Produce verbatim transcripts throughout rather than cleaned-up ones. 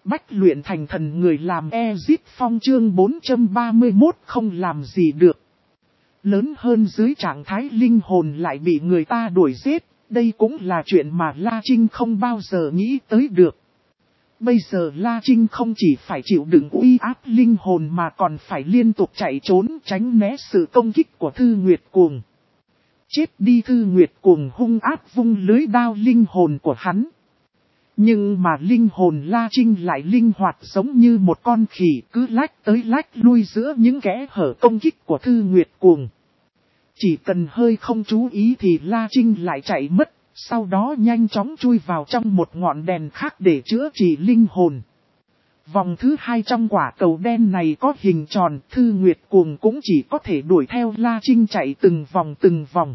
bách luyện thành thần người làm Ezic Phong chương bốn trăm ba mươi mốt không làm gì được. Lớn hơn dưới trạng thái linh hồn lại bị người ta đuổi giết, đây cũng là chuyện mà La Trinh không bao giờ nghĩ tới được. Bây giờ La Trinh không chỉ phải chịu đựng uy áp linh hồn mà còn phải liên tục chạy trốn tránh né sự công kích của Thư Nguyệt Cuồng. Chết đi Thư Nguyệt Cuồng hung áp vung lưới đao linh hồn của hắn. Nhưng mà linh hồn La Trinh lại linh hoạt giống như một con khỉ cứ lách tới lách lui giữa những kẽ hở công kích của Thư Nguyệt Cuồng. Chỉ cần hơi không chú ý thì La Trinh lại chạy mất, sau đó nhanh chóng chui vào trong một ngọn đèn khác để chữa trị linh hồn. Vòng thứ hai trong quả cầu đen này có hình tròn, Thư Nguyệt Cuồng cũng chỉ có thể đuổi theo La Trinh chạy từng vòng từng vòng.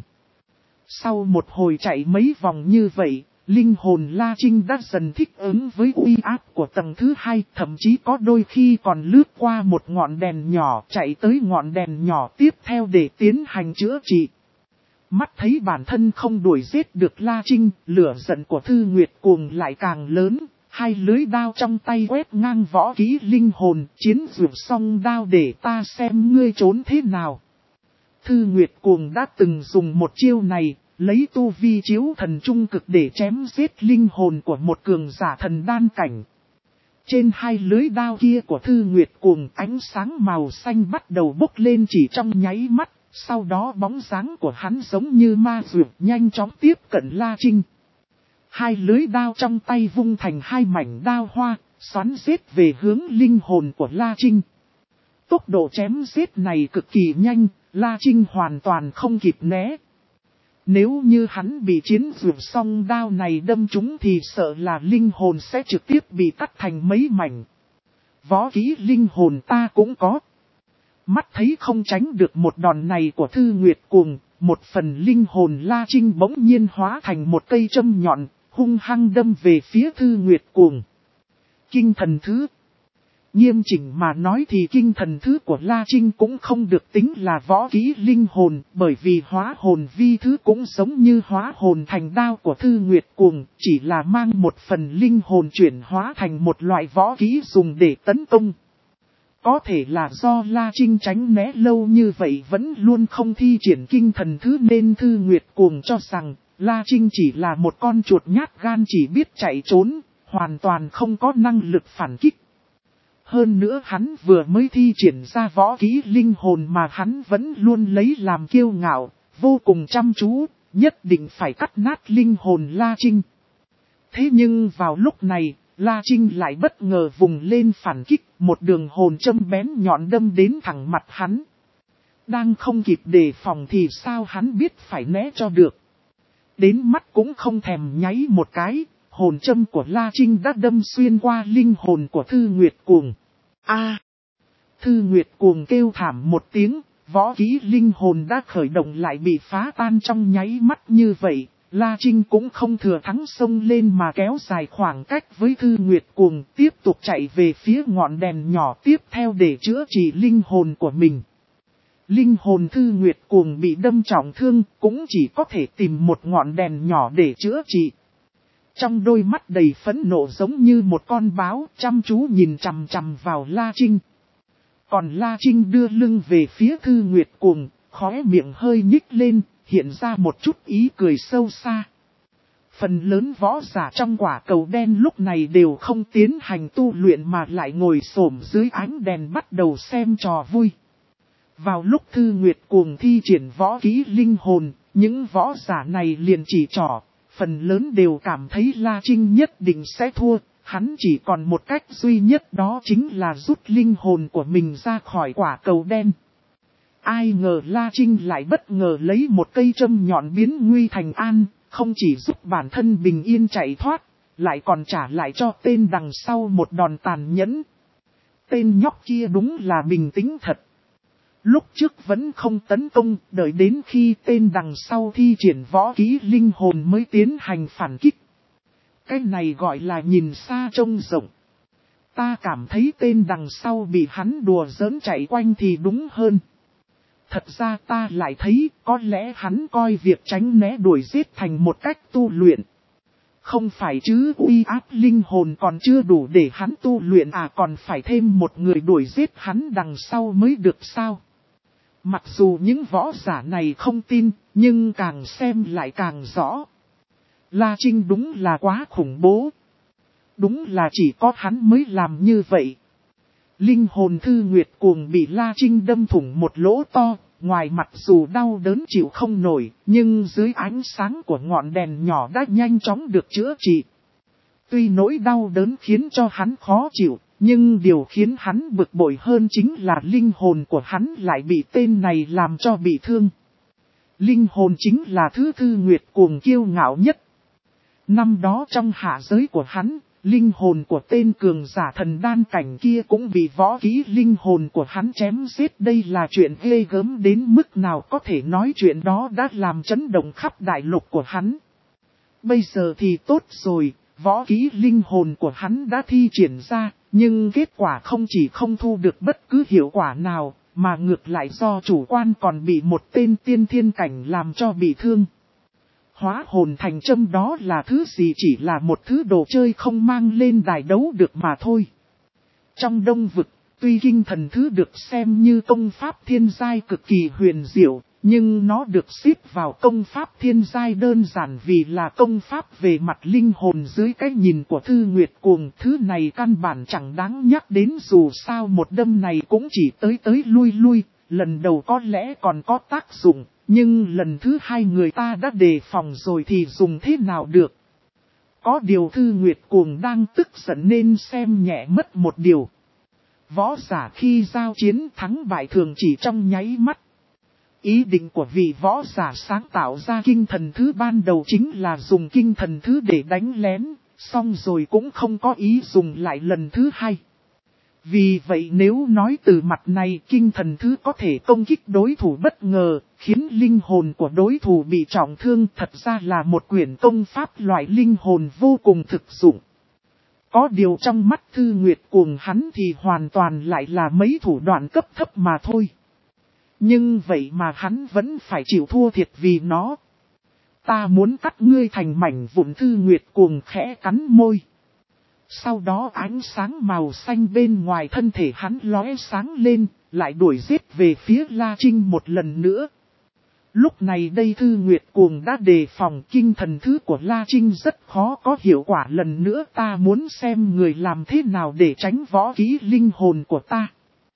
Sau một hồi chạy mấy vòng như vậy, linh hồn La Trinh đã dần thích ứng với uy áp của tầng thứ hai, thậm chí có đôi khi còn lướt qua một ngọn đèn nhỏ chạy tới ngọn đèn nhỏ tiếp theo để tiến hành chữa trị. Mắt thấy bản thân không đuổi giết được La Trinh, lửa giận của Thư Nguyệt Cuồng lại càng lớn, hai lưới đao trong tay quét ngang võ kỹ linh hồn, chiến dược song đao để ta xem ngươi trốn thế nào. Thư Nguyệt Cuồng đã từng dùng một chiêu này, lấy tu vi chiếu thần trung cực để chém giết linh hồn của một cường giả thần đan cảnh. Trên hai lưới đao kia của Thư Nguyệt Cuồng ánh sáng màu xanh bắt đầu bốc lên chỉ trong nháy mắt, sau đó bóng dáng của hắn giống như ma dược nhanh chóng tiếp cận La Trinh. Hai lưới đao trong tay vung thành hai mảnh đao hoa, xoắn giết về hướng linh hồn của La Trinh. Tốc độ chém giết này cực kỳ nhanh, La Trinh hoàn toàn không kịp né. Nếu như hắn bị chiến dược song đao này đâm trúng thì sợ là linh hồn sẽ trực tiếp bị cắt thành mấy mảnh. Võ kỹ linh hồn ta cũng có. Mắt thấy không tránh được một đòn này của Thư Nguyệt Cuồng, một phần linh hồn La Trinh bỗng nhiên hóa thành một cây châm nhọn, hung hăng đâm về phía Thư Nguyệt Cuồng. Kinh thần thứ. Nghiêm chỉnh mà nói thì kinh thần thứ của La Trinh cũng không được tính là võ kỹ linh hồn, bởi vì hóa hồn vi thứ cũng giống như hóa hồn thành đao của Thư Nguyệt Cuồng, chỉ là mang một phần linh hồn chuyển hóa thành một loại võ kỹ dùng để tấn công. Có thể là do La Trinh tránh né lâu như vậy vẫn luôn không thi triển kinh thần thứ nên Thư Nguyệt Cuồng cho rằng La Trinh chỉ là một con chuột nhát gan chỉ biết chạy trốn, hoàn toàn không có năng lực phản kích. Hơn nữa hắn vừa mới thi triển ra võ kỹ linh hồn mà hắn vẫn luôn lấy làm kiêu ngạo, vô cùng chăm chú, nhất định phải cắt nát linh hồn La Trinh. Thế nhưng vào lúc này, La Trinh lại bất ngờ vùng lên phản kích, một đường hồn châm bén nhọn đâm đến thẳng mặt hắn. Đang không kịp đề phòng thì sao hắn biết phải né cho được. Đến mắt cũng không thèm nháy một cái, hồn châm của La Trinh đã đâm xuyên qua linh hồn của Thư Nguyệt Cuồng. A! Thư Nguyệt Cuồng kêu thảm một tiếng, võ kỹ linh hồn đã khởi động lại bị phá tan trong nháy mắt như vậy. La Trinh cũng không thừa thắng xông lên mà kéo dài khoảng cách với Thư Nguyệt Cuồng, tiếp tục chạy về phía ngọn đèn nhỏ tiếp theo để chữa trị linh hồn của mình. Linh hồn Thư Nguyệt Cuồng bị đâm trọng thương, cũng chỉ có thể tìm một ngọn đèn nhỏ để chữa trị. Trong đôi mắt đầy phẫn nộ giống như một con báo, chăm chú nhìn chằm chằm vào La Trinh. Còn La Trinh đưa lưng về phía Thư Nguyệt Cuồng, khóe miệng hơi nhích lên, hiện ra một chút ý cười sâu xa. Phần lớn võ giả trong quả cầu đen lúc này đều không tiến hành tu luyện mà lại ngồi xổm dưới ánh đèn bắt đầu xem trò vui. Vào lúc Thư Nguyệt Cuồng thi triển võ kỹ linh hồn, những võ giả này liền chỉ trỏ, phần lớn đều cảm thấy La Trinh nhất định sẽ thua, hắn chỉ còn một cách duy nhất đó chính là rút linh hồn của mình ra khỏi quả cầu đen. Ai ngờ La Trinh lại bất ngờ lấy một cây châm nhọn biến nguy thành an, không chỉ giúp bản thân bình yên chạy thoát, lại còn trả lại cho tên đằng sau một đòn tàn nhẫn. Tên nhóc kia đúng là bình tĩnh thật. Lúc trước vẫn không tấn công, đợi đến khi tên đằng sau thi triển võ kỹ linh hồn mới tiến hành phản kích. Cái này gọi là nhìn xa trông rộng. Ta cảm thấy tên đằng sau bị hắn đùa giỡn chạy quanh thì đúng hơn. Thật ra ta lại thấy có lẽ hắn coi việc tránh né đuổi giết thành một cách tu luyện. Không phải chứ, uy áp linh hồn còn chưa đủ để hắn tu luyện à, còn phải thêm một người đuổi giết hắn đằng sau mới được sao? Mặc dù những võ giả này không tin, nhưng càng xem lại càng rõ. La Trinh đúng là quá khủng bố. Đúng là chỉ có hắn mới làm như vậy. Linh hồn Thư Nguyệt Cuồng bị La Trinh đâm thủng một lỗ to, ngoài mặt dù đau đớn chịu không nổi, nhưng dưới ánh sáng của ngọn đèn nhỏ đã nhanh chóng được chữa trị. Tuy nỗi đau đớn khiến cho hắn khó chịu, nhưng điều khiến hắn bực bội hơn chính là linh hồn của hắn lại bị tên này làm cho bị thương. Linh hồn chính là thứ Thư Nguyệt Cuồng kiêu ngạo nhất. Năm đó trong hạ giới của hắn, linh hồn của tên cường giả thần đan cảnh kia cũng bị võ kỹ linh hồn của hắn chém giết. Đây là chuyện ghê gớm đến mức nào, có thể nói chuyện đó đã làm chấn động khắp đại lục của hắn. Bây giờ thì tốt rồi, võ kỹ linh hồn của hắn đã thi triển ra, nhưng kết quả không chỉ không thu được bất cứ hiệu quả nào, mà ngược lại do chủ quan còn bị một tên tiên thiên cảnh làm cho bị thương. Hóa hồn thành châm đó là thứ gì, chỉ là một thứ đồ chơi không mang lên đài đấu được mà thôi. Trong đông vực, tuy kinh thần thứ được xem như công pháp thiên giai cực kỳ huyền diệu, nhưng nó được xếp vào công pháp thiên giai đơn giản vì là công pháp về mặt linh hồn dưới cái nhìn của Thư Nguyệt Cuồng. Thứ này căn bản chẳng đáng nhắc đến, dù sao một đâm này cũng chỉ tới tới lui lui, lần đầu có lẽ còn có tác dụng. Nhưng lần thứ hai người ta đã đề phòng rồi thì dùng thế nào được. Có điều Thư Nguyệt Cuồng đang tức giận nên xem nhẹ mất một điều. Võ giả khi giao chiến thắng bại thường chỉ trong nháy mắt. Ý định của vị võ giả sáng tạo ra kinh thần thứ ban đầu chính là dùng kinh thần thứ để đánh lén, xong rồi cũng không có ý dùng lại lần thứ hai. Vì vậy nếu nói từ mặt này kinh thần thứ có thể công kích đối thủ bất ngờ, khiến linh hồn của đối thủ bị trọng thương, thật ra là một quyển công pháp loại linh hồn vô cùng thực dụng. Có điều trong mắt Thư Nguyệt Cuồng hắn thì hoàn toàn lại là mấy thủ đoạn cấp thấp mà thôi. Nhưng vậy mà hắn vẫn phải chịu thua thiệt vì nó. Ta muốn cắt ngươi thành mảnh vụn, Thư Nguyệt Cuồng khẽ cắn môi. Sau đó ánh sáng màu xanh bên ngoài thân thể hắn lóe sáng lên, lại đuổi giết về phía La Trinh một lần nữa. Lúc này đây Thư Nguyệt Cuồng đã đề phòng kinh thần thứ của La Trinh rất khó có hiệu quả lần nữa. Ta muốn xem người làm thế nào để tránh võ kỹ linh hồn của ta.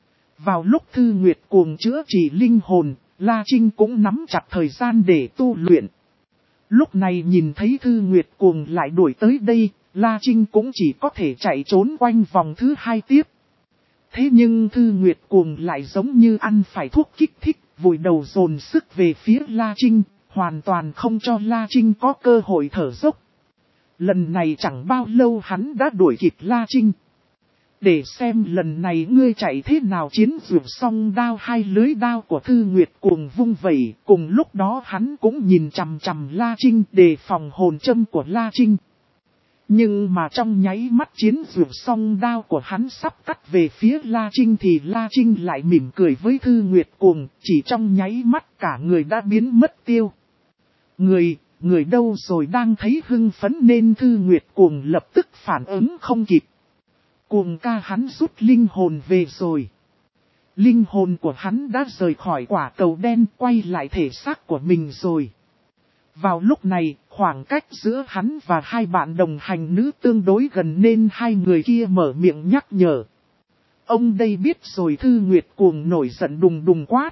Vào lúc Thư Nguyệt Cuồng chữa trị linh hồn, La Trinh cũng nắm chặt thời gian để tu luyện. Lúc này nhìn thấy Thư Nguyệt Cuồng lại đuổi tới đây, La Trinh cũng chỉ có thể chạy trốn quanh vòng thứ hai tiếp. Thế nhưng Thư Nguyệt Cuồng lại giống như ăn phải thuốc kích thích, vùi đầu dồn sức về phía La Trinh, hoàn toàn không cho La Trinh có cơ hội thở dốc. Lần này chẳng bao lâu hắn đã đuổi kịp La Trinh. Để xem lần này ngươi chạy thế nào. Chiến dược song đao hai lưới đao của Thư Nguyệt Cuồng vung vẩy, cùng lúc đó hắn cũng nhìn chằm chằm La Trinh đề phòng hồn châm của La Trinh. Nhưng mà trong nháy mắt chiến dược song đao của hắn sắp cắt về phía La Trinh thì La Trinh lại mỉm cười với Thư Nguyệt Cuồng, chỉ trong nháy mắt cả người đã biến mất tiêu. Người, người đâu rồi, đang thấy hưng phấn nên Thư Nguyệt Cuồng lập tức phản ứng không kịp. Cuồng ca, hắn rút linh hồn về rồi. Linh hồn của hắn đã rời khỏi quả cầu đen, quay lại thể xác của mình rồi. Vào lúc này, khoảng cách giữa hắn và hai bạn đồng hành nữ tương đối gần nên hai người kia mở miệng nhắc nhở. Ông đây biết rồi, Thư Nguyệt Cuồng nổi giận đùng đùng quát.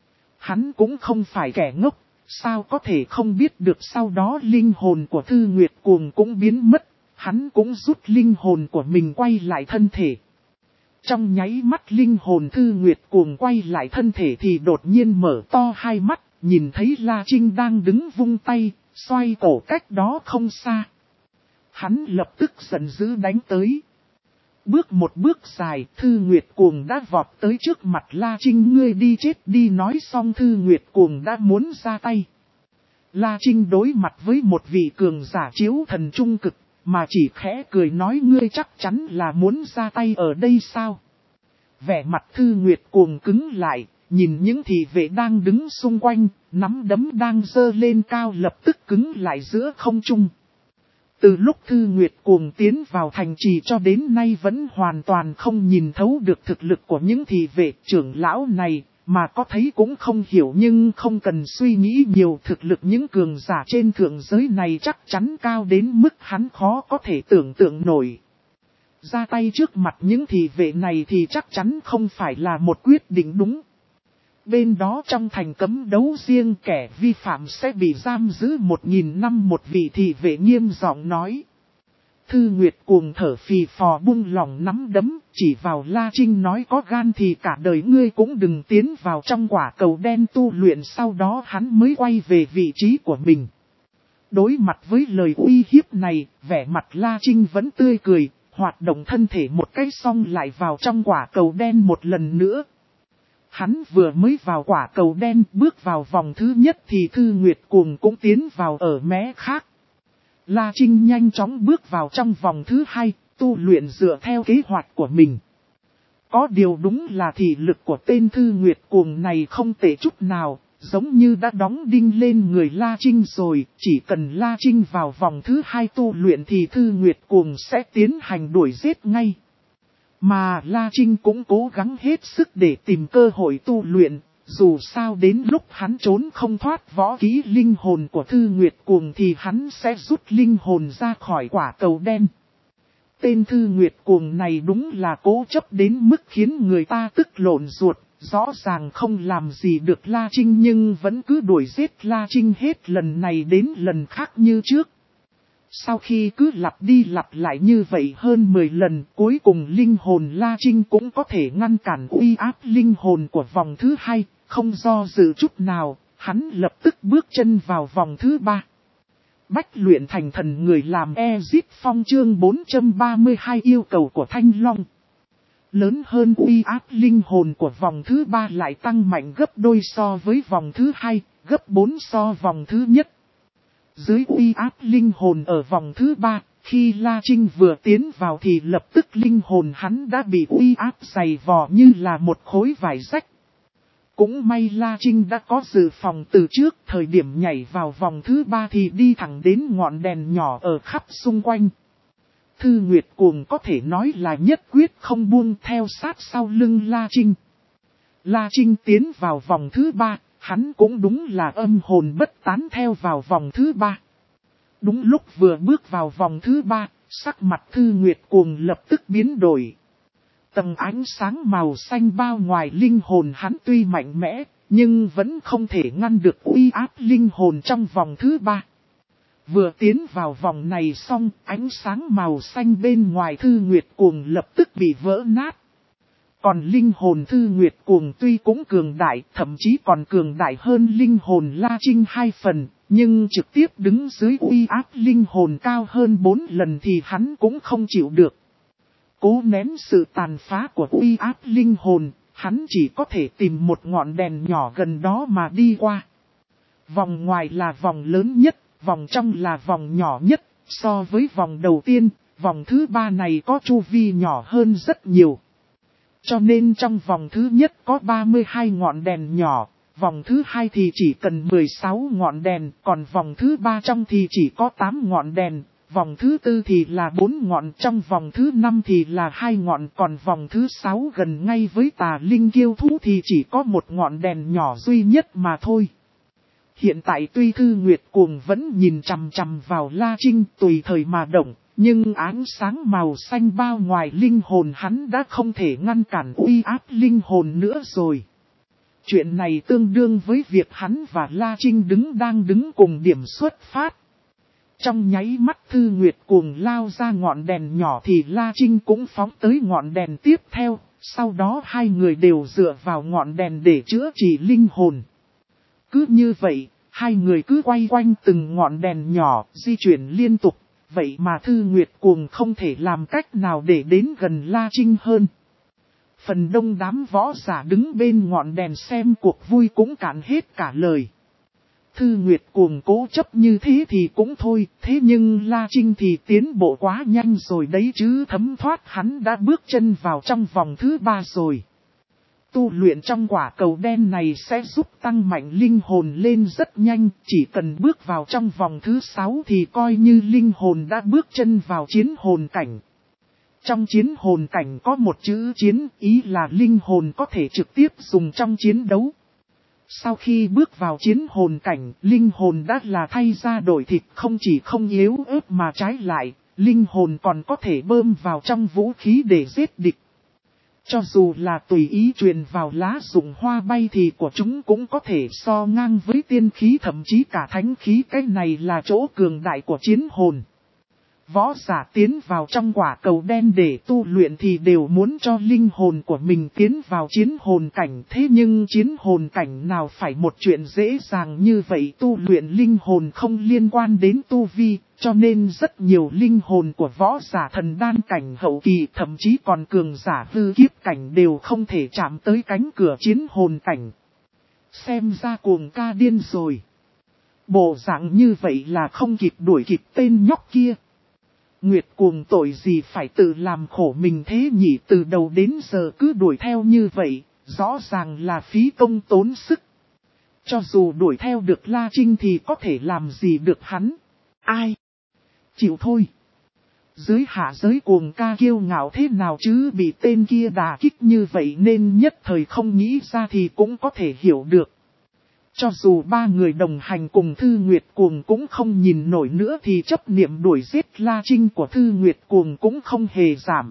Hắn cũng không phải kẻ ngốc, sao có thể không biết được. Sau đó linh hồn của Thư Nguyệt Cuồng cũng biến mất, hắn cũng rút linh hồn của mình quay lại thân thể. Trong nháy mắt linh hồn Thư Nguyệt Cuồng quay lại thân thể thì đột nhiên mở to hai mắt. Nhìn thấy La Trinh đang đứng vung tay, xoay cổ cách đó không xa. Hắn lập tức giận dữ đánh tới. Bước một bước dài, Thư Nguyệt Cuồng đã vọt tới trước mặt La Trinh. Ngươi đi chết đi. Nói xong Thư Nguyệt Cuồng đã muốn ra tay. La Trinh đối mặt với một vị cường giả chiếu thần trung cực, mà chỉ khẽ cười nói ngươi chắc chắn là muốn ra tay ở đây sao? Vẻ mặt Thư Nguyệt Cuồng cứng lại. Nhìn những thị vệ đang đứng xung quanh, nắm đấm đang giơ lên cao lập tức cứng lại giữa không trung. Từ lúc Thư Nguyệt Cuồng tiến vào thành trì cho đến nay vẫn hoàn toàn không nhìn thấu được thực lực của những thị vệ trưởng lão này, mà có thấy cũng không hiểu, nhưng không cần suy nghĩ nhiều, thực lực những cường giả trên thượng giới này chắc chắn cao đến mức hắn khó có thể tưởng tượng nổi. Ra tay trước mặt những thị vệ này thì chắc chắn không phải là một quyết định đúng. Bên đó trong thành cấm đấu riêng, kẻ vi phạm sẽ bị giam giữ một nghìn năm, một vị thị vệ nghiêm giọng nói. Thư Nguyệt Cuồng thở phì phò buông lỏng nắm đấm, chỉ vào La Trinh nói có gan thì cả đời ngươi cũng đừng tiến vào trong quả cầu đen tu luyện. Sau đó hắn mới quay về vị trí của mình. Đối mặt với lời uy hiếp này, vẻ mặt La Trinh vẫn tươi cười, hoạt động thân thể một cái xong lại vào trong quả cầu đen một lần nữa. Hắn vừa mới vào quả cầu đen, bước vào vòng thứ nhất thì Thư Nguyệt Cuồng cũng tiến vào ở mé khác. La Trinh nhanh chóng bước vào trong vòng thứ hai, tu luyện dựa theo kế hoạch của mình. Có điều đúng là thị lực của tên Thư Nguyệt Cuồng này không tệ chút nào, giống như đã đóng đinh lên người La Trinh rồi. Chỉ cần La Trinh vào vòng thứ hai tu luyện thì Thư Nguyệt Cuồng sẽ tiến hành đuổi giết ngay. Mà La Trinh cũng cố gắng hết sức để tìm cơ hội tu luyện, dù sao đến lúc hắn trốn không thoát võ kỹ linh hồn của Thư Nguyệt Cuồng thì hắn sẽ rút linh hồn ra khỏi quả cầu đen. Tên Thư Nguyệt Cuồng này đúng là cố chấp đến mức khiến người ta tức lộn ruột, rõ ràng không làm gì được La Trinh nhưng vẫn cứ đuổi giết La Trinh hết lần này đến lần khác như trước. Sau khi cứ lặp đi lặp lại như vậy hơn mười lần, cuối cùng linh hồn La Trinh cũng có thể ngăn cản uy áp linh hồn của vòng thứ hai, không do dự chút nào, hắn lập tức bước chân vào vòng thứ ba. Bách luyện thành thần người làm Ezip Phong chương bốn trăm ba mươi hai yêu cầu của Thanh Long. Lớn hơn uy áp linh hồn của vòng thứ ba lại tăng mạnh gấp đôi so với vòng thứ hai, gấp bốn so vòng thứ nhất. Dưới uy áp linh hồn ở vòng thứ ba, khi La Trinh vừa tiến vào thì lập tức linh hồn hắn đã bị uy áp dày vò như là một khối vải rách. Cũng may La Trinh đã có dự phòng từ trước, thời điểm nhảy vào vòng thứ ba thì đi thẳng đến ngọn đèn nhỏ ở khắp xung quanh. Thư Nguyệt Cuồng có thể nói là nhất quyết không buông theo sát sau lưng La Trinh. La Trinh tiến vào vòng thứ ba. Hắn cũng đúng là âm hồn bất tán theo vào vòng thứ ba. Đúng lúc vừa bước vào vòng thứ ba, sắc mặt Thư Nguyệt Cuồng lập tức biến đổi. Tầng ánh sáng màu xanh bao ngoài linh hồn hắn tuy mạnh mẽ, nhưng vẫn không thể ngăn được uy áp linh hồn trong vòng thứ ba. Vừa tiến vào vòng này xong, ánh sáng màu xanh bên ngoài Thư Nguyệt Cuồng lập tức bị vỡ nát. Còn linh hồn Thư Nguyệt Cuồng tuy cũng cường đại, thậm chí còn cường đại hơn linh hồn La Trinh hai phần, nhưng trực tiếp đứng dưới uy áp linh hồn cao hơn bốn lần thì hắn cũng không chịu được. Cố nén sự tàn phá của uy áp linh hồn, hắn chỉ có thể tìm một ngọn đèn nhỏ gần đó mà đi qua. Vòng ngoài là vòng lớn nhất, vòng trong là vòng nhỏ nhất, so với vòng đầu tiên, vòng thứ ba này có chu vi nhỏ hơn rất nhiều. Cho nên trong vòng thứ nhất có ba mươi hai ngọn đèn nhỏ, vòng thứ hai thì chỉ cần mười sáu ngọn đèn, còn vòng thứ ba trong thì chỉ có tám ngọn đèn, vòng thứ tư thì là bốn ngọn, trong vòng thứ năm thì là hai ngọn, còn vòng thứ sáu gần ngay với Tà Linh Kiêu Thú thì chỉ có một ngọn đèn nhỏ duy nhất mà thôi. Hiện tại tuy Thư Nguyệt Cuồng vẫn nhìn chằm chằm vào La Trinh tùy thời mà động, nhưng ánh sáng màu xanh bao ngoài linh hồn hắn đã không thể ngăn cản uy áp linh hồn nữa rồi. Chuyện này tương đương với việc hắn và La Trinh đứng đang đứng cùng điểm xuất phát. Trong nháy mắt Thư Nguyệt Cuồng lao ra ngọn đèn nhỏ thì La Trinh cũng phóng tới ngọn đèn tiếp theo, sau đó hai người đều dựa vào ngọn đèn để chữa trị linh hồn. Cứ như vậy, hai người cứ quay quanh từng ngọn đèn nhỏ, di chuyển liên tục. Vậy mà Thư Nguyệt Cuồng không thể làm cách nào để đến gần La Trinh hơn. Phần đông đám võ giả đứng bên ngọn đèn xem cuộc vui cũng cạn hết cả lời. Thư Nguyệt Cuồng cố chấp như thế thì cũng thôi, thế nhưng La Trinh thì tiến bộ quá nhanh rồi đấy chứ, thấm thoát hắn đã bước chân vào trong vòng thứ ba rồi. Tu luyện trong quả cầu đen này sẽ giúp tăng mạnh linh hồn lên rất nhanh, chỉ cần bước vào trong vòng thứ sáu thì coi như linh hồn đã bước chân vào chiến hồn cảnh. Trong chiến hồn cảnh có một chữ chiến, ý là linh hồn có thể trực tiếp dùng trong chiến đấu. Sau khi bước vào chiến hồn cảnh, linh hồn đã là thay ra đổi thịt, không chỉ không yếu ớt mà trái lại, linh hồn còn có thể bơm vào trong vũ khí để giết địch. Cho dù là tùy ý truyền vào lá dụng hoa bay thì của chúng cũng có thể so ngang với tiên khí, thậm chí cả thánh khí. Cái này là chỗ cường đại của chiến hồn. Võ giả tiến vào trong quả cầu đen để tu luyện thì đều muốn cho linh hồn của mình tiến vào chiến hồn cảnh. Thế nhưng chiến hồn cảnh nào phải một chuyện dễ dàng như vậy, tu luyện linh hồn không liên quan đến tu vi, cho nên rất nhiều linh hồn của võ giả thần đan cảnh hậu kỳ, thậm chí còn cường giả hư kiếp cảnh đều không thể chạm tới cánh cửa chiến hồn cảnh. Xem ra Cuồng ca điên rồi. Bộ dạng như vậy là không kịp đuổi kịp tên nhóc kia. Nguyệt Cuồng tội gì phải tự làm khổ mình thế nhỉ, từ đầu đến giờ cứ đuổi theo như vậy, rõ ràng là phí công tốn sức. Cho dù đuổi theo được La Trinh thì có thể làm gì được hắn. Ai? Chịu thôi. Dưới hạ giới Cuồng ca kiêu ngạo thế nào chứ, bị tên kia đả kích như vậy nên nhất thời không nghĩ ra thì cũng có thể hiểu được. Cho dù ba người đồng hành cùng Thư Nguyệt Cuồng cũng không nhìn nổi nữa thì chấp niệm đuổi giết La Trinh của Thư Nguyệt Cuồng cũng không hề giảm.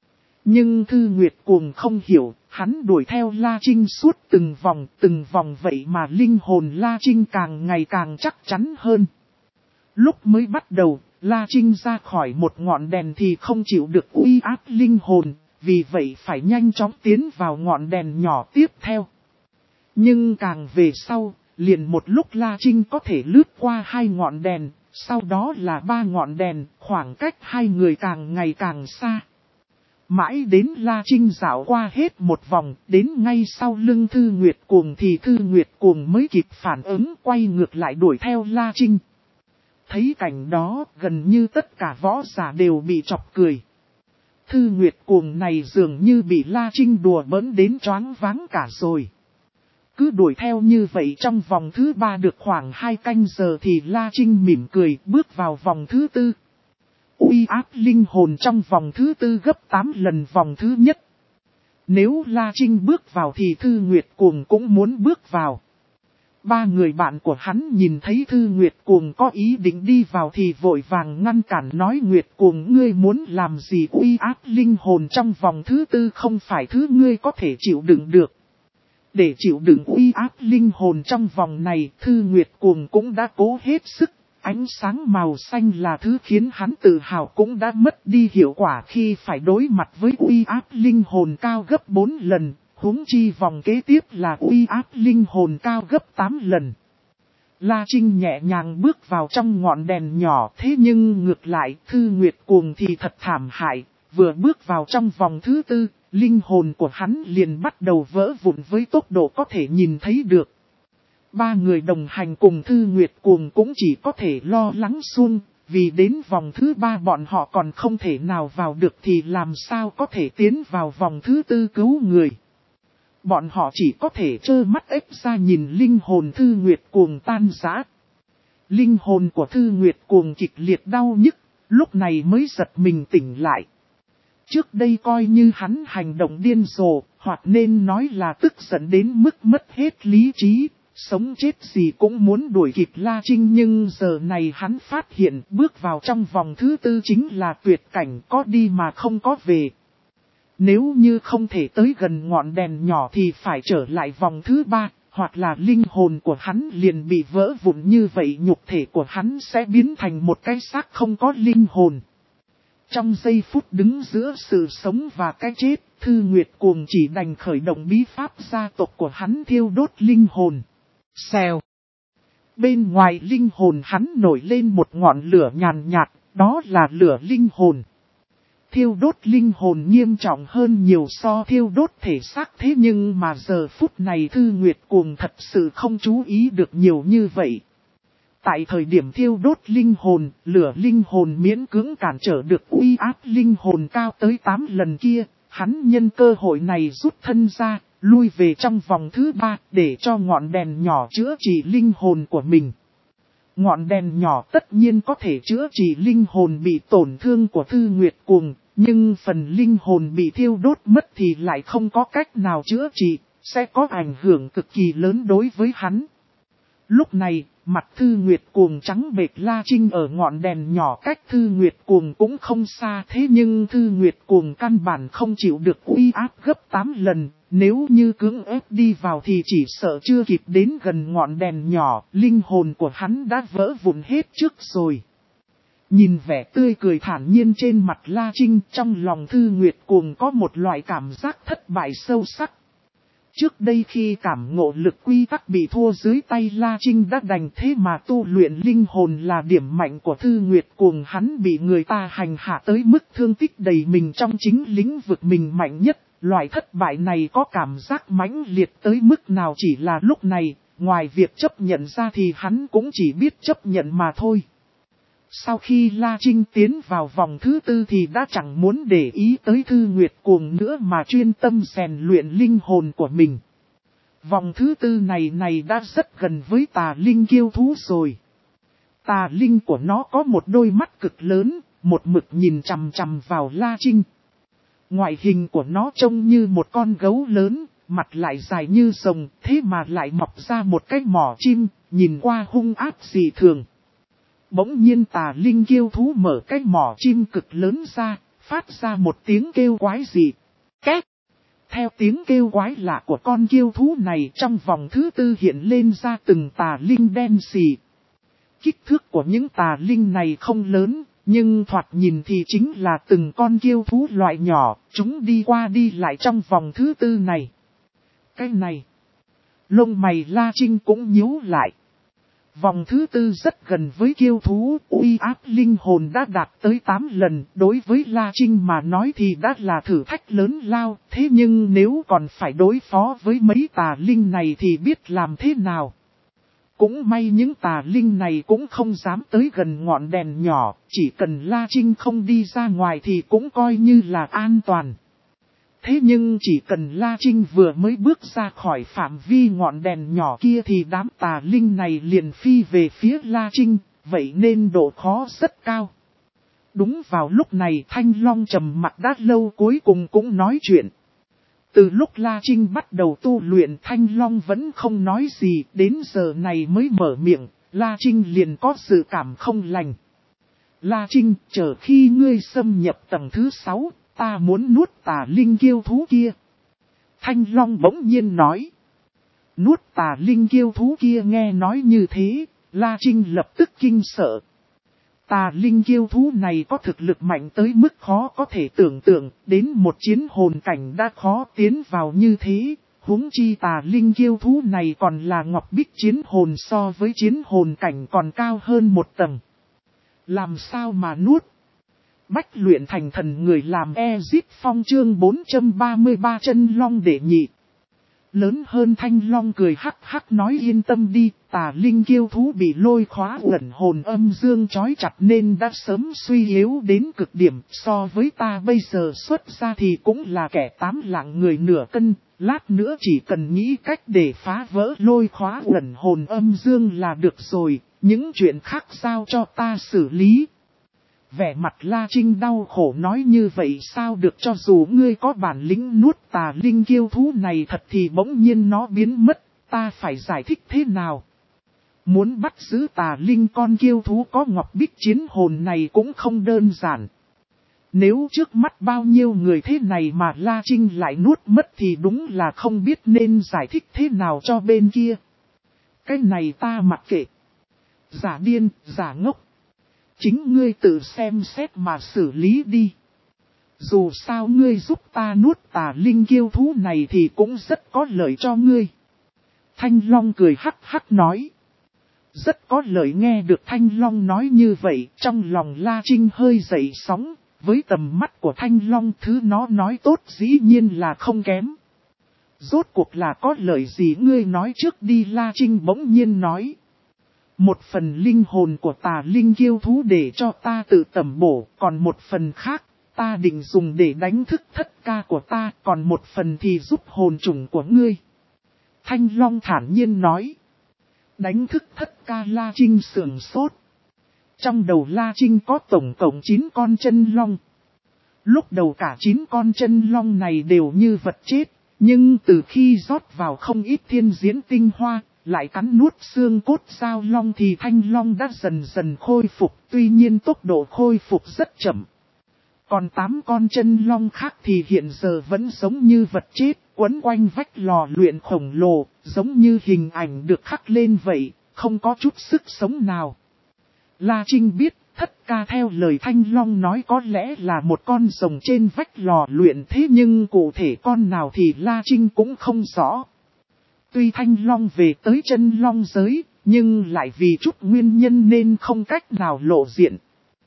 Nhưng Thư Nguyệt Cuồng không hiểu, hắn đuổi theo La Trinh suốt từng vòng từng vòng vậy mà linh hồn La Trinh càng ngày càng chắc chắn hơn. Lúc mới bắt đầu, La Trinh ra khỏi một ngọn đèn thì không chịu được uy áp linh hồn, vì vậy phải nhanh chóng tiến vào ngọn đèn nhỏ tiếp theo. Nhưng càng về sau, liền một lúc La Trinh có thể lướt qua hai ngọn đèn, sau đó là ba ngọn đèn, khoảng cách hai người càng ngày càng xa. Mãi đến La Trinh dạo qua hết một vòng, đến ngay sau lưng Thư Nguyệt Cuồng thì Thư Nguyệt Cuồng mới kịp phản ứng, quay ngược lại đuổi theo La Trinh. Thấy cảnh đó, gần như tất cả võ giả đều bị chọc cười. Thư Nguyệt Cuồng này dường như bị La Trinh đùa bỡn đến choáng váng cả rồi. Cứ đuổi theo như vậy trong vòng thứ ba được khoảng hai canh giờ thì La Trinh mỉm cười bước vào vòng thứ tư. Uy áp linh hồn trong vòng thứ tư gấp tám lần vòng thứ nhất. Nếu La Trinh bước vào thì Thư Nguyệt Cuồng cũng muốn bước vào. Ba người bạn của hắn nhìn thấy Thư Nguyệt Cuồng có ý định đi vào thì vội vàng ngăn cản, nói Nguyệt Cuồng ngươi muốn làm gì, uy áp linh hồn trong vòng thứ tư không phải thứ ngươi có thể chịu đựng được. Để chịu đựng uy áp linh hồn trong vòng này, Thư Nguyệt Cuồng cũng đã cố hết sức. Ánh sáng màu xanh là thứ khiến hắn tự hào cũng đã mất đi hiệu quả khi phải đối mặt với uy áp linh hồn cao gấp bốn lần, huống chi vòng kế tiếp là uy áp linh hồn cao gấp tám lần. La Trinh nhẹ nhàng bước vào trong ngọn đèn nhỏ, thế nhưng ngược lại Thư Nguyệt Cuồng thì thật thảm hại, vừa bước vào trong vòng thứ tư, linh hồn của hắn liền bắt đầu vỡ vụn với tốc độ có thể nhìn thấy được. Ba người đồng hành cùng Thư Nguyệt Cuồng cũng chỉ có thể lo lắng suông, vì đến vòng thứ ba bọn họ còn không thể nào vào được thì làm sao có thể tiến vào vòng thứ tư cứu người. Bọn họ chỉ có thể trơ mắt ếch ra nhìn linh hồn Thư Nguyệt Cuồng tan rã. Linh hồn của Thư Nguyệt Cuồng kịch liệt đau nhức, lúc này mới giật mình tỉnh lại. Trước đây coi như hắn hành động điên rồ, hoặc nên nói là tức giận đến mức mất hết lý trí, sống chết gì cũng muốn đuổi kịp La Trinh, nhưng giờ này hắn phát hiện bước vào trong vòng thứ tư chính là tuyệt cảnh, có đi mà không có về. Nếu như không thể tới gần ngọn đèn nhỏ thì phải trở lại vòng thứ ba, hoặc là linh hồn của hắn liền bị vỡ vụn, như vậy nhục thể của hắn sẽ biến thành một cái xác không có linh hồn. Trong giây phút đứng giữa sự sống và cái chết, Thư Nguyệt Cuồng chỉ đành khởi động bí pháp gia tộc của hắn thiêu đốt linh hồn. Xèo. Bên ngoài linh hồn hắn nổi lên một ngọn lửa nhàn nhạt, đó là lửa linh hồn. Thiêu đốt linh hồn nghiêm trọng hơn nhiều so thiêu đốt thể xác, thế nhưng mà giờ phút này Thư Nguyệt Cuồng thật sự không chú ý được nhiều như vậy. Tại thời điểm thiêu đốt linh hồn, lửa linh hồn miễn cưỡng cản trở được uy áp linh hồn cao tới tám lần kia, hắn nhân cơ hội này rút thân ra, lui về trong vòng thứ ba để cho ngọn đèn nhỏ chữa trị linh hồn của mình. Ngọn đèn nhỏ tất nhiên có thể chữa trị linh hồn bị tổn thương của Thư Nguyệt Cuồng, nhưng phần linh hồn bị thiêu đốt mất thì lại không có cách nào chữa trị, sẽ có ảnh hưởng cực kỳ lớn đối với hắn. Lúc này, mặt Thư Nguyệt Cuồng trắng bệch. La Trinh ở ngọn đèn nhỏ cách Thư Nguyệt Cuồng cũng không xa, thế nhưng Thư Nguyệt Cuồng căn bản không chịu được uy áp gấp tám lần, nếu như cưỡng ép đi vào thì chỉ sợ chưa kịp đến gần ngọn đèn nhỏ, linh hồn của hắn đã vỡ vụn hết trước rồi. Nhìn vẻ tươi cười thản nhiên trên mặt La Trinh, trong lòng Thư Nguyệt Cuồng có một loại cảm giác thất bại sâu sắc. Trước đây khi cảm ngộ lực quy tắc bị thua dưới tay La Trinh đã đành, thế mà tu luyện linh hồn là điểm mạnh của Thư Nguyệt Cuồng, hắn bị người ta hành hạ tới mức thương tích đầy mình trong chính lĩnh vực mình mạnh nhất. Loại thất bại này có cảm giác mãnh liệt tới mức nào chỉ là lúc này, ngoài việc chấp nhận ra thì hắn cũng chỉ biết chấp nhận mà thôi. Sau khi La Trinh tiến vào vòng thứ tư thì đã chẳng muốn để ý tới Thư Nguyệt Cuồng nữa mà chuyên tâm rèn luyện linh hồn của mình. Vòng thứ tư này này đã rất gần với tà linh kiêu thú rồi. Tà linh của nó có một đôi mắt cực lớn, một mực nhìn chằm chằm vào La Trinh. Ngoại hình của nó trông như một con gấu lớn, mặt lại dài như rồng, thế mà lại mọc ra một cái mỏ chim, nhìn qua hung ác dị thường. Bỗng nhiên tà linh kiêu thú mở cái mỏ chim cực lớn ra, phát ra một tiếng kêu quái dị. Két! Theo tiếng kêu quái lạ của con kiêu thú này, trong vòng thứ tư hiện lên ra từng tà linh đen xì. Kích thước của những tà linh này không lớn, nhưng thoạt nhìn thì chính là từng con kiêu thú loại nhỏ, chúng đi qua đi lại trong vòng thứ tư này. Cái này, lông mày La Trinh cũng nhíu lại. Vòng thứ tư rất gần với kiêu thú, uy áp linh hồn đã đạt tới tám lần, đối với La Trinh mà nói thì đã là thử thách lớn lao, thế nhưng nếu còn phải đối phó với mấy tà linh này thì biết làm thế nào. Cũng may những tà linh này cũng không dám tới gần ngọn đèn nhỏ, chỉ cần La Trinh không đi ra ngoài thì cũng coi như là an toàn. Thế nhưng chỉ cần La Trinh vừa mới bước ra khỏi phạm vi ngọn đèn nhỏ kia thì đám tà linh này liền phi về phía La Trinh, vậy nên độ khó rất cao. Đúng vào lúc này Thanh Long trầm mặc đã lâu cuối cùng cũng nói chuyện. Từ lúc La Trinh bắt đầu tu luyện Thanh Long vẫn không nói gì, đến giờ này mới mở miệng, La Trinh liền có sự cảm không lành. La Trinh, chờ khi ngươi xâm nhập tầng thứ sáu, ta muốn nuốt tà linh kiêu thú kia. Thanh Long bỗng nhiên nói. Nuốt tà linh kiêu thú kia, nghe nói như thế, La Trinh lập tức kinh sợ. Tà linh kiêu thú này có thực lực mạnh tới mức khó có thể tưởng tượng, đến một chiến hồn cảnh đã khó tiến vào như thế, huống chi tà linh kiêu thú này còn là ngọc bích chiến hồn, so với chiến hồn cảnh còn cao hơn một tầng. Làm sao mà nuốt? Bách luyện thành thần người làm Ezip Phong chương bốn trăm ba mươi ba chân long đệ nhị. Lớn hơn Thanh Long cười hắc hắc nói yên tâm đi, tà linh kiêu thú bị lôi khóa ẩn hồn âm dương trói chặt nên đã sớm suy yếu đến cực điểm, so với ta bây giờ xuất ra thì cũng là kẻ tám lạng người nửa cân, lát nữa chỉ cần nghĩ cách để phá vỡ lôi khóa ẩn hồn âm dương là được rồi, những chuyện khác giao cho ta xử lý. Vẻ mặt La Trinh đau khổ nói như vậy sao được, cho dù ngươi có bản lĩnh nuốt tà linh kiêu thú này thật thì bỗng nhiên nó biến mất, ta phải giải thích thế nào? Muốn bắt giữ tà linh con kiêu thú có ngọc bích chiến hồn này cũng không đơn giản. Nếu trước mắt bao nhiêu người thế này mà La Trinh lại nuốt mất thì đúng là không biết nên giải thích thế nào cho bên kia. Cái này ta mặc kệ. Giả điên, giả ngốc. Chính ngươi tự xem xét mà xử lý đi. Dù sao ngươi giúp ta nuốt tà linh kiêu thú này thì cũng rất có lợi cho ngươi. Thanh Long cười hắc hắc nói. Rất có lợi. Nghe được Thanh Long nói như vậy, trong lòng La Trinh hơi dậy sóng. Với tầm mắt của Thanh Long, thứ nó nói tốt dĩ nhiên là không kém. Rốt cuộc là có lợi gì ngươi nói trước đi, La Trinh bỗng nhiên nói. Một phần linh hồn của tà linh kiêu thú để cho ta tự tẩm bổ, còn một phần khác, ta định dùng để đánh thức thất ca của ta, còn một phần thì giúp hồn trùng của ngươi. Thanh Long thản nhiên nói. Đánh thức thất ca La Trinh sườn sốt. Trong đầu La Trinh có tổng cộng chín con chân long. Lúc đầu cả chín con chân long này đều như vật chết, nhưng từ khi rót vào không ít thiên diễn tinh hoa, lại cắn nuốt xương cốt sao long thì thanh long đã dần dần khôi phục, tuy nhiên tốc độ khôi phục rất chậm. Còn tám con chân long khác thì hiện giờ vẫn giống như vật chết, quấn quanh vách lò luyện khổng lồ, giống như hình ảnh được khắc lên vậy, không có chút sức sống nào. La Trinh biết, thất ca theo lời Thanh Long nói có lẽ là một con rồng trên vách lò luyện, thế nhưng cụ thể con nào thì La Trinh cũng không rõ. Tuy Thanh Long về tới chân long giới, nhưng lại vì chút nguyên nhân nên không cách nào lộ diện.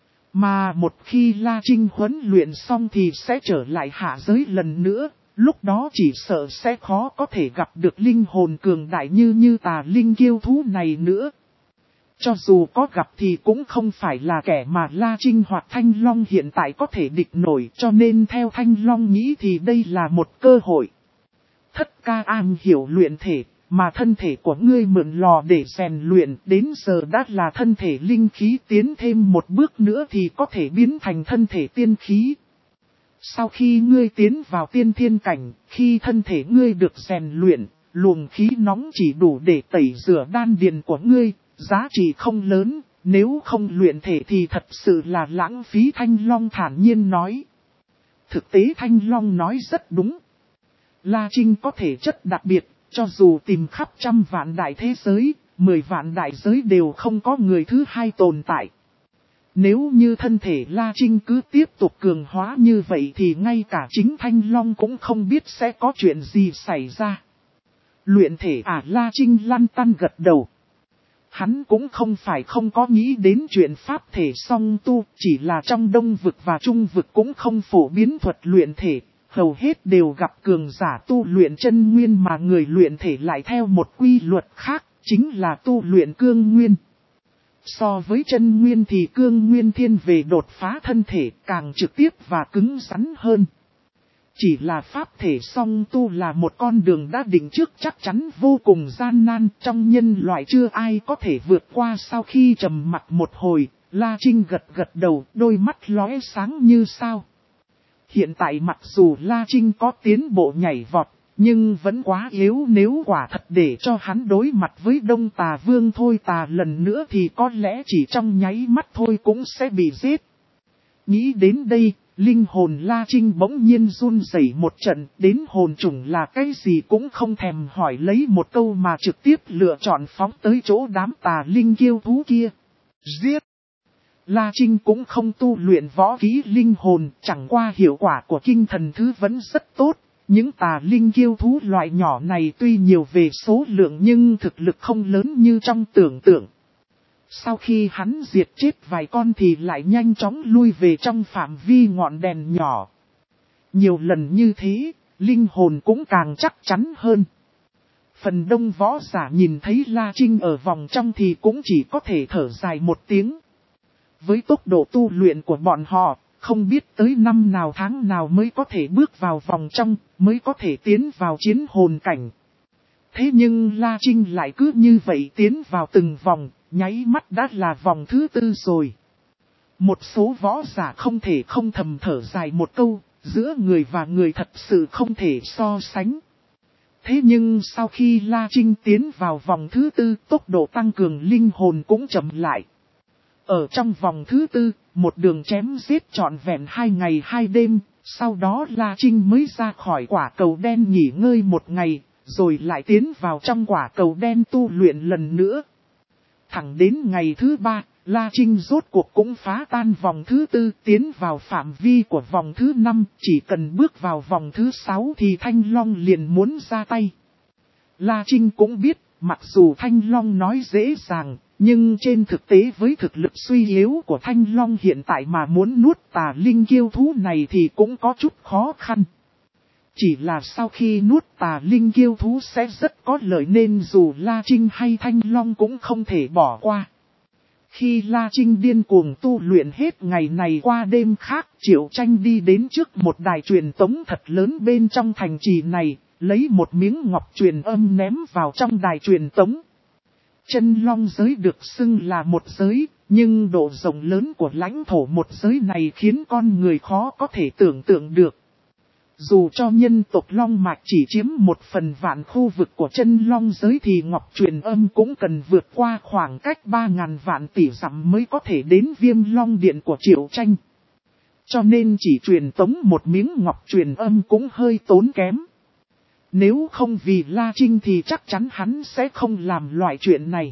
Mà một khi La Trinh huấn luyện xong thì sẽ trở lại hạ giới lần nữa, lúc đó chỉ sợ sẽ khó có thể gặp được linh hồn cường đại như như tà linh kiêu thú này nữa. Cho dù có gặp thì cũng không phải là kẻ mà La Trinh hoặc Thanh Long hiện tại có thể địch nổi, cho nên theo Thanh Long nghĩ thì đây là một cơ hội. Thất ca am hiểu luyện thể, mà thân thể của ngươi mượn lò để rèn luyện, đến giờ đã là thân thể linh khí, tiến thêm một bước nữa thì có thể biến thành thân thể tiên khí. Sau khi ngươi tiến vào tiên thiên cảnh, khi thân thể ngươi được rèn luyện, luồng khí nóng chỉ đủ để tẩy rửa đan điền của ngươi, giá trị không lớn, nếu không luyện thể thì thật sự là lãng phí. Thanh Long thản nhiên nói. Thực tế Thanh Long nói rất đúng. La Trinh có thể chất đặc biệt, cho dù tìm khắp trăm vạn đại thế giới, mười vạn đại giới đều không có người thứ hai tồn tại. Nếu như thân thể La Trinh cứ tiếp tục cường hóa như vậy thì ngay cả chính Thanh Long cũng không biết sẽ có chuyện gì xảy ra. Luyện thể à? La Trinh lăn tăn gật đầu. Hắn cũng không phải không có nghĩ đến chuyện pháp thể song tu, chỉ là trong Đông vực và Trung vực cũng không phổ biến thuật luyện thể, hầu hết đều gặp cường giả tu luyện chân nguyên mà người luyện thể lại theo một quy luật khác, chính là tu luyện cương nguyên. So với chân nguyên thì cương nguyên thiên về đột phá thân thể càng trực tiếp và cứng rắn hơn. Chỉ là pháp thể song tu là một con đường đã định trước chắc chắn vô cùng gian nan, trong nhân loại chưa ai có thể vượt qua. Sau khi trầm mặt một hồi, La Trinh gật gật đầu, đôi mắt lóe sáng như sao. Hiện tại mặc dù La Trinh có tiến bộ nhảy vọt, nhưng vẫn quá yếu, nếu quả thật để cho hắn đối mặt với Đông Tà Vương Thôi Tà lần nữa thì có lẽ chỉ trong nháy mắt thôi cũng sẽ bị giết. Nghĩ đến đây, linh hồn La Trinh bỗng nhiên run rẩy một trận, đến hồn trùng là cái gì cũng không thèm hỏi lấy một câu mà trực tiếp lựa chọn phóng tới chỗ đám tà linh kiêu thú kia. Giết! La Trinh cũng không tu luyện võ kỹ linh hồn, chẳng qua hiệu quả của kinh thần thứ vẫn rất tốt. Những tà linh kiêu thú loại nhỏ này tuy nhiều về số lượng nhưng thực lực không lớn như trong tưởng tượng. Sau khi hắn diệt chết vài con thì lại nhanh chóng lui về trong phạm vi ngọn đèn nhỏ. Nhiều lần như thế, linh hồn cũng càng chắc chắn hơn. Phần đông võ giả nhìn thấy La Trinh ở vòng trong thì cũng chỉ có thể thở dài một tiếng. Với tốc độ tu luyện của bọn họ, không biết tới năm nào tháng nào mới có thể bước vào vòng trong, mới có thể tiến vào chiến hồn cảnh. Thế nhưng La Trinh lại cứ như vậy tiến vào từng vòng, nháy mắt đã là vòng thứ tư rồi. Một số võ giả không thể không thầm thở dài một câu, giữa người và người thật sự không thể so sánh. Thế nhưng sau khi La Trinh tiến vào vòng thứ tư, tốc độ tăng cường linh hồn cũng chậm lại. Ở trong vòng thứ tư, một đường chém giết trọn vẹn hai ngày hai đêm, sau đó La Trinh mới ra khỏi quả cầu đen nghỉ ngơi một ngày, rồi lại tiến vào trong quả cầu đen tu luyện lần nữa. Thẳng đến ngày thứ ba, La Trinh rốt cuộc cũng phá tan vòng thứ tư, tiến vào phạm vi của vòng thứ năm, chỉ cần bước vào vòng thứ sáu thì Thanh Long liền muốn ra tay. La Trinh cũng biết, mặc dù Thanh Long nói dễ dàng, nhưng trên thực tế với thực lực suy yếu của Thanh Long hiện tại mà muốn nuốt tà linh kiêu thú này thì cũng có chút khó khăn. Chỉ là sau khi nuốt tà linh kiêu thú sẽ rất có lợi nên dù La Trinh hay Thanh Long cũng không thể bỏ qua. Khi La Trinh điên cuồng tu luyện hết ngày này qua đêm khác, Triệu Tranh đi đến trước một đài truyền tống thật lớn bên trong thành trì này, lấy một miếng ngọc truyền âm ném vào trong đài truyền tống. Chân long giới được xưng là một giới, nhưng độ rộng lớn của lãnh thổ một giới này khiến con người khó có thể tưởng tượng được. Dù cho nhân tộc Long Mạch chỉ chiếm một phần vạn khu vực của chân long giới thì ngọc truyền âm cũng cần vượt qua khoảng cách ba ngàn vạn tỷ dặm mới có thể đến Viêm Long Điện của Triệu Tranh. Cho nên chỉ truyền tống một miếng ngọc truyền âm cũng hơi tốn kém. Nếu không vì La Trinh thì chắc chắn hắn sẽ không làm loại chuyện này.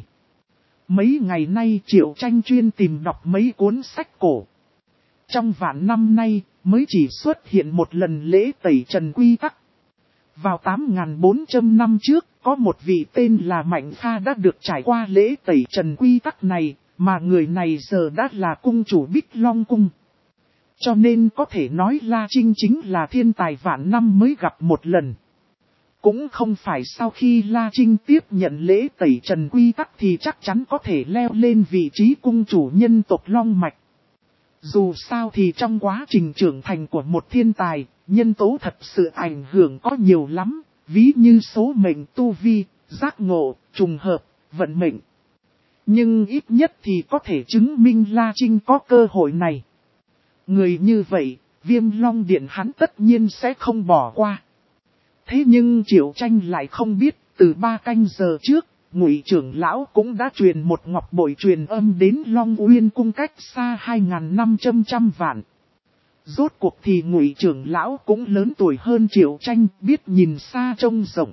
Mấy ngày nay Triệu Tranh chuyên tìm đọc mấy cuốn sách cổ. Trong vạn năm nay mới chỉ xuất hiện một lần lễ tẩy trần quy tắc. Vào tám nghìn bốn trăm năm trước, có một vị tên là Mạnh Kha đã được trải qua lễ tẩy trần quy tắc này, mà người này giờ đã là cung chủ Bích Long Cung. Cho nên có thể nói La Trinh chính là thiên tài vạn năm mới gặp một lần. Cũng không phải sau khi La Trinh tiếp nhận lễ tẩy trần quy tắc thì chắc chắn có thể leo lên vị trí cung chủ nhân tộc Long Mạch. Dù sao thì trong quá trình trưởng thành của một thiên tài, nhân tố thật sự ảnh hưởng có nhiều lắm, ví như số mệnh tu vi, giác ngộ, trùng hợp, vận mệnh. Nhưng ít nhất thì có thể chứng minh La Trinh có cơ hội này. Người như vậy, Viêm Long Điện hắn tất nhiên sẽ không bỏ qua. Thế nhưng Triệu Tranh lại không biết, từ ba canh giờ trước, Ngụy trưởng lão cũng đã truyền một ngọc bội truyền âm đến Long Uyên cung cách xa hai nghìn năm trăm vạn. Rốt cuộc thì Ngụy trưởng lão cũng lớn tuổi hơn Triệu Tranh, biết nhìn xa trông rộng.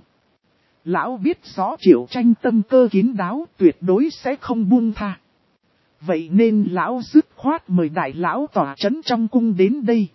Lão biết rõ Triệu Tranh tâm cơ kín đáo, tuyệt đối sẽ không buông tha. Vậy nên lão dứt khoát mời đại lão tỏa trấn trong cung đến đây.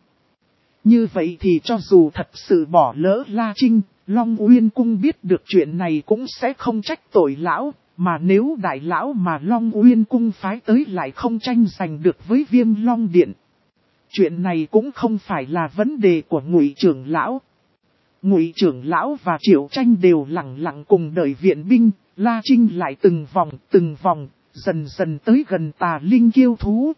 Như vậy thì cho dù thật sự bỏ lỡ La Trinh, Long Uyên cung biết được chuyện này cũng sẽ không trách tội lão, mà nếu đại lão mà Long Uyên cung phái tới lại không tranh giành được với Viêm Long Điện. Chuyện này cũng không phải là vấn đề của Ngụy trưởng lão. Ngụy trưởng lão và Triệu Tranh đều lặng lặng cùng đợi viện binh, La Trinh lại từng vòng từng vòng, dần dần tới gần Tà Linh Kiêu Thú.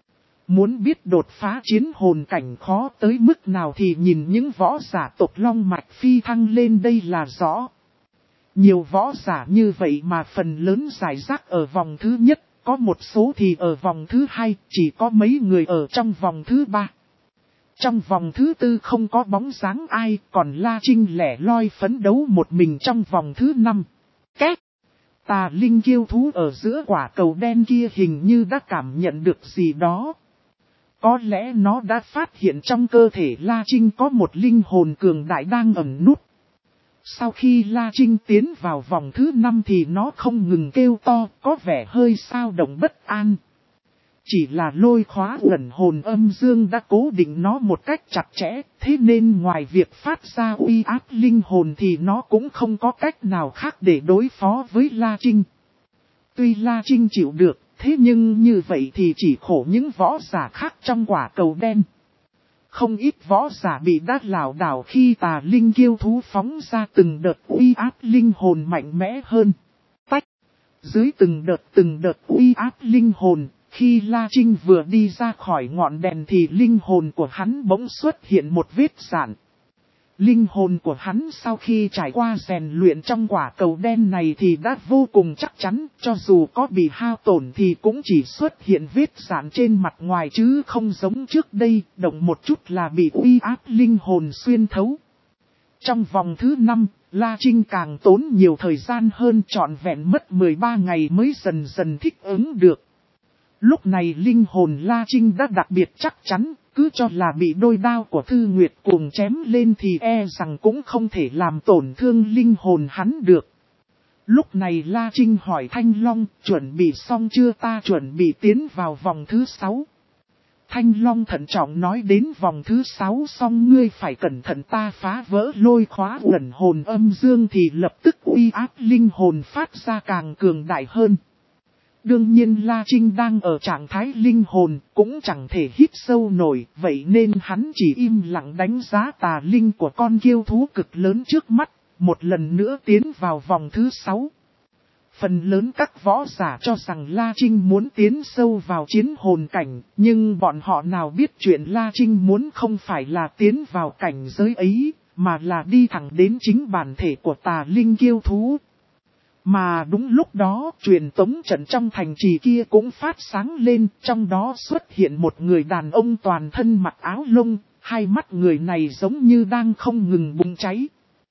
Muốn biết đột phá chiến hồn cảnh khó tới mức nào thì nhìn những võ giả tộc Long Mạch phi thăng lên đây là rõ. Nhiều võ giả như vậy mà phần lớn giải rác ở vòng thứ nhất, có một số thì ở vòng thứ hai, chỉ có mấy người ở trong vòng thứ ba. Trong vòng thứ tư không có bóng dáng ai, còn La Trinh lẻ loi phấn đấu một mình trong vòng thứ năm. Két! Tà Linh Kiêu Thú ở giữa quả cầu đen kia hình như đã cảm nhận được gì đó. Có lẽ nó đã phát hiện trong cơ thể La Trinh có một linh hồn cường đại đang ẩn núp. Sau khi La Trinh tiến vào vòng thứ năm thì nó không ngừng kêu to, có vẻ hơi xao động bất an. Chỉ là lôi khóa ẩn hồn âm dương đã cố định nó một cách chặt chẽ, thế nên ngoài việc phát ra uy áp linh hồn thì nó cũng không có cách nào khác để đối phó với La Trinh. Tuy La Trinh chịu được, thế nhưng như vậy thì chỉ khổ những võ giả khác trong quả cầu đen. Không ít võ giả bị đát lảo đảo khi Tà Linh Kiêu Thú phóng ra từng đợt uy áp linh hồn mạnh mẽ hơn. Tách! Dưới từng đợt từng đợt uy áp linh hồn, khi La Trinh vừa đi ra khỏi ngọn đèn thì linh hồn của hắn bỗng xuất hiện một vết rạn. Linh hồn của hắn sau khi trải qua rèn luyện trong quả cầu đen này thì đã vô cùng chắc chắn, cho dù có bị hao tổn thì cũng chỉ xuất hiện vết rạn trên mặt ngoài chứ không giống trước đây, động một chút là bị uy áp linh hồn xuyên thấu. Trong vòng thứ năm, La Trinh càng tốn nhiều thời gian hơn, trọn vẹn mất mười ba ngày mới dần dần thích ứng được. Lúc này linh hồn La Trinh đã đặc biệt chắc chắn, cứ cho là bị đôi đao của Thư Nguyệt cuồng chém lên thì e rằng cũng không thể làm tổn thương linh hồn hắn được. Lúc này La Trinh hỏi Thanh Long, chuẩn bị xong chưa? Ta chuẩn bị tiến vào vòng thứ sáu. Thanh Long thận trọng nói, đến vòng thứ sáu xong ngươi phải cẩn thận, ta phá vỡ lôi khóa ẩn hồn âm dương thì lập tức uy áp linh hồn phát ra càng cường đại hơn. Đương nhiên La Trinh đang ở trạng thái linh hồn, cũng chẳng thể hít sâu nổi, vậy nên hắn chỉ im lặng đánh giá tà linh của con kiêu thú cực lớn trước mắt, một lần nữa tiến vào vòng thứ sáu. Phần lớn các võ giả cho rằng La Trinh muốn tiến sâu vào chiến hồn cảnh, nhưng bọn họ nào biết chuyện La Trinh muốn không phải là tiến vào cảnh giới ấy, mà là đi thẳng đến chính bản thể của tà linh kiêu thú. Mà đúng lúc đó, truyền tống trận trong thành trì kia cũng phát sáng lên, trong đó xuất hiện một người đàn ông toàn thân mặc áo lông, hai mắt người này giống như đang không ngừng bùng cháy.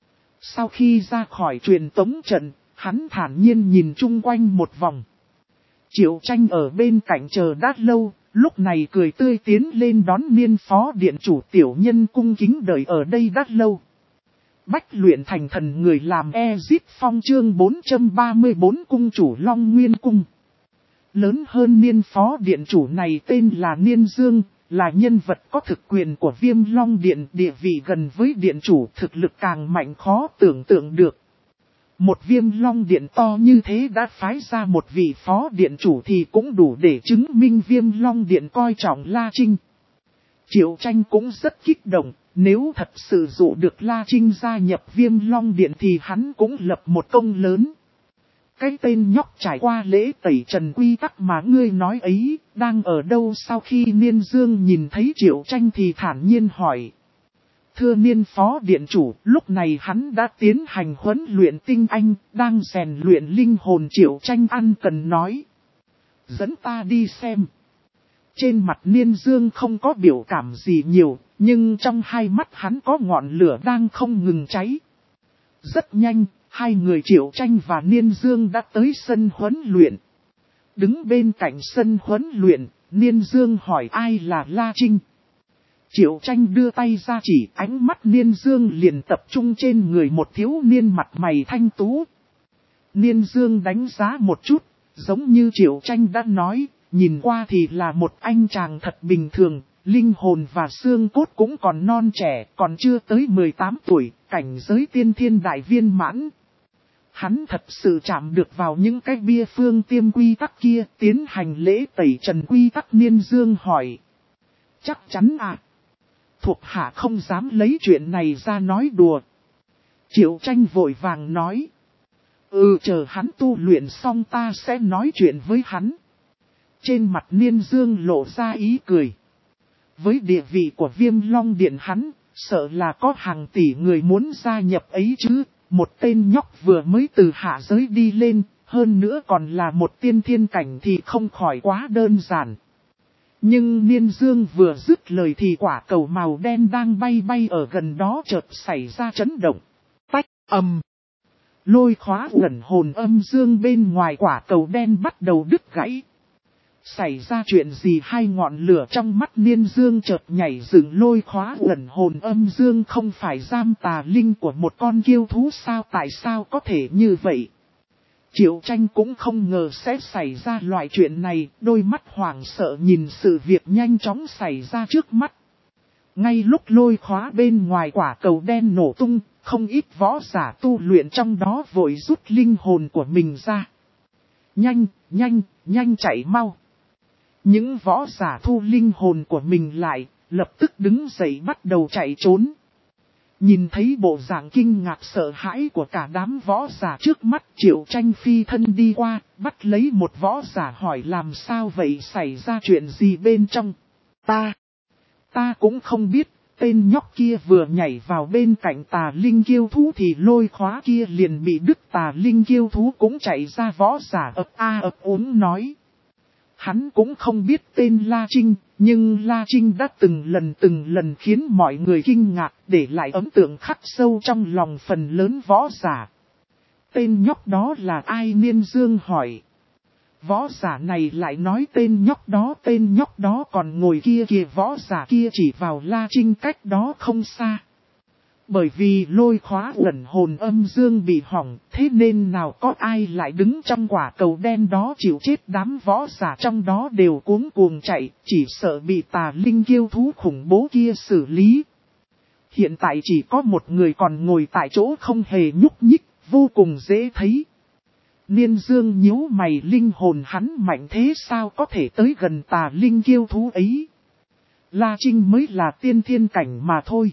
Sau khi ra khỏi truyền tống trận, hắn thản nhiên nhìn chung quanh một vòng. Triệu Tranh ở bên cạnh chờ đã lâu, lúc này cười tươi tiến lên đón Niên phó điện chủ tiểu nhân cung kính đợi ở đây đã lâu. Bách luyện thành thần người làm Ezip Phong chương bốn trăm ba mươi tư cung chủ Long Nguyên Cung. Lớn hơn Niên phó điện chủ này tên là Niên Dương, là nhân vật có thực quyền của Viêm Long Điện, địa vị gần với điện chủ, thực lực càng mạnh khó tưởng tượng được. Một Viêm Long Điện to như thế đã phái ra một vị phó điện chủ thì cũng đủ để chứng minh Viêm Long Điện coi trọng La Trinh. Triệu Tranh cũng rất kích động, nếu thật sự dụ được La Trinh gia nhập Viêm Long Điện thì hắn cũng lập một công lớn. Cái tên nhóc trải qua lễ tẩy trần quy tắc mà ngươi nói ấy, đang ở đâu? Sau khi Niên Dương nhìn thấy Triệu Tranh thì thản nhiên hỏi. Thưa Niên phó điện chủ, lúc này hắn đã tiến hành huấn luyện tinh anh, đang rèn luyện linh hồn. Triệu Tranh ăn cần nói. Dẫn ta đi xem. Trên mặt Niên Dương không có biểu cảm gì nhiều, nhưng trong hai mắt hắn có ngọn lửa đang không ngừng cháy. Rất nhanh, hai người Triệu Tranh và Niên Dương đã tới sân huấn luyện. Đứng bên cạnh sân huấn luyện, Niên Dương hỏi ai là La Trinh. Triệu Tranh đưa tay ra chỉ, ánh mắt Niên Dương liền tập trung trên người một thiếu niên mặt mày thanh tú. Niên Dương đánh giá một chút, giống như Triệu Tranh đã nói, nhìn qua thì là một anh chàng thật bình thường, linh hồn và xương cốt cũng còn non trẻ, còn chưa tới mười tám tuổi, cảnh giới tiên thiên đại viên mãn. Hắn thật sự chạm được vào những cái bia phương tiêm quy tắc kia, tiến hành lễ tẩy trần quy tắc. Niên Dương hỏi. Chắc chắn à? Thuộc hạ không dám lấy chuyện này ra nói đùa. Triệu Tranh vội vàng nói. Ừ, chờ hắn tu luyện xong ta sẽ nói chuyện với hắn. Trên mặt Niên Dương lộ ra ý cười. Với địa vị của Viêm Long Điện hắn, sợ là có hàng tỷ người muốn gia nhập ấy chứ. Một tên nhóc vừa mới từ hạ giới đi lên, hơn nữa còn là một tiên thiên cảnh thì không khỏi quá đơn giản. Nhưng Niên Dương vừa dứt lời thì quả cầu màu đen đang bay bay ở gần đó chợt xảy ra chấn động. Tách âm. Lôi khóa ẩn hồn âm dương bên ngoài quả cầu đen bắt đầu đứt gãy. Xảy ra chuyện gì? Hai ngọn lửa trong mắt Niên Dương chợt nhảy dựng. Lôi khóa ẩn hồn âm dương không phải giam tà linh của một con kiêu thú sao? Tại sao có thể như vậy? Triệu Tranh cũng không ngờ sẽ xảy ra loại chuyện này, đôi mắt hoảng sợ nhìn sự việc nhanh chóng xảy ra trước mắt. Ngay lúc lôi khóa bên ngoài quả cầu đen nổ tung, không ít võ giả tu luyện trong đó vội rút linh hồn của mình ra. Nhanh, nhanh, nhanh chạy mau. Những võ giả thu linh hồn của mình lại, lập tức đứng dậy bắt đầu chạy trốn. Nhìn thấy bộ dạng kinh ngạc sợ hãi của cả đám võ giả trước mắt, Triệu Tranh phi thân đi qua, bắt lấy một võ giả hỏi làm sao vậy, xảy ra chuyện gì bên trong. Ta, ta cũng không biết, tên nhóc kia vừa nhảy vào bên cạnh tà linh kiêu thú thì lôi khóa kia liền bị đứt. Tà linh kiêu thú cũng chạy ra. Võ giả ập a ập ốm nói. Hắn cũng không biết tên La Trinh, nhưng La Trinh đã từng lần từng lần khiến mọi người kinh ngạc, để lại ấn tượng khắc sâu trong lòng phần lớn võ giả. Tên nhóc đó là ai? Niên Dương hỏi. Võ giả này lại nói tên nhóc đó, tên nhóc đó còn ngồi kia kìa. Võ giả kia chỉ vào La Trinh cách đó không xa. Bởi vì lôi khóa ẩn hồn âm dương bị hỏng, thế nên nào có ai lại đứng trong quả cầu đen đó chịu chết. Đám võ giả trong đó đều cuống cuồng chạy, chỉ sợ bị tà linh kiêu thú khủng bố kia xử lý. Hiện tại chỉ có một người còn ngồi tại chỗ không hề nhúc nhích, vô cùng dễ thấy. Niên Dương nhíu mày, linh hồn hắn mạnh thế sao có thể tới gần tà linh kiêu thú ấy. La Trinh mới là tiên thiên cảnh mà thôi.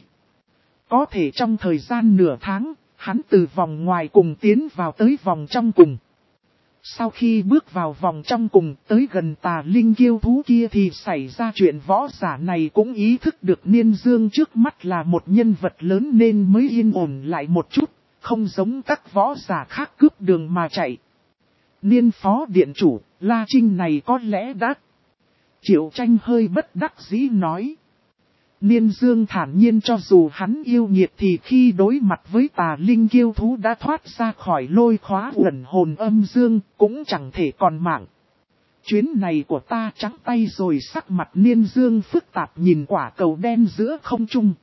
Có thể trong thời gian nửa tháng, hắn từ vòng ngoài cùng tiến vào tới vòng trong cùng. Sau khi bước vào vòng trong cùng tới gần tà linh kiêu thú kia thì xảy ra chuyện võ giả này cũng ý thức được Niên Dương trước mắt là một nhân vật lớn nên mới yên ổn lại một chút, không giống các võ giả khác cướp đường mà chạy. Niên phó điện chủ, La Trinh này có lẽ đã... Triệu Tranh hơi bất đắc dĩ nói. Niên Dương thản nhiên cho dù hắn yêu nghiệt thì khi đối mặt với tà linh kiêu thú đã thoát ra khỏi lôi khóa ẩn hồn âm dương cũng chẳng thể còn mạng. Chuyến này của ta trắng tay rồi. Sắc mặt Niên Dương phức tạp nhìn quả cầu đen giữa không trung.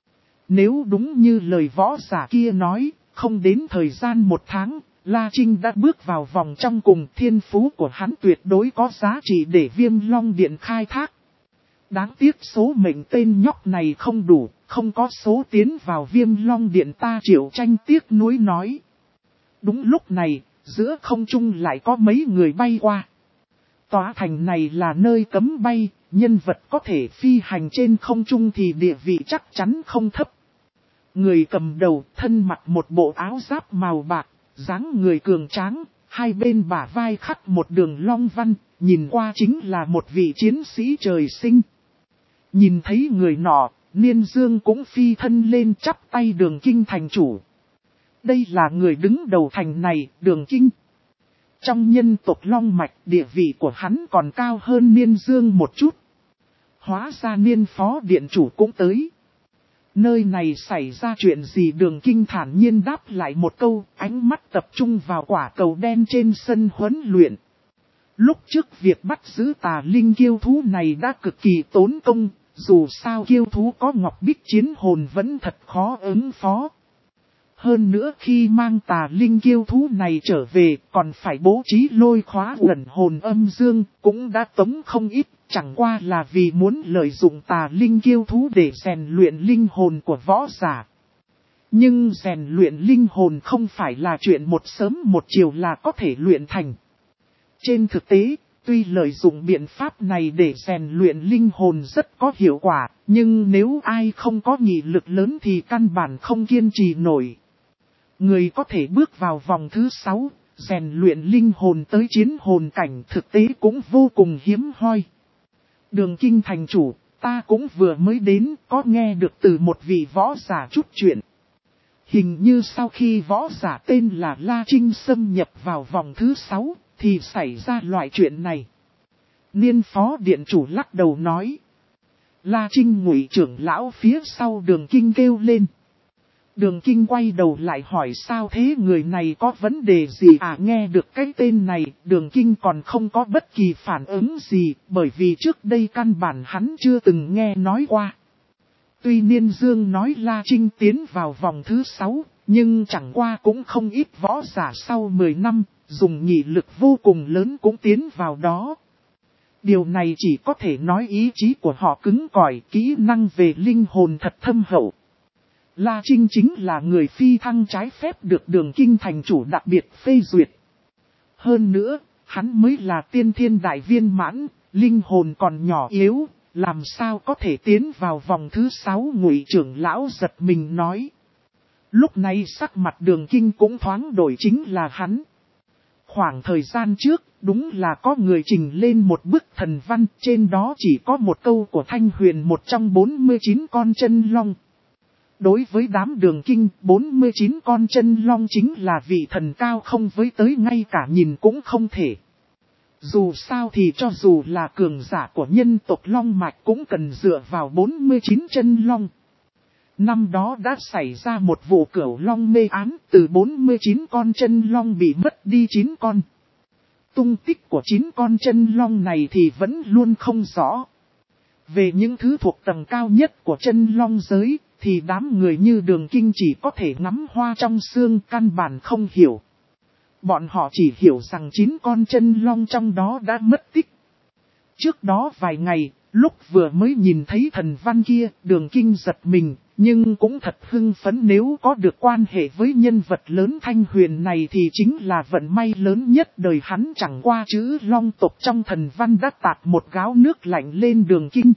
Nếu đúng như lời võ giả kia nói, không đến thời gian một tháng, La Trinh đã bước vào vòng trong cùng. Thiên phú của hắn tuyệt đối có giá trị để Viêm Long Điện khai thác. Đáng tiếc số mệnh tên nhóc này không đủ, không có số tiến vào Viêm Long Điện ta. Triệu Tranh tiếc nuối nói. Đúng lúc này, giữa không trung lại có mấy người bay qua. Tòa thành này là nơi cấm bay, nhân vật có thể phi hành trên không trung thì địa vị chắc chắn không thấp. Người cầm đầu thân mặc một bộ áo giáp màu bạc, dáng người cường tráng, hai bên bả vai khắc một đường long văn, nhìn qua chính là một vị chiến sĩ trời sinh. Nhìn thấy người nọ, Niên Dương cũng phi thân lên chắp tay Đường Kinh thành chủ. Đây là người đứng đầu thành này, Đường Kinh. Trong nhân tộc Long Mạch, địa vị của hắn còn cao hơn Niên Dương một chút. Hóa ra Niên phó điện chủ cũng tới. Nơi này xảy ra chuyện gì? Đường Kinh thản nhiên đáp lại một câu, ánh mắt tập trung vào quả cầu đen trên sân huấn luyện. Lúc trước việc bắt giữ tà linh kiêu thú này đã cực kỳ tốn công, dù sao kiêu thú có ngọc bích chiến hồn vẫn thật khó ứng phó. Hơn nữa khi mang tà linh kiêu thú này trở về còn phải bố trí lôi khóa ẩn hồn âm dương, cũng đã tống không ít, chẳng qua là vì muốn lợi dụng tà linh kiêu thú để rèn luyện linh hồn của võ giả. Nhưng rèn luyện linh hồn không phải là chuyện một sớm một chiều là có thể luyện thành. Trên thực tế, tuy lợi dụng biện pháp này để rèn luyện linh hồn rất có hiệu quả, nhưng nếu ai không có nghị lực lớn thì căn bản không kiên trì nổi. Người có thể bước vào vòng thứ sáu, rèn luyện linh hồn tới chiến hồn cảnh thực tế cũng vô cùng hiếm hoi. Đường Kinh thành chủ, ta cũng vừa mới đến, có nghe được từ một vị võ giả chút chuyện. Hình như sau khi võ giả tên là La Trinh xâm nhập vào vòng thứ sáu, thì xảy ra loại chuyện này. Niên phó điện chủ lắc đầu nói. La Trinh Ngụy trưởng lão phía sau Đường Kinh kêu lên. Đường Kinh quay đầu lại hỏi sao thế, người này có vấn đề gì à? Nghe được cái tên này, Đường Kinh còn không có bất kỳ phản ứng gì, bởi vì trước đây căn bản hắn chưa từng nghe nói qua. Tuy Niên Dương nói La Trinh tiến vào vòng thứ sáu, nhưng chẳng qua cũng không ít võ giả sau mười năm, dùng nghị lực vô cùng lớn cũng tiến vào đó. Điều này chỉ có thể nói ý chí của họ cứng cỏi, kỹ năng về linh hồn thật thâm hậu. La Trinh chính là người phi thăng trái phép được Đường Kinh thành chủ đặc biệt phê duyệt. Hơn nữa, hắn mới là tiên thiên đại viên mãn, linh hồn còn nhỏ yếu, làm sao có thể tiến vào vòng thứ sáu? Ngụy trưởng lão giật mình nói. Lúc này sắc mặt Đường Kinh cũng thoáng đổi, chính là hắn. Khoảng thời gian trước, đúng là có người trình lên một bức thần văn, trên đó chỉ có một câu của Thanh Huyền, một trong bốn mươi chín con chân long. Đối với đám Đường Kinh, bốn mươi chín con chân long chính là vị thần cao không với tới, ngay cả nhìn cũng không thể. Dù sao thì cho dù là cường giả của nhân tộc Long Mạch cũng cần dựa vào bốn mươi chín chân long. Năm đó đã xảy ra một vụ cửu long mê án, từ bốn mươi chín con chân long bị mất đi chín con. Tung tích của chín con chân long này thì vẫn luôn không rõ. Về những thứ thuộc tầng cao nhất của chân long giới, thì đám người như Đường Kinh chỉ có thể ngắm hoa trong xương, căn bản không hiểu. Bọn họ chỉ hiểu rằng chín con chân long trong đó đã mất tích. Trước đó vài ngày, lúc vừa mới nhìn thấy thần văn kia, Đường Kinh giật mình, nhưng cũng thật hưng phấn, nếu có được quan hệ với nhân vật lớn Thanh Huyền này thì chính là vận may lớn nhất đời hắn. Chẳng qua chữ long tộc trong thần văn đã tạt một gáo nước lạnh lên Đường Kinh.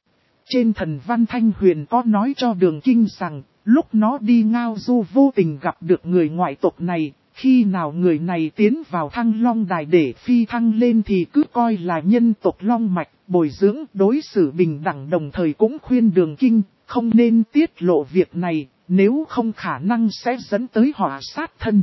Trên thần văn Thanh Huyền có nói cho Đường Kinh rằng, lúc nó đi ngao du vô tình gặp được người ngoại tộc này, Khi nào người này tiến vào Thăng Long Đài để phi thăng lên thì cứ coi là nhân tộc Long Mạch, bồi dưỡng đối xử bình đẳng, đồng thời cũng khuyên Đường Kinh không nên tiết lộ việc này, nếu không khả năng sẽ dẫn tới họa sát thân.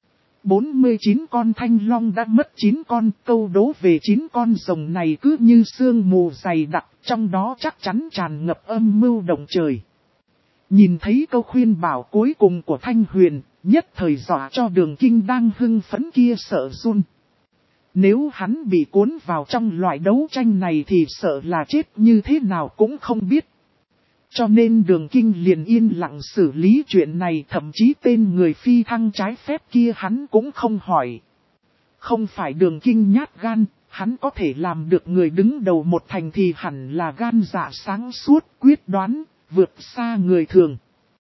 bốn mươi chín con thanh long đã mất chín con, câu đố về chín con rồng này cứ như sương mù dày đặc, trong đó chắc chắn tràn ngập âm mưu động trời. Nhìn thấy câu khuyên bảo cuối cùng của Thanh Huyền, nhất thời dọa cho Đường Kinh đang hưng phấn kia sợ run. Nếu hắn bị cuốn vào trong loại đấu tranh này thì sợ là chết như thế nào cũng không biết. Cho nên Đường Kinh liền yên lặng xử lý chuyện này, thậm chí tên người phi thăng trái phép kia hắn cũng không hỏi. Không phải Đường Kinh nhát gan, hắn có thể làm được người đứng đầu một thành thì hẳn là gan dạ sáng suốt, quyết đoán, vượt xa người thường.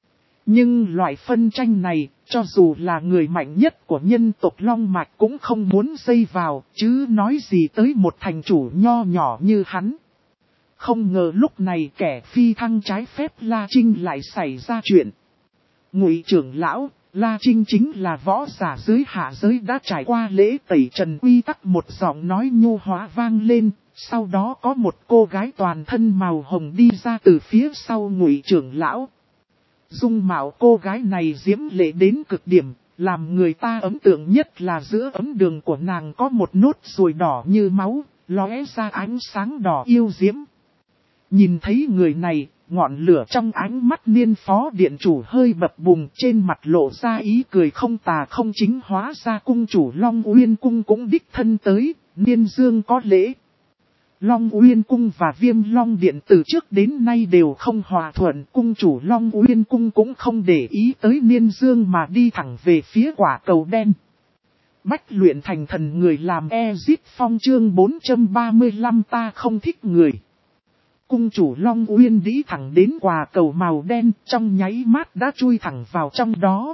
Nhưng loại phân tranh này, cho dù là người mạnh nhất của nhân tộc Long Mạch cũng không muốn dây vào, chứ nói gì tới một thành chủ nho nhỏ như hắn. Không ngờ lúc này kẻ phi thăng trái phép La Trinh lại xảy ra chuyện. Ngụy trưởng lão, La Trinh chính là võ giả dưới hạ giới đã trải qua lễ tẩy trần quy tắc, một giọng nói nhu hóa vang lên, sau đó có một cô gái toàn thân màu hồng đi ra từ phía sau Ngụy trưởng lão. Dung mạo cô gái này diễm lệ đến cực điểm, làm người ta ấn tượng nhất là giữa ấm đường của nàng có một nốt ruồi đỏ như máu, lóe ra ánh sáng đỏ yêu diễm. Nhìn thấy người này, ngọn lửa trong ánh mắt Niên phó điện chủ hơi bập bùng, trên mặt lộ ra ý cười không tà không chính, hóa ra cung chủ Long Uyên Cung cũng đích thân tới, Niên Dương có lễ. Long Uyên Cung và Viêm Long Điện từ trước đến nay đều không hòa thuận, cung chủ Long Uyên Cung cũng không để ý tới Niên Dương mà đi thẳng về phía quả cầu đen. Bách luyện thành thần người làm Exit Phong chương bốn trăm ba mươi lăm ta không thích người. Cung chủ Long Uyên đi thẳng đến quả cầu màu đen, trong nháy mắt đã chui thẳng vào trong đó.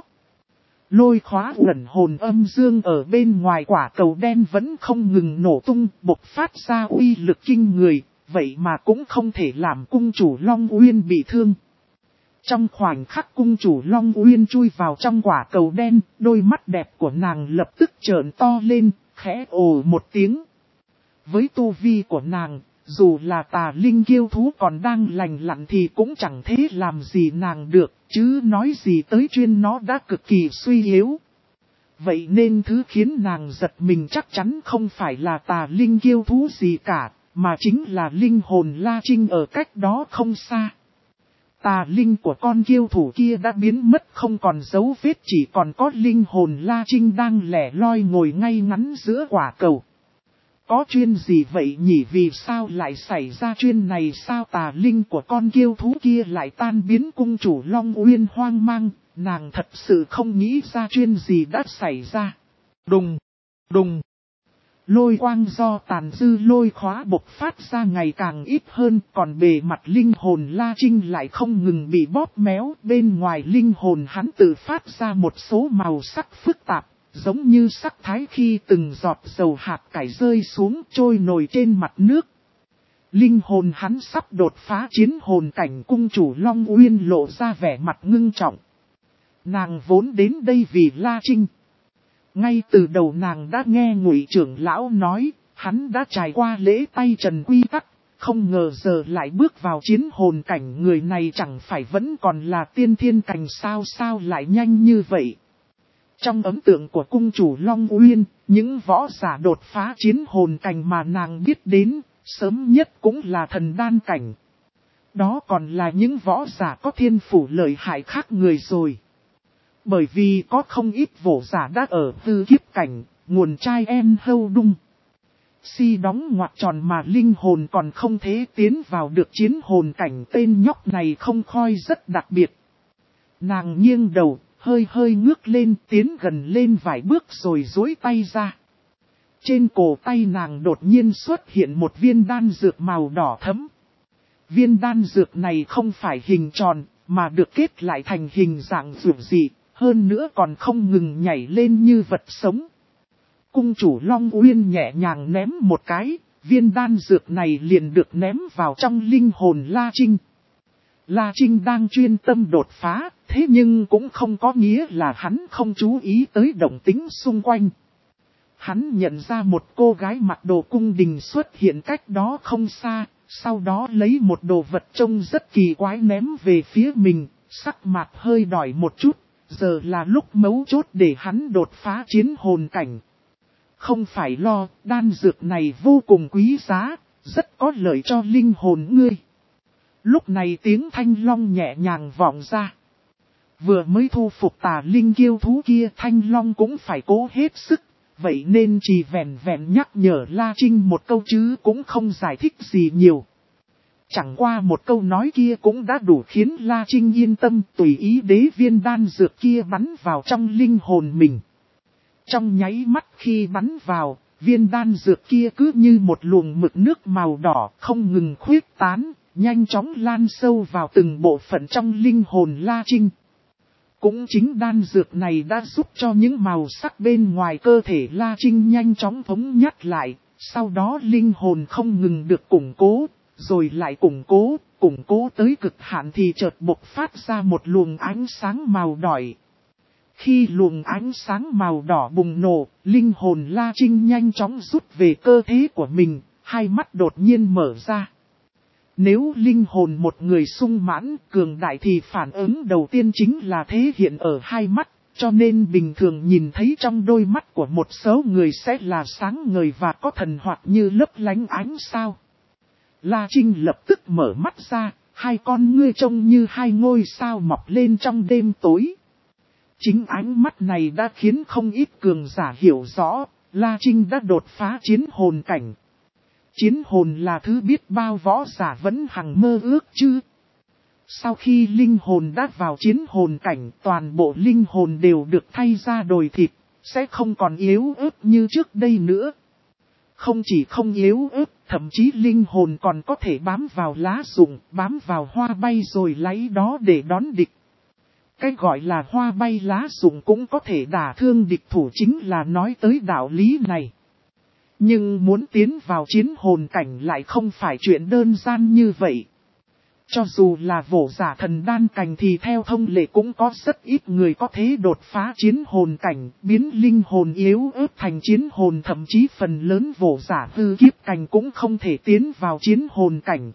Lôi khóa ẩn hồn âm dương ở bên ngoài quả cầu đen vẫn không ngừng nổ tung, bộc phát ra uy lực kinh người, vậy mà cũng không thể làm cung chủ Long Uyên bị thương. Trong khoảnh khắc cung chủ Long Uyên chui vào trong quả cầu đen, đôi mắt đẹp của nàng lập tức trợn to lên, khẽ ồ một tiếng. Với tu vi của nàng, dù là tà linh kiêu thú còn đang lành lặn thì cũng chẳng thế làm gì nàng được, chứ nói gì tới chuyên nó đã cực kỳ suy yếu. Vậy nên thứ khiến nàng giật mình chắc chắn không phải là tà linh kiêu thú gì cả, mà chính là linh hồn La Trinh ở cách đó không xa. Tà linh của con kiêu thủ kia đã biến mất không còn dấu vết, chỉ còn có linh hồn La Trinh đang lẻ loi ngồi ngay ngắn giữa quả cầu. Có chuyện gì vậy nhỉ, vì sao lại xảy ra chuyện này, sao tà linh của con kiêu thú kia lại tan biến? Cung chủ Long Uyên hoang mang, nàng thật sự không nghĩ ra chuyện gì đã xảy ra. Đùng, đùng. Lôi quang do tàn dư lôi khóa bộc phát ra ngày càng ít hơn, còn bề mặt linh hồn La Trinh lại không ngừng bị bóp méo. Bên ngoài linh hồn hắn tự phát ra một số màu sắc phức tạp, giống như sắc thái khi từng giọt dầu hạt cải rơi xuống trôi nổi trên mặt nước. Linh hồn hắn sắp đột phá chiến hồn cảnh, cung chủ Long Uyên lộ ra vẻ mặt ngưng trọng. Nàng vốn đến đây vì La Trinh. Ngay từ đầu nàng đã nghe Ngụy trưởng lão nói, hắn đã trải qua lễ tay trần quy tắc, không ngờ giờ lại bước vào chiến hồn cảnh. Người này chẳng phải vẫn còn là tiên thiên cảnh sao, sao lại nhanh như vậy? Trong ấn tượng của cung chủ Long Uyên, những võ giả đột phá chiến hồn cảnh mà nàng biết đến, sớm nhất cũng là thần đan cảnh. Đó còn là những võ giả có thiên phủ lợi hại khác người rồi. Bởi vì có không ít võ giả đã ở tư kiếp cảnh, nguồn trai em hâu đung. Si đóng ngoặc tròn mà linh hồn còn không thể tiến vào được chiến hồn cảnh, tên nhóc này không khoi rất đặc biệt. Nàng nghiêng đầu, hơi hơi ngước lên, tiến gần lên vài bước rồi duỗi tay ra. Trên cổ tay nàng đột nhiên xuất hiện một viên đan dược màu đỏ thẫm. Viên đan dược này không phải hình tròn, mà được kết lại thành hình dạng dường dị, hơn nữa còn không ngừng nhảy lên như vật sống. Cung chủ Long Uyên nhẹ nhàng ném một cái, viên đan dược này liền được ném vào trong linh hồn La Trinh. La Trinh đang chuyên tâm đột phá, thế nhưng cũng không có nghĩa là hắn không chú ý tới động tĩnh xung quanh. Hắn nhận ra một cô gái mặc đồ cung đình xuất hiện cách đó không xa, sau đó lấy một đồ vật trông rất kỳ quái ném về phía mình, sắc mặt hơi đỏ một chút, giờ là lúc mấu chốt để hắn đột phá chiến hồn cảnh. Không phải lo, đan dược này vô cùng quý giá, rất có lợi cho linh hồn ngươi. Lúc này tiếng thanh long nhẹ nhàng vọng ra. Vừa mới thu phục tà linh kiêu thú kia, thanh long cũng phải cố hết sức. Vậy nên chỉ vẹn vẹn nhắc nhở La Trinh một câu chứ cũng không giải thích gì nhiều. Chẳng qua một câu nói kia cũng đã đủ khiến La Trinh yên tâm, tùy ý đế viên đan dược kia bắn vào trong linh hồn mình. Trong nháy mắt khi bắn vào, viên đan dược kia cứ như một luồng mực nước màu đỏ không ngừng khuếch tán, nhanh chóng lan sâu vào từng bộ phận trong linh hồn La Trinh. Cũng chính đan dược này đã giúp cho những màu sắc bên ngoài cơ thể La Trinh nhanh chóng thống nhất lại, sau đó linh hồn không ngừng được củng cố, rồi lại củng cố, củng cố tới cực hạn thì chợt bộc phát ra một luồng ánh sáng màu đỏ. Khi luồng ánh sáng màu đỏ bùng nổ, linh hồn La Trinh nhanh chóng rút về cơ thể của mình, hai mắt đột nhiên mở ra. Nếu linh hồn một người sung mãn, cường đại thì phản ứng đầu tiên chính là thể hiện ở hai mắt, cho nên bình thường nhìn thấy trong đôi mắt của một số người sẽ là sáng ngời và có thần hoạt như lấp lánh ánh sao. La Trinh lập tức mở mắt ra, hai con ngươi trông như hai ngôi sao mọc lên trong đêm tối. Chính ánh mắt này đã khiến không ít cường giả hiểu rõ, La Trinh đã đột phá chiến hồn cảnh. Chiến hồn là thứ biết bao võ giả vẫn hằng mơ ước chứ. Sau khi linh hồn đã vào chiến hồn cảnh, toàn bộ linh hồn đều được thay ra đồi thịt, sẽ không còn yếu ớt như trước đây nữa. Không chỉ không yếu ớt, thậm chí linh hồn còn có thể bám vào lá rụng, bám vào hoa bay rồi lấy đó để đón địch. Cái gọi là hoa bay lá rụng cũng có thể đả thương địch thủ, chính là nói tới đạo lý này. Nhưng muốn tiến vào chiến hồn cảnh lại không phải chuyện đơn giản như vậy. Cho dù là võ giả thần đan cảnh thì theo thông lệ cũng có rất ít người có thể đột phá chiến hồn cảnh, biến linh hồn yếu ớt thành chiến hồn, thậm chí phần lớn võ giả hư kiếp cảnh cũng không thể tiến vào chiến hồn cảnh.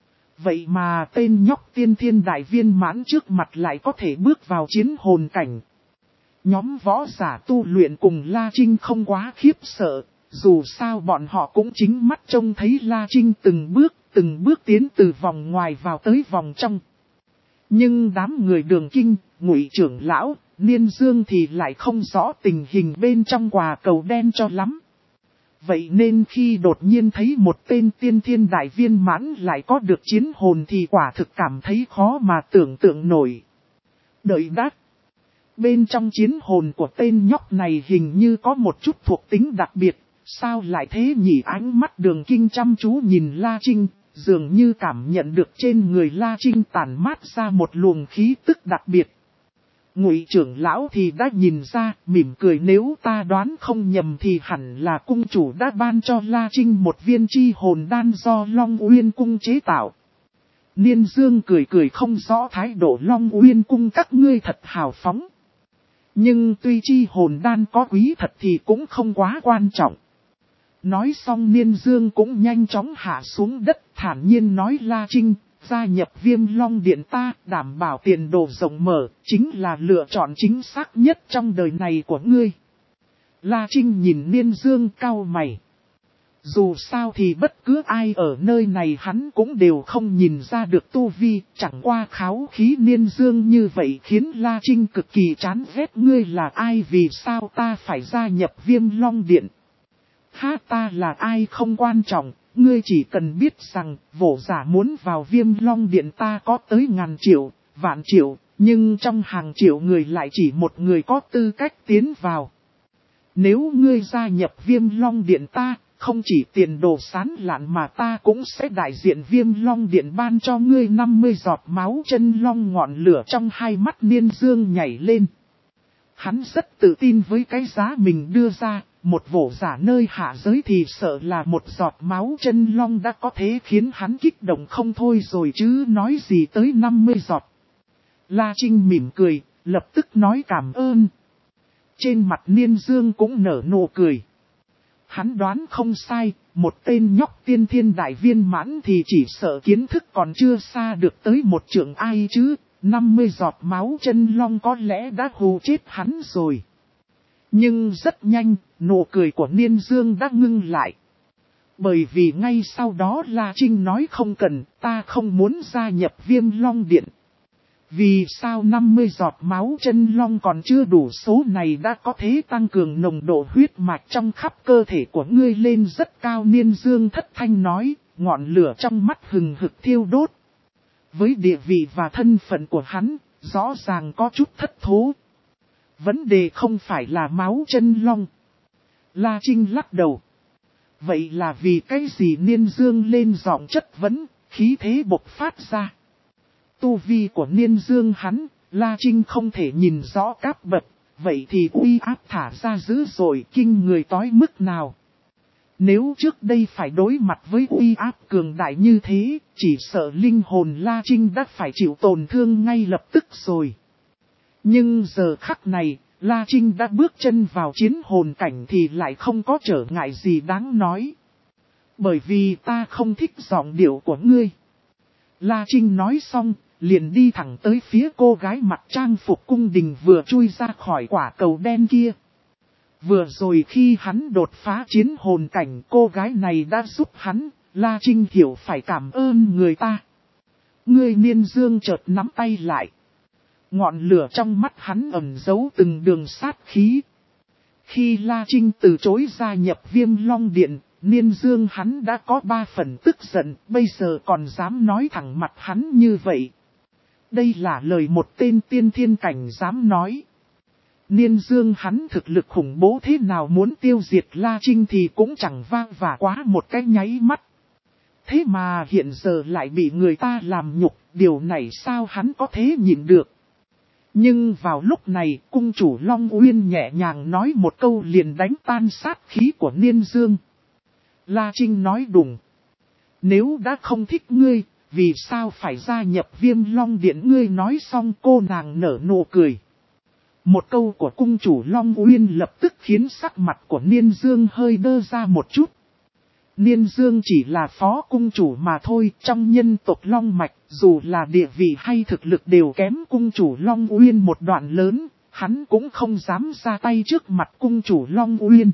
Vậy mà tên nhóc tiên thiên đại viên mãn trước mặt lại có thể bước vào chiến hồn cảnh. Nhóm võ giả tu luyện cùng La Trinh không quá khiếp sợ, dù sao bọn họ cũng chính mắt trông thấy La Trinh từng bước, từng bước tiến từ vòng ngoài vào tới vòng trong. Nhưng đám người Đường Kinh, Ngụy trưởng lão, Niên Dương thì lại không rõ tình hình bên trong quả cầu đen cho lắm. Vậy nên khi đột nhiên thấy một tên tiên thiên đại viên mãn lại có được chiến hồn thì quả thực cảm thấy khó mà tưởng tượng nổi. Đợi đát. Bên trong chiến hồn của tên nhóc này hình như có một chút thuộc tính đặc biệt. Sao lại thế nhỉ? Ánh mắt Đường Kinh chăm chú nhìn La Trinh, dường như cảm nhận được trên người La Trinh tản mát ra một luồng khí tức đặc biệt. Ngụy trưởng lão thì đã nhìn ra, mỉm cười, nếu ta đoán không nhầm thì hẳn là cung chủ đã ban cho La Trinh một viên chi hồn đan do Long Uyên Cung chế tạo. Niên Dương cười cười không rõ thái độ Long Uyên Cung các ngươi thật hào phóng. Nhưng tuy chi hồn đan có quý thật thì cũng không quá quan trọng. Nói xong Niên Dương cũng nhanh chóng hạ xuống đất, thản nhiên nói, La Trinh, gia nhập Viêm Long Điện ta, đảm bảo tiền đồ rộng mở, chính là lựa chọn chính xác nhất trong đời này của ngươi. La Trinh nhìn Niên Dương cau mày. Dù sao thì bất cứ ai ở nơi này hắn cũng đều không nhìn ra được tu vi, chẳng qua kháo khí Niên Dương như vậy khiến La Trinh cực kỳ chán ghét. Ngươi là ai, vì sao ta phải gia nhập Viêm Long Điện? Ha, ta là ai không quan trọng, ngươi chỉ cần biết rằng, võ giả muốn vào Viêm Long Điện ta có tới ngàn triệu, vạn triệu, nhưng trong hàng triệu người lại chỉ một người có tư cách tiến vào. Nếu ngươi gia nhập Viêm Long Điện ta, không chỉ tiền đồ sán lạn mà ta cũng sẽ đại diện Viêm Long Điện ban cho ngươi năm mươi giọt máu chân long. Ngọn lửa trong hai mắt Niên Dương nhảy lên. Hắn rất tự tin với cái giá mình đưa ra, một vỗ giả nơi hạ giới thì sợ là một giọt máu chân long đã có thể khiến hắn kích động không thôi rồi chứ nói gì tới năm mươi giọt. La Trinh mỉm cười, lập tức nói cảm ơn. Trên mặt Niên Dương cũng nở nụ cười. Hắn đoán không sai, một tên nhóc tiên thiên đại viên mãn thì chỉ sợ kiến thức còn chưa xa được tới một trượng ai chứ, năm mươi giọt máu chân long có lẽ đã hù chết hắn rồi. Nhưng rất nhanh, nụ cười của Niên Dương đã ngưng lại. Bởi vì ngay sau đó La Trinh nói không cần, ta không muốn gia nhập Viêm Long Điện. Vì sao năm mươi giọt máu chân long còn chưa đủ số này đã có thể tăng cường nồng độ huyết mạch trong khắp cơ thể của ngươi lên rất cao. Niên Dương thất thanh nói, ngọn lửa trong mắt hừng hực thiêu đốt. Với địa vị và thân phận của hắn, rõ ràng có chút thất thố. Vấn đề không phải là máu chân long. La Trinh lắc đầu. Vậy là vì cái gì? Niên Dương lên giọng chất vấn, khí thế bộc phát ra. Tu vi của Niên Dương hắn, La Trinh không thể nhìn rõ các bậc, vậy thì uy áp thả ra dữ dội kinh người tới mức nào. Nếu trước đây phải đối mặt với uy áp cường đại như thế, chỉ sợ linh hồn La Trinh đã phải chịu tổn thương ngay lập tức rồi. Nhưng giờ khắc này, La Trinh đã bước chân vào chiến hồn cảnh thì lại không có trở ngại gì đáng nói. Bởi vì ta không thích giọng điệu của ngươi. La Trinh nói xong, liền đi thẳng tới phía cô gái mặc trang phục cung đình vừa chui ra khỏi quả cầu đen kia. Vừa rồi khi hắn đột phá chiến hồn cảnh, cô gái này đã giúp hắn, La Trinh hiểu phải cảm ơn người ta. Ngươi Niên Dương chợt nắm tay lại. Ngọn lửa trong mắt hắn ẩn giấu từng đường sát khí. Khi La Trinh từ chối gia nhập Viêm Long Điện, Niên Dương hắn đã có ba phần tức giận, bây giờ còn dám nói thẳng mặt hắn như vậy. Đây là lời một tên tiên thiên cảnh dám nói. Niên Dương hắn thực lực khủng bố thế nào, muốn tiêu diệt La Trinh thì cũng chẳng vang và quá một cái nháy mắt. Thế mà hiện giờ lại bị người ta làm nhục, điều này sao hắn có thể nhịn được. Nhưng vào lúc này, cung chủ Long Uyên nhẹ nhàng nói một câu liền đánh tan sát khí của Niên Dương. La Trinh nói đúng. Nếu đã không thích ngươi, vì sao phải gia nhập Viêm Long Điện? Ngươi nói xong cô nàng nở nụ cười. Một câu của cung chủ Long Uyên lập tức khiến sắc mặt của Niên Dương hơi đơ ra một chút. Niên Dương chỉ là phó cung chủ mà thôi, trong nhân tộc Long Mạch, dù là địa vị hay thực lực đều kém cung chủ Long Uyên một đoạn lớn, hắn cũng không dám ra tay trước mặt cung chủ Long Uyên.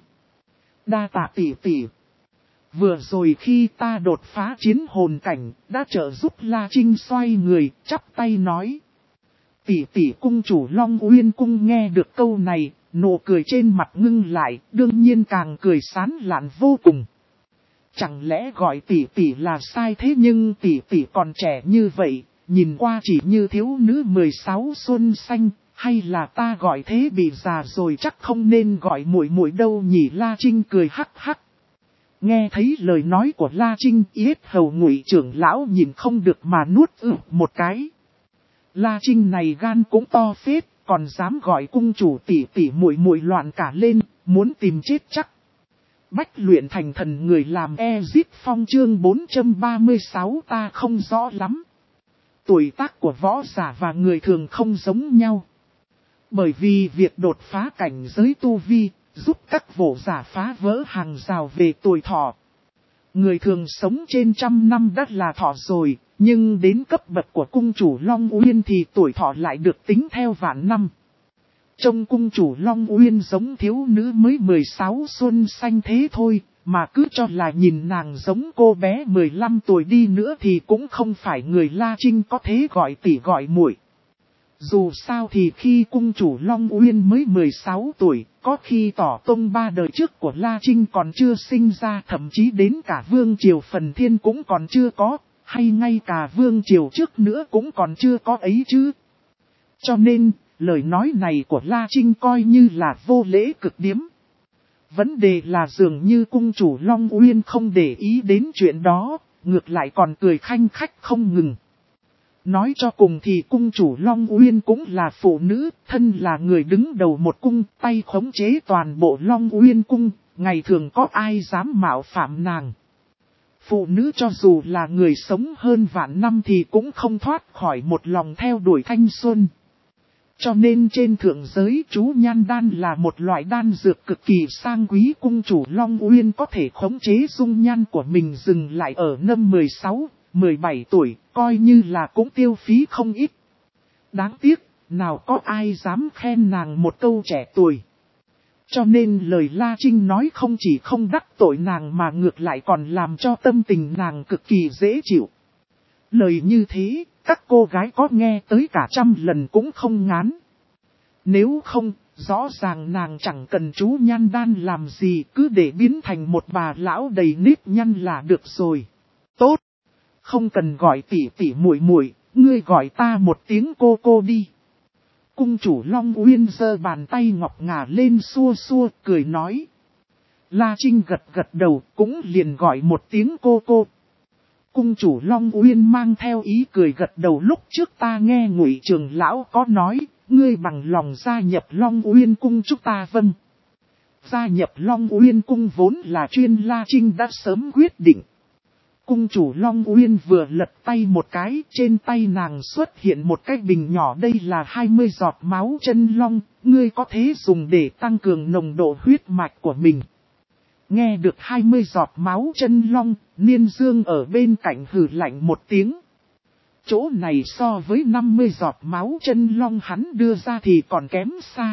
Đa tạ tỷ tỷ. Vừa rồi khi ta đột phá chiến hồn cảnh, đã trợ giúp La Trinh xoay người, chắp tay nói. Tỷ tỷ. Cung chủ Long Uyên cung nghe được câu này, nụ cười trên mặt ngưng lại, đương nhiên càng cười sán lạn vô cùng. Chẳng lẽ gọi tỷ tỷ là sai thế, nhưng tỷ tỷ còn trẻ như vậy, nhìn qua chỉ như thiếu nữ mười sáu xuân xanh, hay là ta gọi thế bị già rồi, chắc không nên gọi muội muội đâu nhỉ. La Trinh cười hắc hắc. Nghe thấy lời nói của La Trinh, yết hầu Ngụy trưởng lão nhìn không được mà nuốt ử một cái. La Trinh này gan cũng to phết, còn dám gọi cung chủ tỷ tỷ muội muội, loạn cả lên, muốn tìm chết chắc. Bách luyện thành thần người làm Ezip Phong chương bốn trăm ba mươi sáu ta không rõ lắm. Tuổi tác của võ giả và người thường không giống nhau. Bởi vì việc đột phá cảnh giới tu vi, giúp các võ giả phá vỡ hàng rào về tuổi thọ. Người thường sống trên trăm năm đã là thọ rồi, nhưng đến cấp bậc của cung chủ Long Uyên thì tuổi thọ lại được tính theo vạn năm. Trông cung chủ Long Uyên giống thiếu nữ mới mười sáu xuân xanh thế thôi, mà cứ cho là nhìn nàng giống cô bé mười lăm tuổi đi nữa thì cũng không phải người La Trinh có thể gọi tỷ gọi muội. Dù sao thì khi cung chủ Long Uyên mới mười sáu tuổi, có khi tỏ tông ba đời trước của La Trinh còn chưa sinh ra, thậm chí đến cả vương triều Phần Thiên cũng còn chưa có, hay ngay cả vương triều trước nữa cũng còn chưa có ấy chứ. Cho nên, lời nói này của La Trinh coi như là vô lễ cực điếm. Vấn đề là dường như cung chủ Long Uyên không để ý đến chuyện đó, ngược lại còn cười khanh khách không ngừng. Nói cho cùng thì cung chủ Long Uyên cũng là phụ nữ, thân là người đứng đầu một cung, tay khống chế toàn bộ Long Uyên cung, ngày thường có ai dám mạo phạm nàng. Phụ nữ cho dù là người sống hơn vạn năm thì cũng không thoát khỏi một lòng theo đuổi thanh xuân. Cho nên trên thượng giới chú nhan đan là một loại đan dược cực kỳ sang quý, cung chủ Long Uyên có thể khống chế dung nhan của mình dừng lại ở năm mười sáu, mười bảy tuổi, coi như là cũng tiêu phí không ít. Đáng tiếc, nào có ai dám khen nàng một câu trẻ tuổi. Cho nên lời La Trinh nói không chỉ không đắc tội nàng mà ngược lại còn làm cho tâm tình nàng cực kỳ dễ chịu. Lời như thế, các cô gái có nghe tới cả trăm lần cũng không ngán. Nếu không, rõ ràng nàng chẳng cần chú nhan đan làm gì, cứ để biến thành một bà lão đầy nếp nhăn là được rồi. Tốt! Không cần gọi tỷ tỷ muội muội, ngươi gọi ta một tiếng cô cô đi. Cung chủ Long Uyên giơ bàn tay ngọc ngà lên xua xua, cười nói. La Trinh gật gật đầu, cũng liền gọi một tiếng cô cô. Cung chủ Long Uyên mang theo ý cười gật đầu, lúc trước ta nghe Ngụy trưởng lão có nói, ngươi bằng lòng gia nhập Long Uyên cung chúng ta vâng. Gia nhập Long Uyên cung vốn là chuyên La Trinh đã sớm quyết định. Cung chủ Long Uyên vừa lật tay một cái, trên tay nàng xuất hiện một cái bình nhỏ, đây là hai mươi giọt máu chân long, ngươi có thể dùng để tăng cường nồng độ huyết mạch của mình. Nghe được hai mươi giọt máu chân long, Niên Dương ở bên cạnh hừ lạnh một tiếng. Chỗ này so với năm mươi giọt máu chân long hắn đưa ra thì còn kém xa.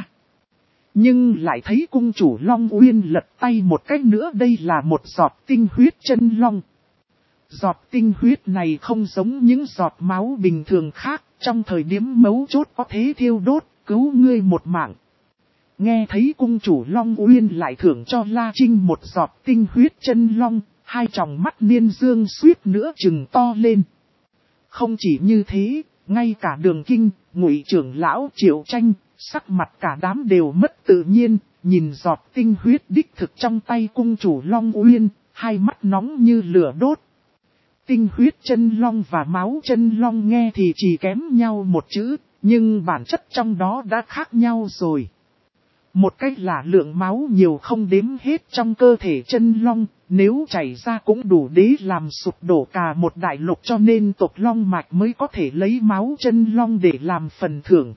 Nhưng lại thấy cung chủ Long Uyên lật tay một cách nữa, đây là một giọt tinh huyết chân long. Giọt tinh huyết này không giống những giọt máu bình thường khác, trong thời điểm mấu chốt có thể thiêu đốt, cứu ngươi một mạng. Nghe thấy cung chủ Long Uyên lại thưởng cho La Trinh một giọt tinh huyết chân long, hai tròng mắt Niên Dương suýt nữa trừng to lên. Không chỉ như thế, ngay cả Đường Kinh, Ngụy trưởng lão Triệu Tranh, sắc mặt cả đám đều mất tự nhiên, nhìn giọt tinh huyết đích thực trong tay cung chủ Long Uyên, hai mắt nóng như lửa đốt. Tinh huyết chân long và máu chân long nghe thì chỉ kém nhau một chữ, nhưng bản chất trong đó đã khác nhau rồi. Một cách là lượng máu nhiều không đếm hết trong cơ thể chân long, nếu chảy ra cũng đủ để làm sụp đổ cả một đại lục, cho nên tộc long mạch mới có thể lấy máu chân long để làm phần thưởng.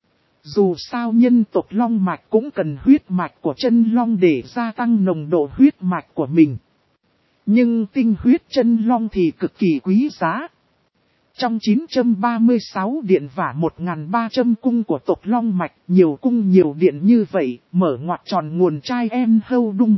Dù sao nhân tộc long mạch cũng cần huyết mạch của chân long để gia tăng nồng độ huyết mạch của mình. Nhưng tinh huyết chân long thì cực kỳ quý giá. Trong chín trăm ba mươi sáu điện và một nghìn ba trăm cung của tộc long mạch, nhiều cung nhiều điện như vậy, mở ngoặc tròn nguồn chai em hâu đung.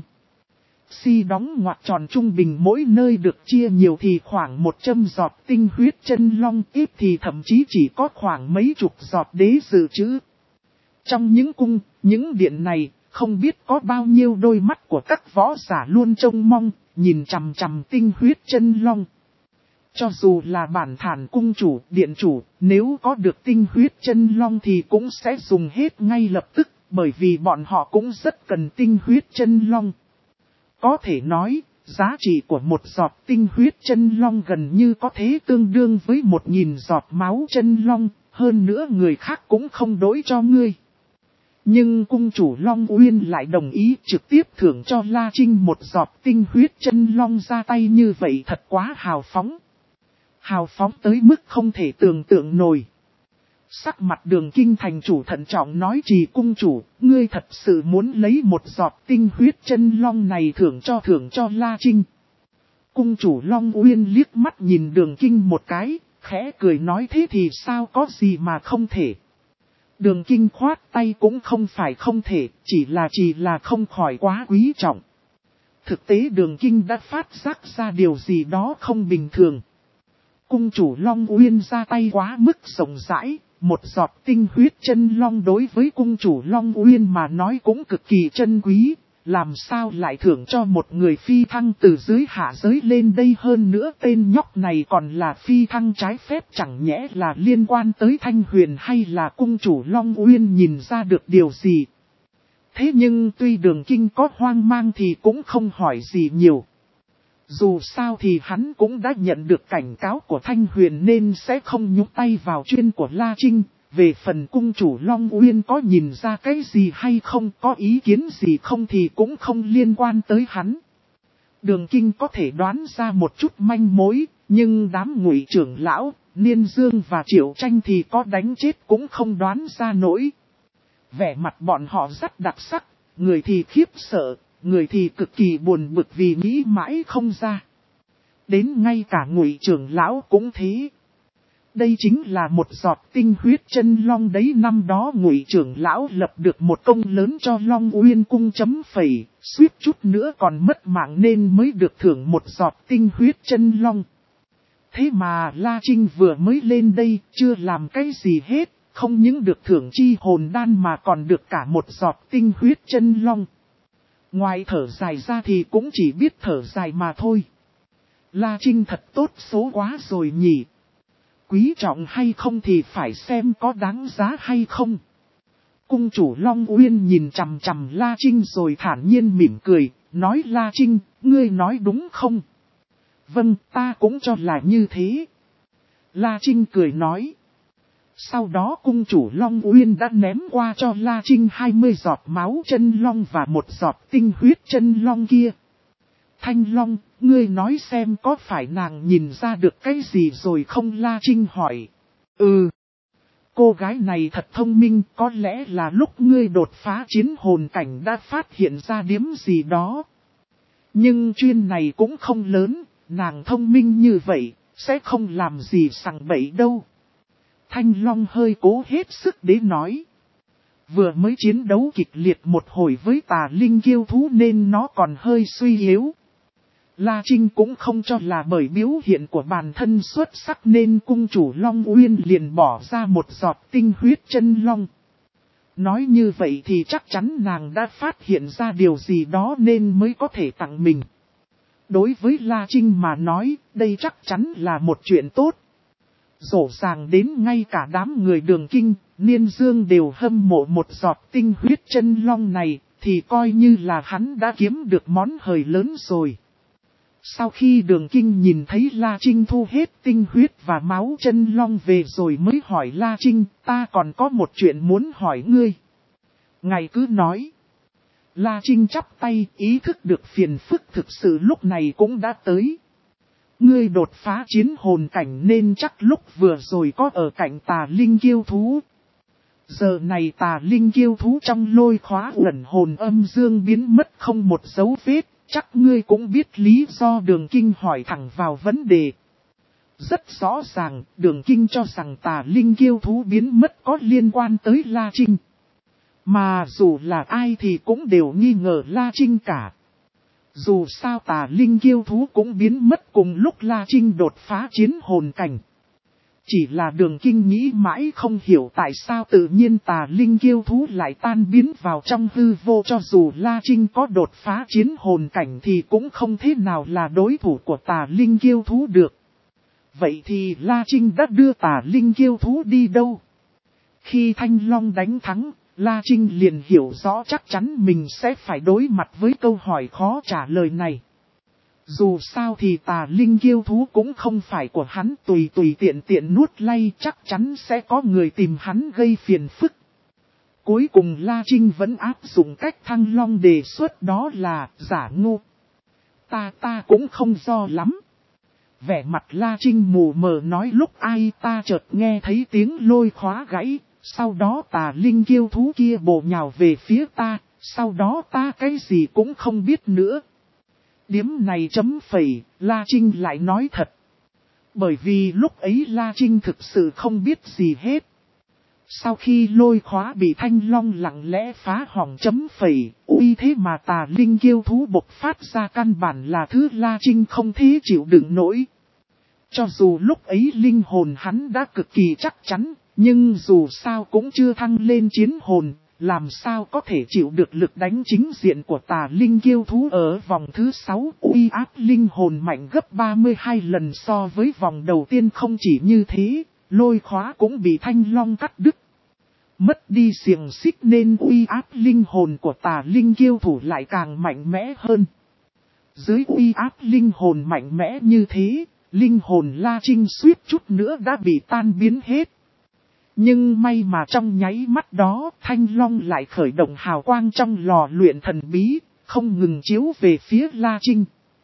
Si đóng ngoặc tròn trung bình mỗi nơi được chia nhiều thì khoảng một trăm giọt tinh huyết chân long, ít thì thậm chí chỉ có khoảng mấy chục giọt đế dự trữ. Trong những cung, những điện này, không biết có bao nhiêu đôi mắt của các võ giả luôn trông mong, nhìn chằm chằm tinh huyết chân long. Cho dù là bản thản cung chủ, điện chủ, nếu có được tinh huyết chân long thì cũng sẽ dùng hết ngay lập tức, bởi vì bọn họ cũng rất cần tinh huyết chân long. Có thể nói, giá trị của một giọt tinh huyết chân long gần như có thể tương đương với một nghìn giọt máu chân long, hơn nữa người khác cũng không đối cho ngươi. Nhưng cung chủ Long Uyên lại đồng ý trực tiếp thưởng cho La Trinh một giọt tinh huyết chân long, ra tay như vậy thật quá hào phóng. Hào phóng tới mức không thể tưởng tượng nổi. Sắc mặt Đường Kinh thành chủ thận trọng nói, Trì cung chủ, ngươi thật sự muốn lấy một giọt tinh huyết chân long này thưởng cho thưởng cho La Trinh. Cung chủ Long Uyên liếc mắt nhìn Đường Kinh một cái, khẽ cười nói, thế thì sao, có gì mà không thể. Đường Kinh khoát tay, cũng không phải không thể, chỉ là chỉ là không khỏi quá quý trọng. Thực tế Đường Kinh đã phát giác ra điều gì đó không bình thường. Cung chủ Long Uyên ra tay quá mức rộng rãi, một giọt tinh huyết chân long đối với cung chủ Long Uyên mà nói cũng cực kỳ chân quý, làm sao lại thưởng cho một người phi thăng từ dưới hạ giới lên đây, hơn nữa tên nhóc này còn là phi thăng trái phép, chẳng nhẽ là liên quan tới Thanh Huyền hay là cung chủ Long Uyên nhìn ra được điều gì. Thế nhưng tuy Đường Kinh có hoang mang thì cũng không hỏi gì nhiều. Dù sao thì hắn cũng đã nhận được cảnh cáo của Thanh Huyền nên sẽ không nhúc tay vào chuyên của La Trinh. Về phần cung chủ Long Uyên có nhìn ra cái gì hay không, có ý kiến gì không thì cũng không liên quan tới hắn. Đường Kinh có thể đoán ra một chút manh mối, nhưng đám Ngụy trưởng lão, Niên Dương và Triệu Tranh thì có đánh chết cũng không đoán ra nổi. Vẻ mặt bọn họ rất đặc sắc, người thì khiếp sợ, người thì cực kỳ buồn bực vì nghĩ mãi không ra. Đến ngay cả Ngụy trưởng lão cũng thế. Đây chính là một giọt tinh huyết chân long đấy, năm đó Ngụy trưởng lão lập được một công lớn cho Long Uyên cung chấm phẩy, suýt chút nữa còn mất mạng nên mới được thưởng một giọt tinh huyết chân long. Thế mà La Trinh vừa mới lên đây, chưa làm cái gì hết, không những được thưởng chi hồn đan mà còn được cả một giọt tinh huyết chân long. Ngoài thở dài ra thì cũng chỉ biết thở dài mà thôi. La Trinh thật tốt số quá rồi nhỉ. Quý trọng hay không thì phải xem có đáng giá hay không. Cung chủ Long Uyên nhìn chằm chằm La Trinh rồi thản nhiên mỉm cười, nói La Trinh, ngươi nói đúng không? Vâng, ta cũng cho là như thế. La Trinh cười nói. Sau đó cung chủ Long Uyên đã ném qua cho La Trinh hai mươi giọt máu chân long và một giọt tinh huyết chân long kia. Thanh Long, ngươi nói xem có phải nàng nhìn ra được cái gì rồi không? La Trinh hỏi. Ừ. Cô gái này thật thông minh, có lẽ là lúc ngươi đột phá chiến hồn cảnh đã phát hiện ra điểm gì đó. Nhưng chuyên này cũng không lớn, nàng thông minh như vậy, sẽ không làm gì sằng bậy đâu. Thanh Long hơi cố hết sức để nói. Vừa mới chiến đấu kịch liệt một hồi với tà linh kiêu thú nên nó còn hơi suy yếu. La Trinh cũng không cho là bởi biểu hiện của bản thân xuất sắc nên cung chủ Long Uyên liền bỏ ra một giọt tinh huyết chân long. Nói như vậy thì chắc chắn nàng đã phát hiện ra điều gì đó nên mới có thể tặng mình. Đối với La Trinh mà nói, đây chắc chắn là một chuyện tốt. Rổ ràng đến ngay cả đám người Đường Kinh, Niên Dương đều hâm mộ một giọt tinh huyết chân long này, thì coi như là hắn đã kiếm được món hời lớn rồi. Sau khi Đường Kinh nhìn thấy La Trinh thu hết tinh huyết và máu chân long về rồi mới hỏi La Trinh, ta còn có một chuyện muốn hỏi ngươi. Ngài cứ nói. La Trinh chắp tay, ý thức được phiền phức thực sự lúc này cũng đã tới. Ngươi đột phá chiến hồn cảnh nên chắc lúc vừa rồi có ở cạnh tà linh kiêu thú. Giờ này tà linh kiêu thú trong lôi khóa ẩn hồn âm dương biến mất không một dấu vết. Chắc ngươi cũng biết lý do Đường Kinh hỏi thẳng vào vấn đề. Rất rõ ràng, Đường Kinh cho rằng tà linh kiêu thú biến mất có liên quan tới La Trinh. Mà dù là ai thì cũng đều nghi ngờ La Trinh cả. Dù sao tà linh kiêu thú cũng biến mất cùng lúc La Trinh đột phá chiến hồn cảnh. Chỉ là Đường Kinh nghĩ mãi không hiểu tại sao tự nhiên tà linh kiêu thú lại tan biến vào trong hư vô, cho dù La Trinh có đột phá chiến hồn cảnh thì cũng không thể nào là đối thủ của tà linh kiêu thú được. Vậy thì La Trinh đã đưa tà linh kiêu thú đi đâu? Khi Thanh Long đánh thắng, La Trinh liền hiểu rõ chắc chắn mình sẽ phải đối mặt với câu hỏi khó trả lời này. Dù sao thì tà linh kiêu thú cũng không phải của hắn, tùy tùy tiện tiện nuốt lay, chắc chắn sẽ có người tìm hắn gây phiền phức. Cuối cùng La Trinh vẫn áp dụng cách Thăng Long đề xuất, đó là giả ngu. Ta ta cũng không do lắm. Vẻ mặt La Trinh mù mờ nói, lúc ai ta chợt nghe thấy tiếng lôi khóa gãy, sau đó tà linh kiêu thú kia bổ nhào về phía ta, sau đó ta cái gì cũng không biết nữa. Điếm này chấm phẩy, La Trinh lại nói thật. Bởi vì lúc ấy La Trinh thực sự không biết gì hết. Sau khi lôi khóa bị Thanh Long lặng lẽ phá hỏng chấm phẩy, uy thế mà tà linh kiêu thú bộc phát ra căn bản là thứ La Trinh không thể chịu đựng nổi. Cho dù lúc ấy linh hồn hắn đã cực kỳ chắc chắn, nhưng dù sao cũng chưa thăng lên chiến hồn. Làm sao có thể chịu được lực đánh chính diện của tà linh kiêu thú ở vòng thứ sáu, uy áp linh hồn mạnh gấp ba mươi hai lần so với vòng đầu tiên. Không chỉ như thế, lôi khóa cũng bị Thanh Long cắt đứt. Mất đi xiềng xích nên uy áp linh hồn của tà linh kiêu thủ lại càng mạnh mẽ hơn. Dưới uy áp linh hồn mạnh mẽ như thế, linh hồn La Trinh suýt chút nữa đã bị tan biến hết. Nhưng may mà trong nháy mắt đó, Thanh Long lại khởi động hào quang trong lò luyện thần bí, không ngừng chiếu về phía La Trinh.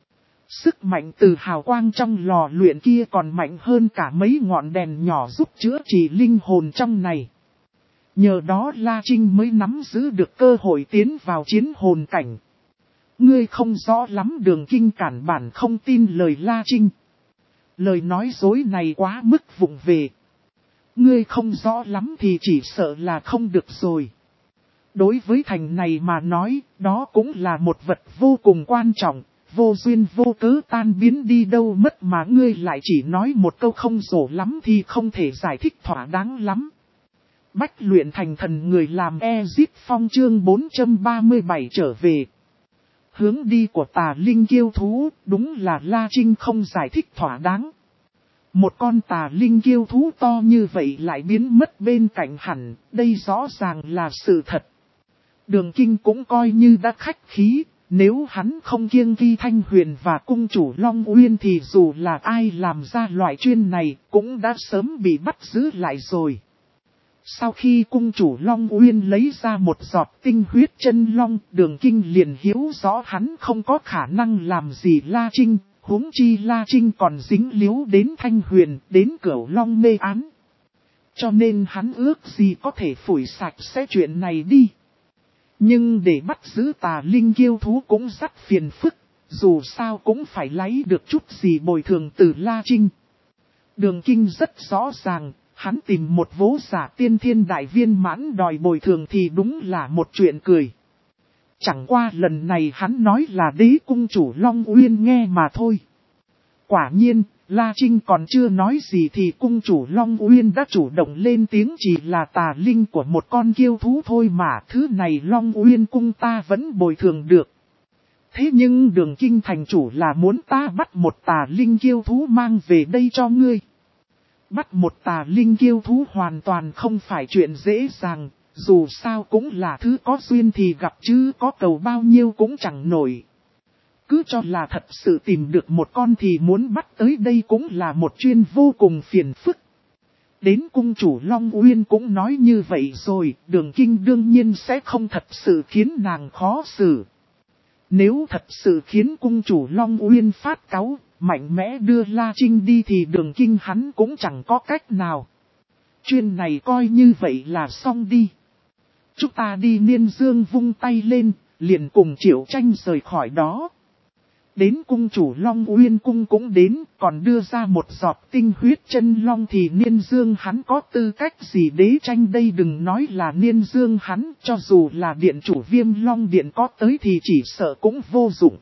Sức mạnh từ hào quang trong lò luyện kia còn mạnh hơn cả mấy ngọn đèn nhỏ giúp chữa trị linh hồn trong này. Nhờ đó La Trinh mới nắm giữ được cơ hội tiến vào chiến hồn cảnh. Ngươi không rõ lắm, Đường Kinh cản bản không tin lời La Trinh. Lời nói dối này quá mức vụng về. Ngươi không rõ lắm thì chỉ sợ là không được rồi. Đối với thành này mà nói, đó cũng là một vật vô cùng quan trọng, vô duyên vô cớ tan biến đi đâu mất mà ngươi lại chỉ nói một câu không rổ lắm thì không thể giải thích thỏa đáng lắm. Bách luyện thành thần người làm Ezit Phong chương bốn trăm ba mươi bảy trở về. Hướng đi của tà linh kiêu thú, đúng là La Trinh không giải thích thỏa đáng. Một con tà linh kiêu thú to như vậy lại biến mất bên cạnh hẳn, đây rõ ràng là sự thật. Đường Kinh cũng coi như đã khách khí, nếu hắn không kiêng kỵ Thanh Huyền và cung chủ Long Uyên thì dù là ai làm ra loại chuyên này cũng đã sớm bị bắt giữ lại rồi. Sau khi cung chủ Long Uyên lấy ra một giọt tinh huyết chân long, Đường Kinh liền hiểu rõ hắn không có khả năng làm gì La Trinh, huống chi La Trinh còn dính líu đến Thanh Huyền, đến Cửu Long mê án. Cho nên hắn ước gì có thể phủi sạch sẽ chuyện này đi. Nhưng để bắt giữ tà linh kiêu thú cũng rất phiền phức, dù sao cũng phải lấy được chút gì bồi thường từ La Trinh. Đường Kinh rất rõ ràng, hắn tìm một vố giả tiên thiên đại viên mãn đòi bồi thường thì đúng là một chuyện cười. Chẳng qua lần này hắn nói là đế cung chủ Long Uyên nghe mà thôi. Quả nhiên, La Trinh còn chưa nói gì thì cung chủ Long Uyên đã chủ động lên tiếng, chỉ là tà linh của một con kiêu thú thôi mà, thứ này Long Uyên cung ta vẫn bồi thường được. Thế nhưng Đường Kinh thành chủ là muốn ta bắt một tà linh kiêu thú mang về đây cho ngươi. Bắt một tà linh kiêu thú hoàn toàn không phải chuyện dễ dàng, dù sao cũng là thứ có duyên thì gặp chứ có cầu bao nhiêu cũng chẳng nổi. Cứ cho là thật sự tìm được một con thì muốn bắt tới đây cũng là một chuyên vô cùng phiền phức. Đến cung chủ Long Uyên cũng nói như vậy rồi, Đường Kinh đương nhiên sẽ không thật sự khiến nàng khó xử. Nếu thật sự khiến cung chủ Long Uyên phát cáu, mạnh mẽ đưa La Trinh đi thì Đường Kinh hắn cũng chẳng có cách nào. Chuyên này coi như vậy là xong đi. Chúng ta đi. Niên Dương vung tay lên, liền cùng Triệu Tranh rời khỏi đó. Đến cung chủ Long Uyên cung cũng đến, còn đưa ra một giọt tinh huyết chân long thì Niên Dương hắn có tư cách gì đế tranh đây, đừng nói là Niên Dương hắn, cho dù là điện chủ Viêm Long Điện có tới thì chỉ sợ cũng vô dụng.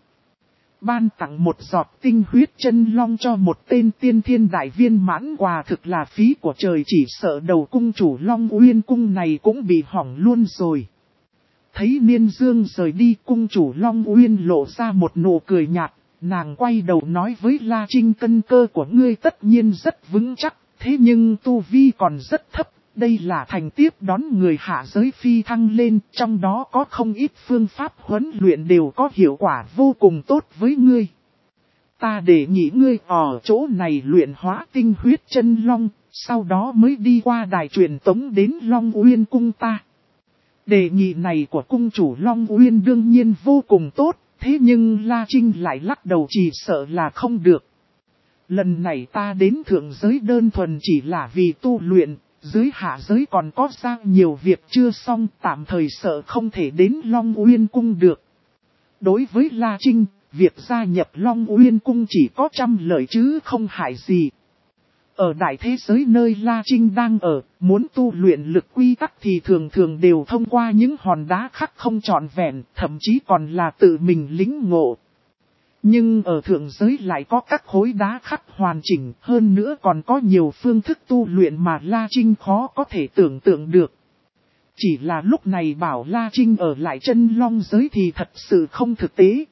Ban tặng một giọt tinh huyết chân long cho một tên tiên thiên đại viên mãn quà thực là phí của trời, chỉ sợ đầu cung chủ Long Uyên cung này cũng bị hỏng luôn rồi. Thấy Niên Dương rời đi, cung chủ Long Uyên lộ ra một nụ cười nhạt, nàng quay đầu nói với La Trinh, cân cơ của ngươi tất nhiên rất vững chắc, thế nhưng tu vi còn rất thấp, đây là thành tiếp đón người hạ giới phi thăng lên, trong đó có không ít phương pháp huấn luyện đều có hiệu quả vô cùng tốt với ngươi. Ta để nghĩ ngươi ở chỗ này luyện hóa tinh huyết chân long, sau đó mới đi qua đài truyền tống đến Long Uyên cung ta. Đề nghị này của cung chủ Long Uyên đương nhiên vô cùng tốt, thế nhưng La Trinh lại lắc đầu, chỉ sợ là không được. Lần này ta đến thượng giới đơn thuần chỉ là vì tu luyện, dưới hạ giới còn có ra nhiều việc chưa xong, tạm thời sợ không thể đến Long Uyên cung được. Đối với La Trinh, việc gia nhập Long Uyên cung chỉ có trăm lợi chứ không hại gì. Ở đại thế giới nơi La Trinh đang ở, muốn tu luyện lực quy tắc thì thường thường đều thông qua những hòn đá khắc không trọn vẹn, thậm chí còn là tự mình lĩnh ngộ. Nhưng ở thượng giới lại có các khối đá khắc hoàn chỉnh, hơn nữa còn có nhiều phương thức tu luyện mà La Trinh khó có thể tưởng tượng được. Chỉ là lúc này bảo La Trinh ở lại chân long giới thì thật sự không thực tế.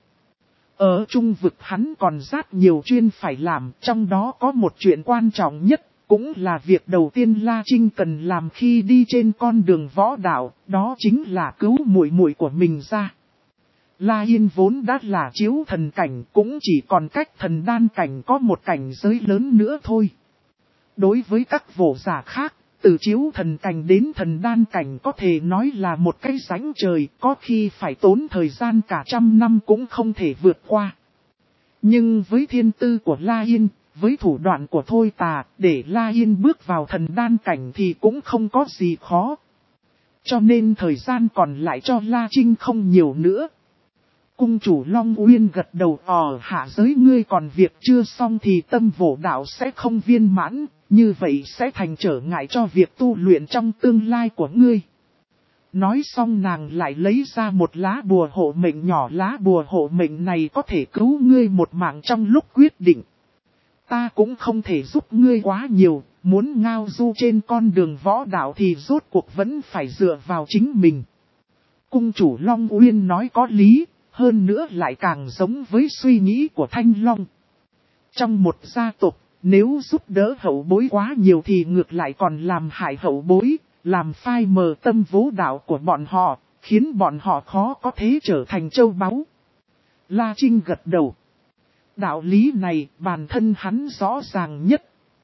Ở trung vực hắn còn rất nhiều chuyên phải làm, trong đó có một chuyện quan trọng nhất, cũng là việc đầu tiên La Trinh cần làm khi đi trên con đường võ đạo, đó chính là cứu muội muội của mình ra. La Yên vốn đã là chiếu thần cảnh, cũng chỉ còn cách thần đan cảnh có một cảnh giới lớn nữa thôi. Đối với các võ giả khác, từ chiếu thần cảnh đến thần đan cảnh có thể nói là một cái rãnh trời, có khi phải tốn thời gian cả trăm năm cũng không thể vượt qua. Nhưng với thiên tư của La Yên, với thủ đoạn của Thôi Tà, để La Yên bước vào thần đan cảnh thì cũng không có gì khó. Cho nên thời gian còn lại cho La Trinh không nhiều nữa. Cung chủ Long Uyên gật đầu, ở hạ giới ngươi còn việc chưa xong thì tâm võ đạo sẽ không viên mãn, như vậy sẽ thành trở ngại cho việc tu luyện trong tương lai của ngươi. Nói xong nàng lại lấy ra một lá bùa hộ mệnh nhỏ, lá bùa hộ mệnh này có thể cứu ngươi một mạng trong lúc quyết định. Ta cũng không thể giúp ngươi quá nhiều, muốn ngao du trên con đường võ đạo thì rốt cuộc vẫn phải dựa vào chính mình. Cung chủ Long Uyên nói có lý, hơn nữa lại càng giống với suy nghĩ của Thanh Long. Trong một gia tộc, nếu giúp đỡ hậu bối quá nhiều thì ngược lại còn làm hại hậu bối, làm phai mờ tâm vũ đạo của bọn họ, khiến bọn họ khó có thể trở thành châu báu. La Trinh gật đầu. Đạo lý này bản thân hắn rõ ràng nhất.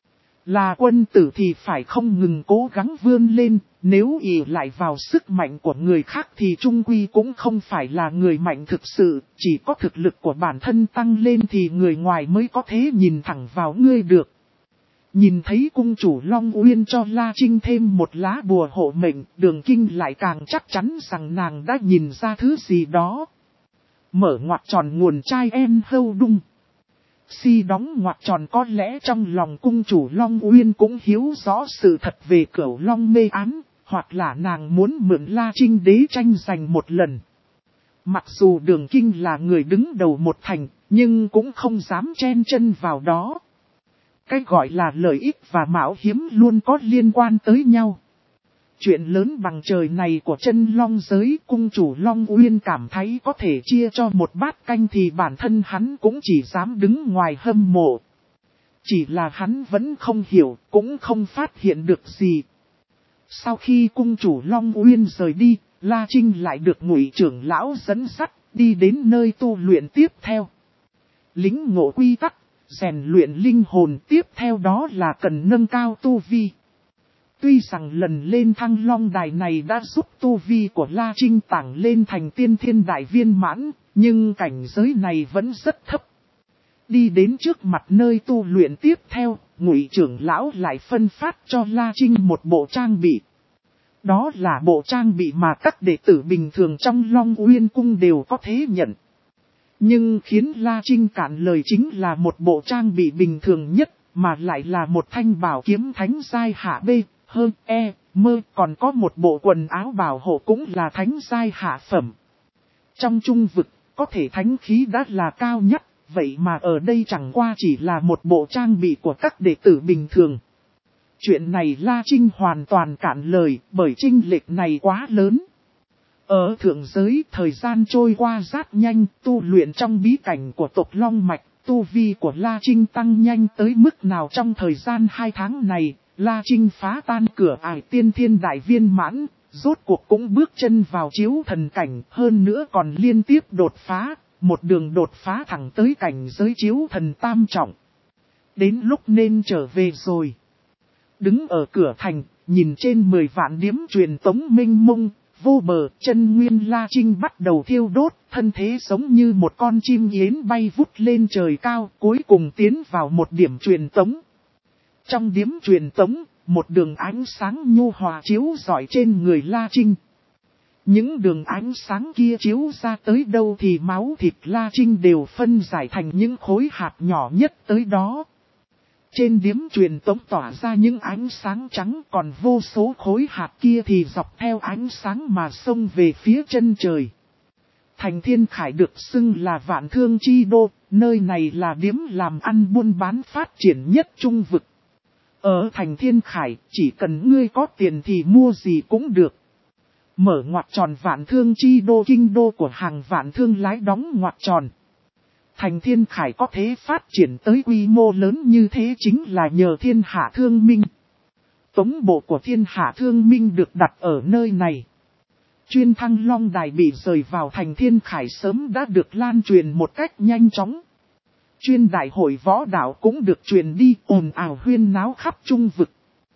Là quân tử thì phải không ngừng cố gắng vươn lên, nếu ỷ lại vào sức mạnh của người khác thì trung quy cũng không phải là người mạnh thực sự, chỉ có thực lực của bản thân tăng lên thì người ngoài mới có thể nhìn thẳng vào ngươi được. Nhìn thấy cung chủ Long Uyên cho La Trinh thêm một lá bùa hộ mệnh, Đường Kinh lại càng chắc chắn rằng nàng đã nhìn ra thứ gì đó. Mở ngoặc tròn nguồn chai em hâu đung. Si đóng ngoặc tròn, có lẽ trong lòng cung chủ Long Uyên cũng hiếu rõ sự thật về Cửu Long mê ám, hoặc là nàng muốn mượn La Trinh đế tranh giành một lần. Mặc dù Đường Kinh là người đứng đầu một thành, nhưng cũng không dám chen chân vào đó. Cái gọi là lợi ích và mạo hiểm luôn có liên quan tới nhau. Chuyện lớn bằng trời này của chân long giới, cung chủ Long Uyên cảm thấy có thể chia cho một bát canh thì bản thân hắn cũng chỉ dám đứng ngoài hâm mộ. Chỉ là hắn vẫn không hiểu, cũng không phát hiện được gì. Sau khi cung chủ Long Uyên rời đi, La Trinh lại được Ngụy trưởng lão dẫn dắt, đi đến nơi tu luyện tiếp theo. Lính ngộ quy tắc, rèn luyện linh hồn, tiếp theo đó là cần nâng cao tu vi. Tuy rằng lần lên Thăng Long Đài này đã giúp tu vi của La Trinh tảng lên thành tiên thiên đại viên mãn, nhưng cảnh giới này vẫn rất thấp. Đi đến trước mặt nơi tu luyện tiếp theo, Ngụy trưởng lão lại phân phát cho La Trinh một bộ trang bị. Đó là bộ trang bị mà các đệ tử bình thường trong Long Uyên Cung đều có thể nhận. Nhưng khiến La Trinh cạn lời chính là một bộ trang bị bình thường nhất, mà lại là một thanh bảo kiếm thánh giai hạ B, hơn E, mơ, còn có một bộ quần áo bảo hộ cũng là thánh giai hạ phẩm. Trong trung vực, có thể thánh khí đã là cao nhất, vậy mà ở đây chẳng qua chỉ là một bộ trang bị của các đệ tử bình thường. Chuyện này La Trinh hoàn toàn cạn lời, bởi chênh lệch này quá lớn. Ở thượng giới, thời gian trôi qua rất nhanh, tu luyện trong bí cảnh của tộc Long Mạch, tu vi của La Trinh tăng nhanh tới mức nào trong thời gian hai tháng này, La Trinh phá tan cửa ải tiên thiên đại viên mãn, rốt cuộc cũng bước chân vào chiếu thần cảnh, hơn nữa còn liên tiếp đột phá, một đường đột phá thẳng tới cảnh giới chiếu thần tam trọng. Đến lúc nên trở về rồi. Đứng ở cửa thành, nhìn trên mười vạn điếm truyền tống mênh mông, vô bờ, chân nguyên La Trinh bắt đầu thiêu đốt, thân thế giống như một con chim yến bay vút lên trời cao, cuối cùng tiến vào một điểm truyền tống. Trong điếm truyền tống, một đường ánh sáng nhu hòa chiếu rọi trên người La Trinh. Những đường ánh sáng kia chiếu ra tới đâu thì máu thịt La Trinh đều phân giải thành những khối hạt nhỏ nhất tới đó. Trên điếm truyền tống tỏa ra những ánh sáng trắng, còn vô số khối hạt kia thì dọc theo ánh sáng mà xông về phía chân trời. Thành Thiên Khải được xưng là vạn thương chi đô, nơi này là điếm làm ăn buôn bán phát triển nhất trung vực. Ở thành Thiên Khải, chỉ cần ngươi có tiền thì mua gì cũng được. Mở ngoặc tròn vạn thương chi đô, kinh đô của hàng vạn thương lái đóng ngoặc tròn. Thành Thiên Khải có thể phát triển tới quy mô lớn như thế chính là nhờ Thiên Hạ Thương Minh. Tống bộ của Thiên Hạ Thương Minh được đặt ở nơi này. Chuyên Thăng Long Đài bị rời vào thành Thiên Khải sớm đã được lan truyền một cách nhanh chóng. Chuyên đại hội võ đạo cũng được truyền đi ồn ào huyên náo khắp trung vực.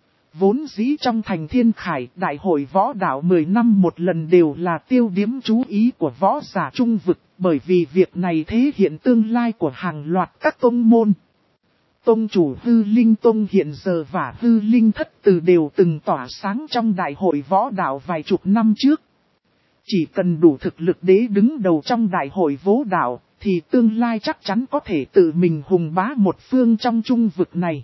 Vốn dĩ trong thành Thiên Khải, đại hội võ đạo mười năm một lần đều là tiêu điểm chú ý của võ giả trung vực, bởi vì việc này thể hiện tương lai của hàng loạt các tông môn. Tông chủ Hư Linh Tông hiện giờ và Hư Linh Thất Từ đều từng tỏa sáng trong đại hội võ đạo vài chục năm trước. Chỉ cần đủ thực lực đế đứng đầu trong đại hội võ đạo, thì tương lai chắc chắn có thể tự mình hùng bá một phương trong trung vực này.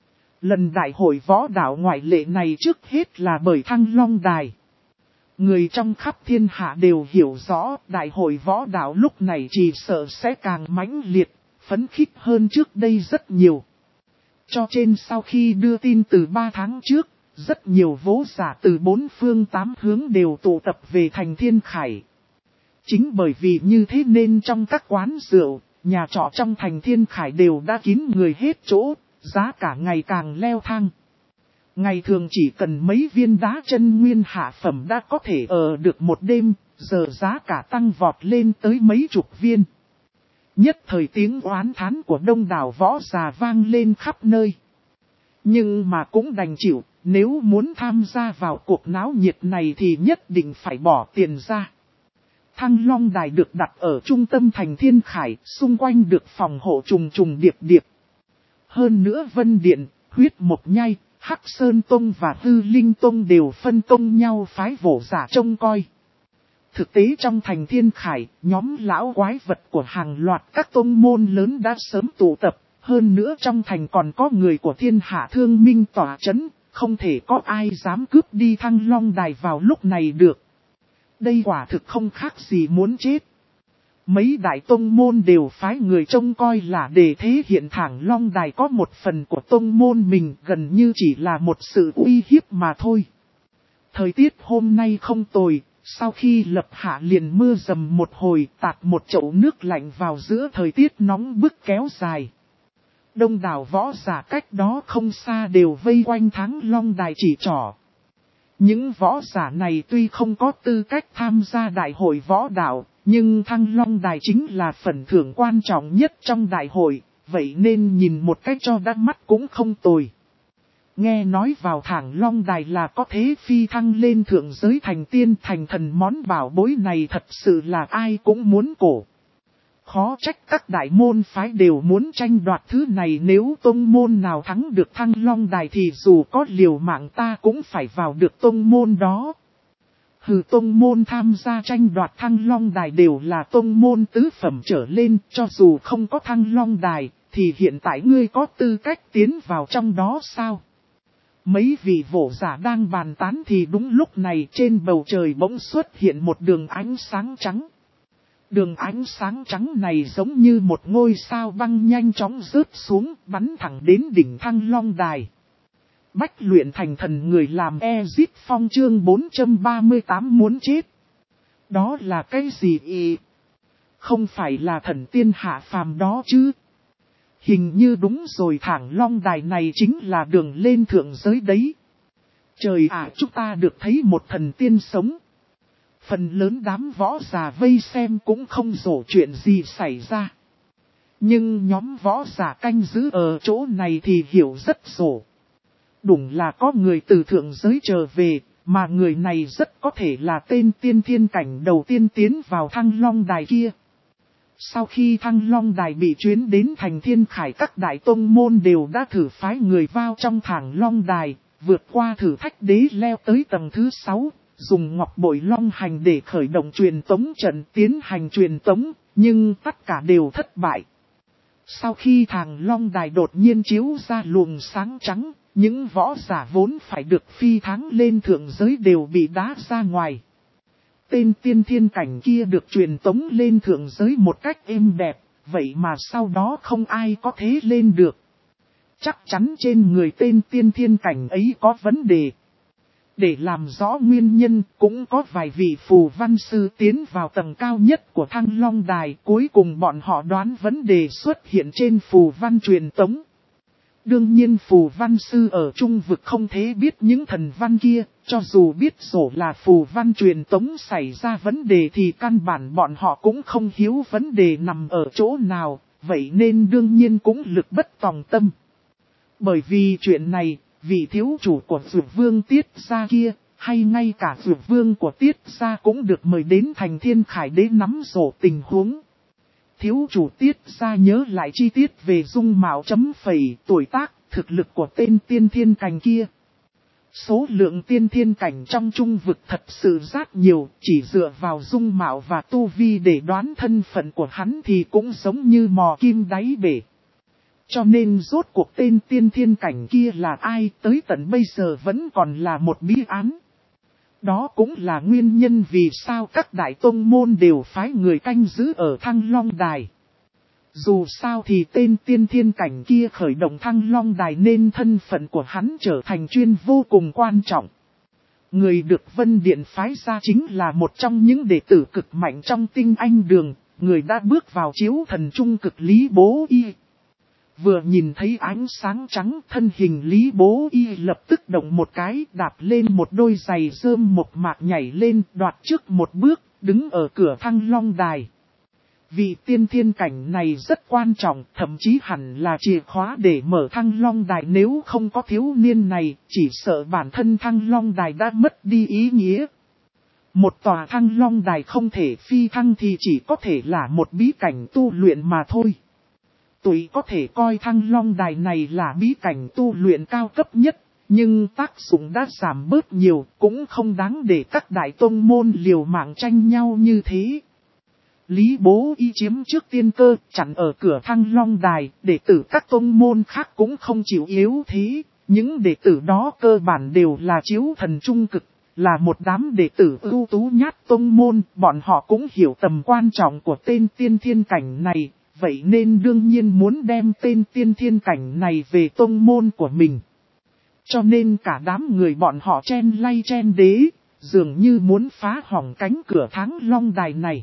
Lần đại hội võ đạo ngoại lệ này trước hết là bởi Thăng Long Đài. Người trong khắp thiên hạ đều hiểu rõ đại hội võ đạo lúc này chỉ sợ sẽ càng mãnh liệt, phấn khích hơn trước đây rất nhiều. Cho trên sau khi đưa tin từ ba tháng trước, rất nhiều võ giả từ bốn phương tám hướng đều tụ tập về thành Thiên Khải. Chính bởi vì như thế nên trong các quán rượu, nhà trọ trong thành Thiên Khải đều đã kín người hết chỗ, giá cả ngày càng leo thang. Ngày thường chỉ cần mấy viên đá chân nguyên hạ phẩm đã có thể ở được một đêm, giờ giá cả tăng vọt lên tới mấy chục viên. Nhất thời tiếng oán thán của đông đảo võ giả vang lên khắp nơi. Nhưng mà cũng đành chịu, nếu muốn tham gia vào cuộc náo nhiệt này thì nhất định phải bỏ tiền ra. Thăng Long Đài được đặt ở trung tâm thành Thiên Khải, xung quanh được phòng hộ trùng trùng điệp điệp. Hơn nữa Vân Điện, Huyết Mộc Nhai, Hắc Sơn Tông và Hư Linh Tông đều phân công nhau phái võ giả trông coi. Thực tế trong thành Thiên Khải, nhóm lão quái vật của hàng loạt các tông môn lớn đã sớm tụ tập. Hơn nữa trong thành còn có người của Thiên Hạ Thương Minh tỏa chấn, không thể có ai dám cướp đi Thăng Long Đài vào lúc này được. Đây quả thực không khác gì muốn chết. Mấy đại tông môn đều phái người trông coi là để thể hiện Thăng Long Đài có một phần của tông môn mình gần như chỉ là một sự uy hiếp mà thôi. Thời tiết hôm nay không tồi, sau khi lập hạ liền mưa dầm một hồi tạt một chậu nước lạnh vào giữa thời tiết nóng bức kéo dài. Đông đảo võ giả cách đó không xa đều vây quanh Thăng Long Đài chỉ trỏ. Những võ giả này tuy không có tư cách tham gia đại hội võ đạo, nhưng Thăng Long Đài chính là phần thưởng quan trọng nhất trong đại hội, vậy nên nhìn một cách cho đắt mắt cũng không tồi. Nghe nói vào Thăng Long Đài là có thế phi thăng lên thượng giới thành tiên thành thần, món bảo bối này thật sự là ai cũng muốn cổ. Khó trách các đại môn phái đều muốn tranh đoạt thứ này, nếu tông môn nào thắng được Thăng Long Đài thì dù có liều mạng ta cũng phải vào được tông môn đó. Hừ, tông môn tham gia tranh đoạt Thăng Long Đài đều là tông môn tứ phẩm trở lên, cho dù không có Thăng Long Đài, thì hiện tại ngươi có tư cách tiến vào trong đó sao? Mấy vị võ giả đang bàn tán thì đúng lúc này trên bầu trời bỗng xuất hiện một đường ánh sáng trắng. Đường ánh sáng trắng này giống như một ngôi sao băng nhanh chóng rớt xuống, bắn thẳng đến đỉnh Thăng Long Đài. Bách luyện thành thần người làm Ezit Phong chương bốn trăm ba mươi tám muốn chết. Đó là cái gì ý? Không phải là thần tiên hạ phàm đó chứ? Hình như đúng rồi, Thăng Long Đài này chính là đường lên thượng giới đấy. Trời ạ, chúng ta được thấy một thần tiên sống. Phần lớn đám võ giả vây xem cũng không rõ chuyện gì xảy ra. Nhưng nhóm võ giả canh giữ ở chỗ này thì hiểu rất rõ. Đúng là có người từ thượng giới trở về, mà người này rất có thể là tên tiên thiên cảnh đầu tiên tiến vào Thăng Long Đài kia. Sau khi Thăng Long Đài bị chuyến đến thành Thiên Khải, các đại tông môn đều đã thử phái người vào trong Thăng Long Đài, vượt qua thử thách đế leo tới tầng thứ sáu. Dùng ngọc bội long hành để khởi động truyền tống trận tiến hành truyền tống, nhưng tất cả đều thất bại. Sau khi Thăng Long Đài đột nhiên chiếu ra luồng sáng trắng, những võ giả vốn phải được phi thắng lên thượng giới đều bị đá ra ngoài. Tên tiên thiên cảnh kia được truyền tống lên thượng giới một cách êm đẹp, vậy mà sau đó không ai có thế lên được. Chắc chắn trên người tên tiên thiên cảnh ấy có vấn đề. Để làm rõ nguyên nhân, cũng có vài vị phù văn sư tiến vào tầng cao nhất của Thăng Long Đài, cuối cùng bọn họ đoán vấn đề xuất hiện trên phù văn truyền tống. Đương nhiên phù văn sư ở trung vực không thể biết những thần văn kia, Cho dù biết sổ là phù văn truyền tống xảy ra vấn đề thì căn bản bọn họ cũng không hiểu vấn đề nằm ở chỗ nào, vậy nên đương nhiên cũng lực bất tòng tâm. Bởi vì chuyện này, vị thiếu chủ của Dược Vương Tiết gia kia, hay ngay cả Dược Vương của Tiết gia cũng được mời đến thành Thiên Khải Đế nắm rổ tình huống. Thiếu chủ Tiết gia nhớ lại chi tiết về dung mạo chấm phẩy, tuổi tác, thực lực của tên tiên thiên cảnh kia. Số lượng tiên thiên cảnh trong trung vực thật sự rất nhiều, chỉ dựa vào dung mạo và tu vi để đoán thân phận của hắn thì cũng giống như mò kim đáy bể. Cho nên rốt cuộc tên tiên thiên cảnh kia là ai tới tận bây giờ vẫn còn là một bí án. Đó cũng là nguyên nhân vì sao các đại tông môn đều phái người canh giữ ở Thăng Long Đài. Dù sao thì tên tiên thiên cảnh kia khởi động Thăng Long Đài nên thân phận của hắn trở thành chuyên vô cùng quan trọng. Người được Vân Điện phái ra chính là một trong những đệ tử cực mạnh trong Tinh Anh Đường, người đã bước vào chiếu thần trung cực Lý Bố Y. Vừa nhìn thấy ánh sáng trắng thân hình Lý Bố Y lập tức động một cái đạp lên một đôi giày rơm một mạc nhảy lên đoạt trước một bước đứng ở cửa Thăng Long Đài. Vị tiên thiên cảnh này rất quan trọng thậm chí hẳn là chìa khóa để mở Thăng Long Đài nếu không có thiếu niên này chỉ sợ bản thân Thăng Long Đài đã mất đi ý nghĩa. Một tòa Thăng Long Đài không thể phi thăng thì chỉ có thể là một bí cảnh tu luyện mà thôi. Tụi có thể coi Thăng Long Đài này là bí cảnh tu luyện cao cấp nhất, nhưng tác dụng đã giảm bớt nhiều, cũng không đáng để các đại tông môn liều mạng tranh nhau như thế. Lý Bố Y chiếm trước tiên cơ, chặn ở cửa Thăng Long Đài, đệ tử các tông môn khác cũng không chịu yếu thế, những đệ tử đó cơ bản đều là chiếu thần trung cực, là một đám đệ tử ưu tú nhát tông môn, bọn họ cũng hiểu tầm quan trọng của tên tiên thiên cảnh này. Vậy nên đương nhiên muốn đem tên tiên thiên cảnh này về tông môn của mình. Cho nên cả đám người bọn họ chen lay chen đế, dường như muốn phá hỏng cánh cửa Thăng Long Đài này.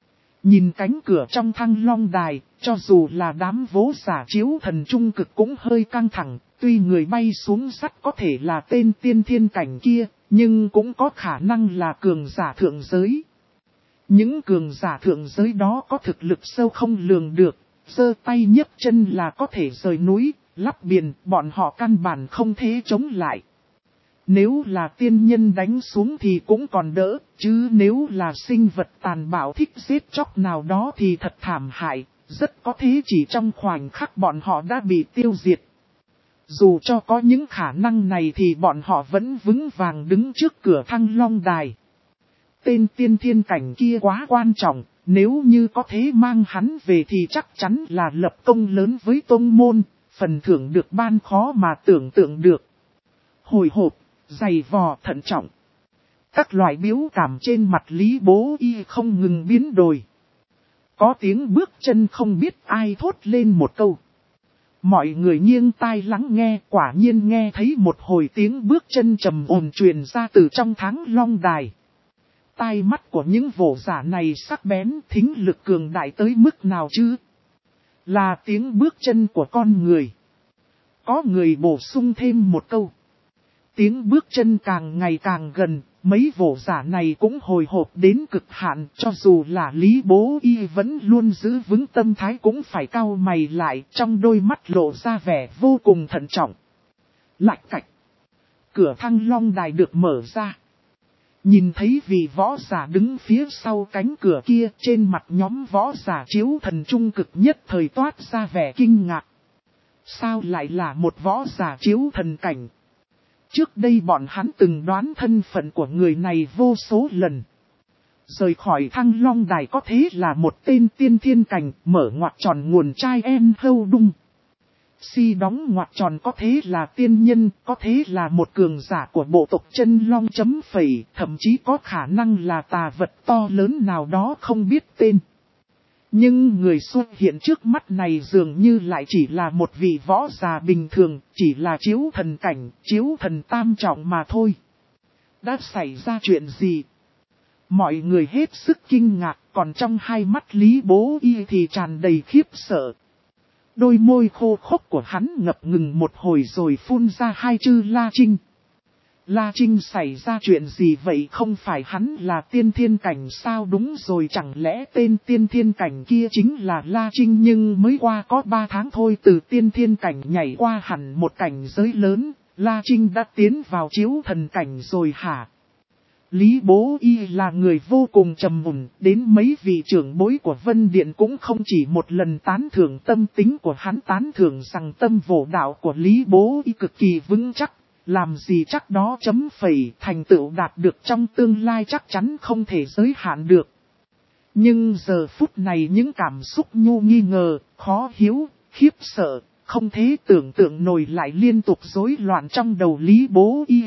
Nhìn cánh cửa trong Thăng Long Đài, cho dù là đám vố giả chiếu thần trung cực cũng hơi căng thẳng, tuy người bay xuống sắt có thể là tên tiên thiên cảnh kia, nhưng cũng có khả năng là cường giả thượng giới. Những cường giả thượng giới đó có thực lực sâu không lường được, giơ tay nhấc chân là có thể rời núi, lắp biển, bọn họ căn bản không thể chống lại. Nếu là tiên nhân đánh xuống thì cũng còn đỡ, chứ nếu là sinh vật tàn bạo thích giết chóc nào đó thì thật thảm hại, rất có thể chỉ trong khoảnh khắc bọn họ đã bị tiêu diệt. Dù cho có những khả năng này thì bọn họ vẫn vững vàng đứng trước cửa Thăng Long Đài. Tên tiên thiên cảnh kia quá quan trọng, nếu như có thể mang hắn về thì chắc chắn là lập công lớn với tông môn, phần thưởng được ban khó mà tưởng tượng được. Hồi hộp, dày vò thận trọng. Các loại biểu cảm trên mặt Lý Bố Y không ngừng biến đổi. Có tiếng bước chân không biết ai thốt lên một câu. Mọi người nghiêng tai lắng nghe, quả nhiên nghe thấy một hồi tiếng bước chân trầm ồn truyền ra từ trong Thăng Long Đài. Tai mắt của những vỗ giả này sắc bén, thính lực cường đại tới mức nào chứ? Là tiếng bước chân của con người. Có người bổ sung thêm một câu. Tiếng bước chân càng ngày càng gần, mấy vỗ giả này cũng hồi hộp đến cực hạn, cho dù là Lý Bố Y vẫn luôn giữ vững tâm thái cũng phải cau mày lại, trong đôi mắt lộ ra vẻ vô cùng thận trọng. Lạch cạch. Cửa Thăng Long Đài được mở ra. Nhìn thấy vị võ giả đứng phía sau cánh cửa kia, trên mặt nhóm võ giả chiếu thần trung cực nhất thời toát ra vẻ kinh ngạc. Sao lại là một võ giả chiếu thần cảnh? Trước đây bọn hắn từng đoán thân phận của người này vô số lần. Rời khỏi Thăng Long Đài có thế là một tên tiên thiên cảnh, mở ngoặc tròn nguồn trai en hâu đung. Si đóng ngoặc tròn có thế là tiên nhân, có thế là một cường giả của bộ tộc chân long chấm phẩy, thậm chí có khả năng là tà vật to lớn nào đó không biết tên. Nhưng người xuất hiện trước mắt này dường như lại chỉ là một vị võ giả bình thường, chỉ là chiếu thần cảnh, chiếu thần tam trọng mà thôi. Đã xảy ra chuyện gì? Mọi người hết sức kinh ngạc, còn trong hai mắt Lý Bố Y thì tràn đầy khiếp sợ. Đôi môi khô khốc của hắn ngập ngừng một hồi rồi phun ra hai chữ La Trinh. La Trinh xảy ra chuyện gì vậy, không phải hắn là tiên thiên cảnh sao? Đúng rồi, chẳng lẽ tên tiên thiên cảnh kia chính là La Trinh, nhưng mới qua có ba tháng thôi, từ tiên thiên cảnh nhảy qua hẳn một cảnh giới lớn, La Trinh đã tiến vào chiếu thần cảnh rồi hả? Lý Bố Y là người vô cùng trầm mùn, đến mấy vị trưởng bối của Vân Điện cũng không chỉ một lần tán thưởng tâm tính của hắn, tán thưởng rằng tâm vổ đạo của Lý Bố Y cực kỳ vững chắc, làm gì chắc đó chấm phẩy, thành tựu đạt được trong tương lai chắc chắn không thể giới hạn được. Nhưng giờ phút này những cảm xúc nhu nghi ngờ, khó hiểu, khiếp sợ, không thể tưởng tượng nổi lại liên tục rối loạn trong đầu Lý Bố Y.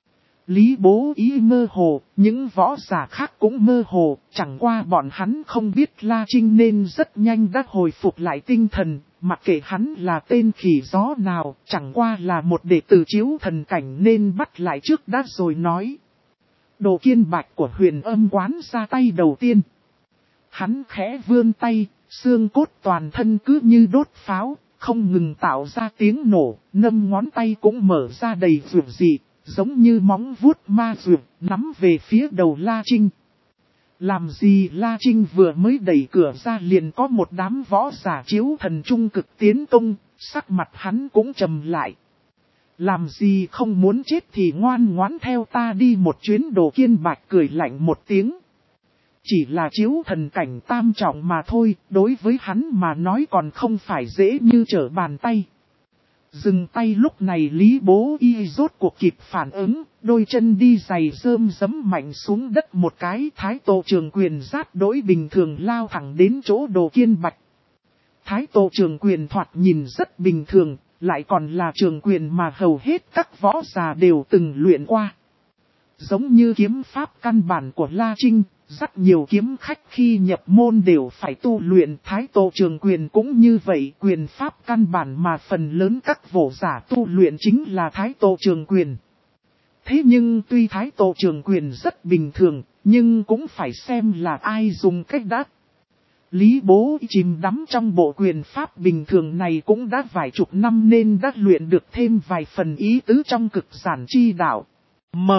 Lý Bố Y mơ hồ, những võ giả khác cũng mơ hồ, chẳng qua bọn hắn không biết La Trinh nên rất nhanh đã hồi phục lại tinh thần, mặc kệ hắn là tên khỉ gió nào, chẳng qua là một đệ tử chiếu thần cảnh nên bắt lại trước đã rồi nói. Đồ Kiên Bạch của Huyền Âm Quán ra tay đầu tiên. Hắn khẽ vươn tay, xương cốt toàn thân cứ như đốt pháo, không ngừng tạo ra tiếng nổ, nâm ngón tay cũng mở ra đầy vượt dị. Giống như móng vuốt ma dược, nắm về phía đầu La Trinh. Làm gì La Trinh vừa mới đẩy cửa ra liền có một đám võ giả chiếu thần trung cực tiến công, sắc mặt hắn cũng trầm lại. Làm gì không muốn chết thì ngoan ngoãn theo ta đi một chuyến. Đồ Kiên Bạch cười lạnh một tiếng. Chỉ là chiếu thần cảnh tam trọng mà thôi, đối với hắn mà nói còn không phải dễ như trở bàn tay. Dừng tay lúc này Lý Bố Y rốt cuộc kịp phản ứng, đôi chân đi giày rơm giấm mạnh xuống đất một cái. Thái Tổ Trường Quyền rát đối bình thường lao thẳng đến chỗ Đồ Kiên Bạch. Thái Tổ Trường Quyền thoạt nhìn rất bình thường, lại còn là trường quyền mà hầu hết các võ giả đều từng luyện qua. Giống như kiếm pháp căn bản của La Trinh, rất nhiều kiếm khách khi nhập môn đều phải tu luyện. Thái Tổ Trường Quyền cũng như vậy, quyền pháp căn bản mà phần lớn các võ giả tu luyện chính là Thái Tổ Trường Quyền. Thế nhưng tuy Thái Tổ Trường Quyền rất bình thường, nhưng cũng phải xem là ai dùng cách đắt. Lý Bố chìm đắm trong bộ quyền pháp bình thường này cũng đã vài chục năm nên đã luyện được thêm vài phần ý tứ trong cực giản chi đạo. M.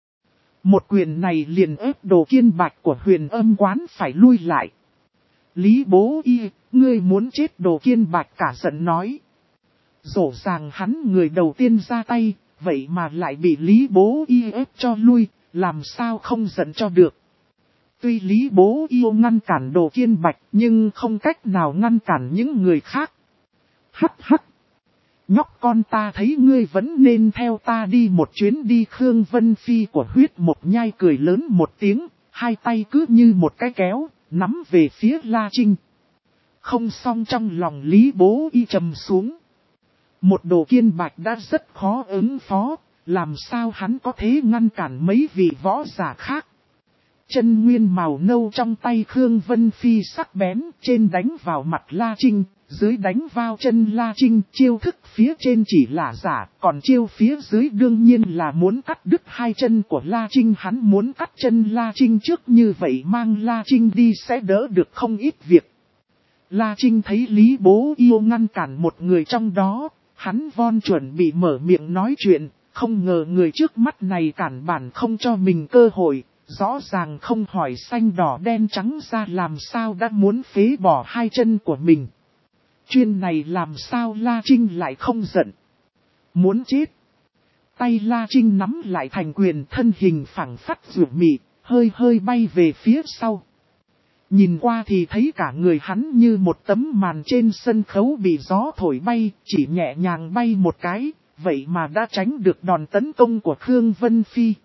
Một quyền này liền ép Đồ Kiên Bạch của Huyền Âm Quán phải lui lại. Lý Bố Y, ngươi muốn chết? Đồ Kiên Bạch cả giận nói. Rõ ràng hắn người đầu tiên ra tay, vậy mà lại bị Lý Bố Y ép cho lui, làm sao không giận cho được. Tuy Lý Bố Y ngăn cản Đồ Kiên Bạch nhưng không cách nào ngăn cản những người khác. Hắc hắc. Nhóc con, ta thấy ngươi vẫn nên theo ta đi một chuyến đi. Khương Vân Phi của Huyết Mộc Nhai cười lớn một tiếng, hai tay cứ như một cái kéo, nắm về phía La Trinh. Không xong, trong lòng Lý Bố Y trầm xuống. Một Đồ Kiên Bạch đã rất khó ứng phó, làm sao hắn có thể ngăn cản mấy vị võ giả khác. Chân nguyên màu nâu trong tay Khương Vân Phi sắc bén, trên đánh vào mặt La Trinh, dưới đánh vào chân La Trinh. Chiêu thức phía trên chỉ là giả, còn chiêu phía dưới đương nhiên là muốn cắt đứt hai chân của La Trinh. Hắn muốn cắt chân La Trinh trước, như vậy mang La Trinh đi sẽ đỡ được không ít việc. La Trinh thấy Lý Bố Y ngăn cản một người trong đó, hắn von chuẩn bị mở miệng nói chuyện, không ngờ người trước mắt này cản bản không cho mình cơ hội. Rõ ràng không hỏi xanh đỏ đen trắng ra làm sao đã muốn phế bỏ hai chân của mình. Chuyên này làm sao La Trinh lại không giận. Muốn chết. Tay La Trinh nắm lại thành quyền, thân hình phẳng phất rủ mị, hơi hơi bay về phía sau. Nhìn qua thì thấy cả người hắn như một tấm màn trên sân khấu bị gió thổi bay, chỉ nhẹ nhàng bay một cái, vậy mà đã tránh được đòn tấn công của Khương Vân Phi.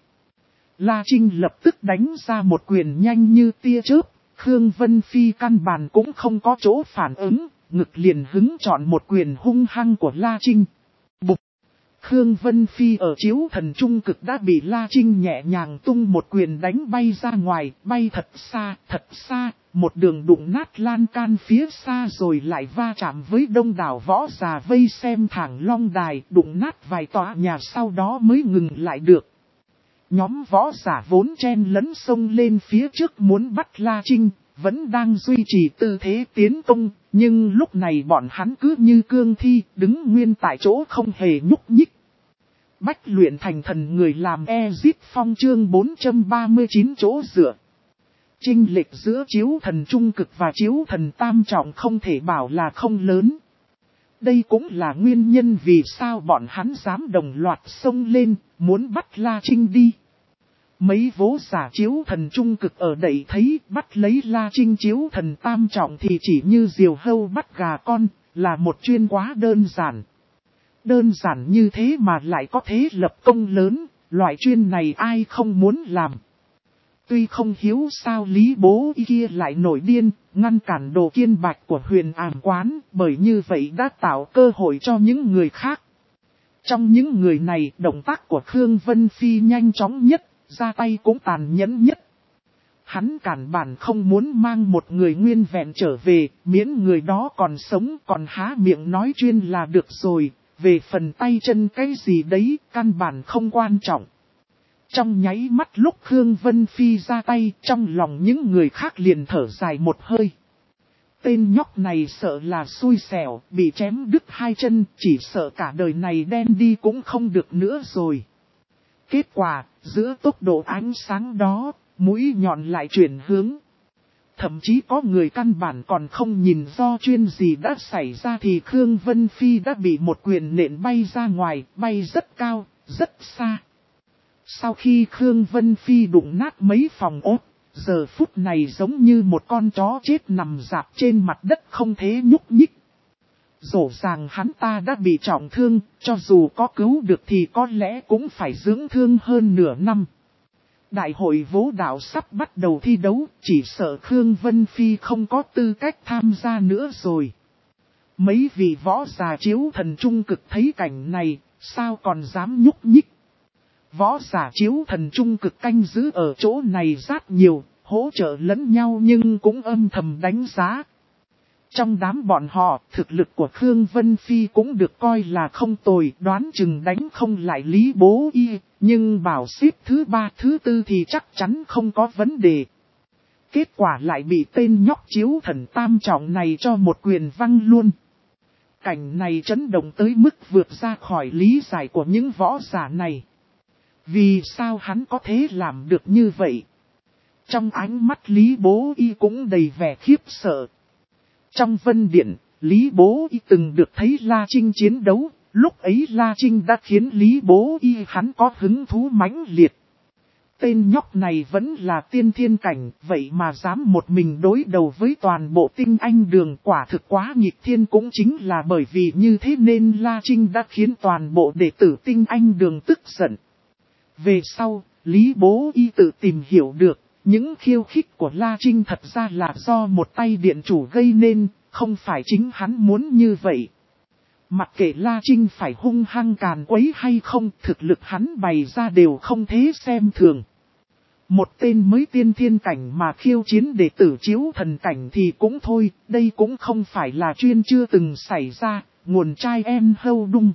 La Trinh lập tức đánh ra một quyền nhanh như tia chớp, Khương Vân Phi căn bản cũng không có chỗ phản ứng, ngực liền hứng chọn một quyền hung hăng của La Trinh. Bụp! Khương Vân Phi ở chiếu thần trung cực đã bị La Trinh nhẹ nhàng tung một quyền đánh bay ra ngoài, bay thật xa, thật xa, một đường đụng nát lan can phía xa rồi lại va chạm với đông đảo võ giả vây xem Thảng Long Đài, đụng nát vài tòa nhà sau đó mới ngừng lại được. Nhóm võ giả vốn chen lấn sông lên phía trước muốn bắt La Trinh, vẫn đang duy trì tư thế tiến công, nhưng lúc này bọn hắn cứ như cương thi, đứng nguyên tại chỗ không hề nhúc nhích. Bách luyện thành thần người làm Ezit Phong chương bốn trăm ba mươi chín chỗ dựa. Chênh lệch giữa chiếu thần trung cực và chiếu thần tam trọng không thể bảo là không lớn. Đây cũng là nguyên nhân vì sao bọn hắn dám đồng loạt xông lên, muốn bắt La Trinh đi. Mấy vố giả chiếu thần trung cực ở đẩy thấy bắt lấy La Trinh chiếu thần tam trọng thì chỉ như diều hâu bắt gà con, là một chuyên quá đơn giản. Đơn giản như thế mà lại có thế lập công lớn, loại chuyên này ai không muốn làm. Tuy không hiếu sao Lý Bố Y kia lại nổi điên, ngăn cản Đồ Kiên Bạch của Huyền Ảm Quán, bởi như vậy đã tạo cơ hội cho những người khác. Trong những người này, động tác của Khương Vân Phi nhanh chóng nhất, ra tay cũng tàn nhẫn nhất. Hắn cản bản không muốn mang một người nguyên vẹn trở về, miễn người đó còn sống còn há miệng nói chuyên là được rồi, về phần tay chân cái gì đấy, căn bản không quan trọng. Trong nháy mắt lúc Khương Vân Phi ra tay, trong lòng những người khác liền thở dài một hơi. Tên nhóc này sợ là xui xẻo, bị chém đứt hai chân, chỉ sợ cả đời này đen đi cũng không được nữa rồi. Kết quả, giữa tốc độ ánh sáng đó, mũi nhọn lại chuyển hướng. Thậm chí có người căn bản còn không nhìn do chuyên gì đã xảy ra thì Khương Vân Phi đã bị một quyền nện bay ra ngoài, bay rất cao, rất xa. Sau khi Khương Vân Phi đụng nát mấy phòng ốt, giờ phút này giống như một con chó chết nằm rạp trên mặt đất không thể nhúc nhích. Dỗ ràng hắn ta đã bị trọng thương, cho dù có cứu được thì có lẽ cũng phải dưỡng thương hơn nửa năm. Đại hội Vố Đạo sắp bắt đầu thi đấu, chỉ sợ Khương Vân Phi không có tư cách tham gia nữa rồi. Mấy vị võ giả chiếu thần trung cực thấy cảnh này, sao còn dám nhúc nhích. Võ giả chiếu thần trung cực canh giữ ở chỗ này rất nhiều, hỗ trợ lẫn nhau nhưng cũng âm thầm đánh giá. Trong đám bọn họ, thực lực của Khương Vân Phi cũng được coi là không tồi, đoán chừng đánh không lại Lý Bố Y, nhưng bảo xếp thứ ba thứ tư thì chắc chắn không có vấn đề. Kết quả lại bị tên nhóc chiếu thần tam trọng này cho một quyền văng luôn. Cảnh này chấn động tới mức vượt ra khỏi lý giải của những võ giả này. Vì sao hắn có thể làm được như vậy? Trong ánh mắt Lý Bố Y cũng đầy vẻ khiếp sợ. Trong Vân Điện, Lý Bố Y từng được thấy La Trinh chiến đấu, lúc ấy La Trinh đã khiến Lý Bố Y hắn có hứng thú mãnh liệt. Tên nhóc này vẫn là tiên thiên cảnh, vậy mà dám một mình đối đầu với toàn bộ tinh anh đường, quả thực quá nghịch thiên. Cũng chính là bởi vì như thế nên La Trinh đã khiến toàn bộ đệ tử tinh anh đường tức giận. Về sau, Lý Bố Y tự tìm hiểu được, những khiêu khích của La Trinh thật ra là do một tay điện chủ gây nên, không phải chính hắn muốn như vậy. Mặc kệ La Trinh phải hung hăng càn quấy hay không, thực lực hắn bày ra đều không thế xem thường. Một tên mới tiên thiên cảnh mà khiêu chiến đệ tử chiếu thần cảnh thì cũng thôi, đây cũng không phải là chuyên chưa từng xảy ra, nguồn trai em hâu đung.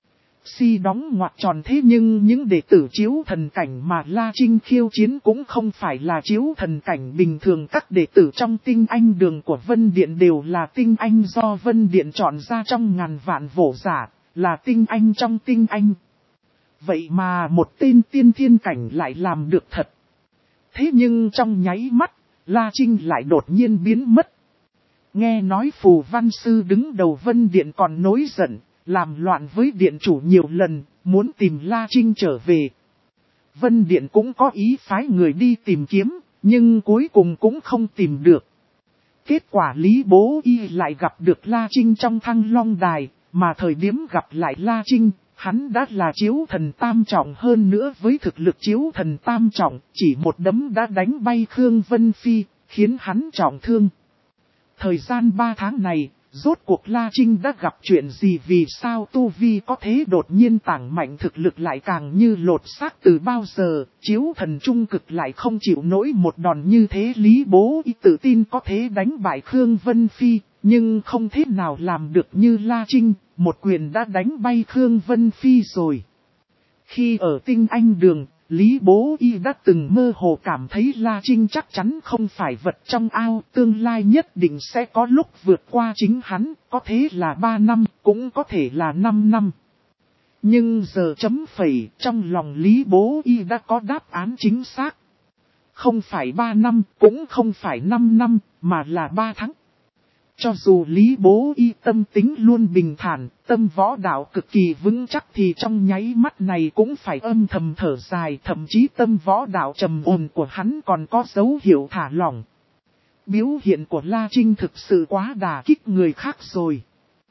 Si đóng ngoặc tròn thế nhưng những đệ tử chiếu thần cảnh mà La Trinh khiêu chiến cũng không phải là chiếu thần cảnh bình thường. Các đệ tử trong tinh anh đường của Vân Điện đều là tinh anh do Vân Điện chọn ra trong ngàn vạn võ giả, là tinh anh trong tinh anh. Vậy mà một tên tiên thiên cảnh lại làm được thật. Thế nhưng trong nháy mắt, La Trinh lại đột nhiên biến mất. Nghe nói Phù Văn Sư đứng đầu Vân Điện còn nổi giận, làm loạn với điện chủ nhiều lần, muốn tìm La Trinh trở về. Vân Điện cũng có ý phái người đi tìm kiếm, nhưng cuối cùng cũng không tìm được. Kết quả Lý Bố Y lại gặp được La Trinh trong Thăng Long Đài, mà thời điểm gặp lại La Trinh, hắn đã là chiếu thần tam trọng, hơn nữa với thực lực chiếu thần tam trọng, chỉ một đấm đã đánh bay Khương Vân Phi, khiến hắn trọng thương. Thời gian ba tháng này, rốt cuộc La Trinh đã gặp chuyện gì, vì sao Tu Vi có thế đột nhiên tảng mạnh, thực lực lại càng như lột xác từ bao giờ, chiếu thần trung cực lại không chịu nổi một đòn như thế. Lý Bố Y tự tin có thế đánh bại Khương Vân Phi, nhưng không thể nào làm được như La Trinh, một quyền đã đánh bay Khương Vân Phi rồi. Khi ở tinh anh đường, Lý Bố Y đã từng mơ hồ cảm thấy La Trinh chắc chắn không phải vật trong ao, tương lai nhất định sẽ có lúc vượt qua chính hắn, có thể là ba năm, cũng có thể là năm năm. Nhưng giờ chấm phẩy, trong lòng Lý Bố Y đã có đáp án chính xác. Không phải ba năm, cũng không phải năm năm, mà là ba tháng. Cho dù Lý Bố Y tâm tính luôn bình thản, tâm võ đạo cực kỳ vững chắc thì trong nháy mắt này cũng phải âm thầm thở dài, thậm chí tâm võ đạo trầm ổn của hắn còn có dấu hiệu thả lỏng. Biểu hiện của La Trinh thực sự quá đả kích người khác rồi.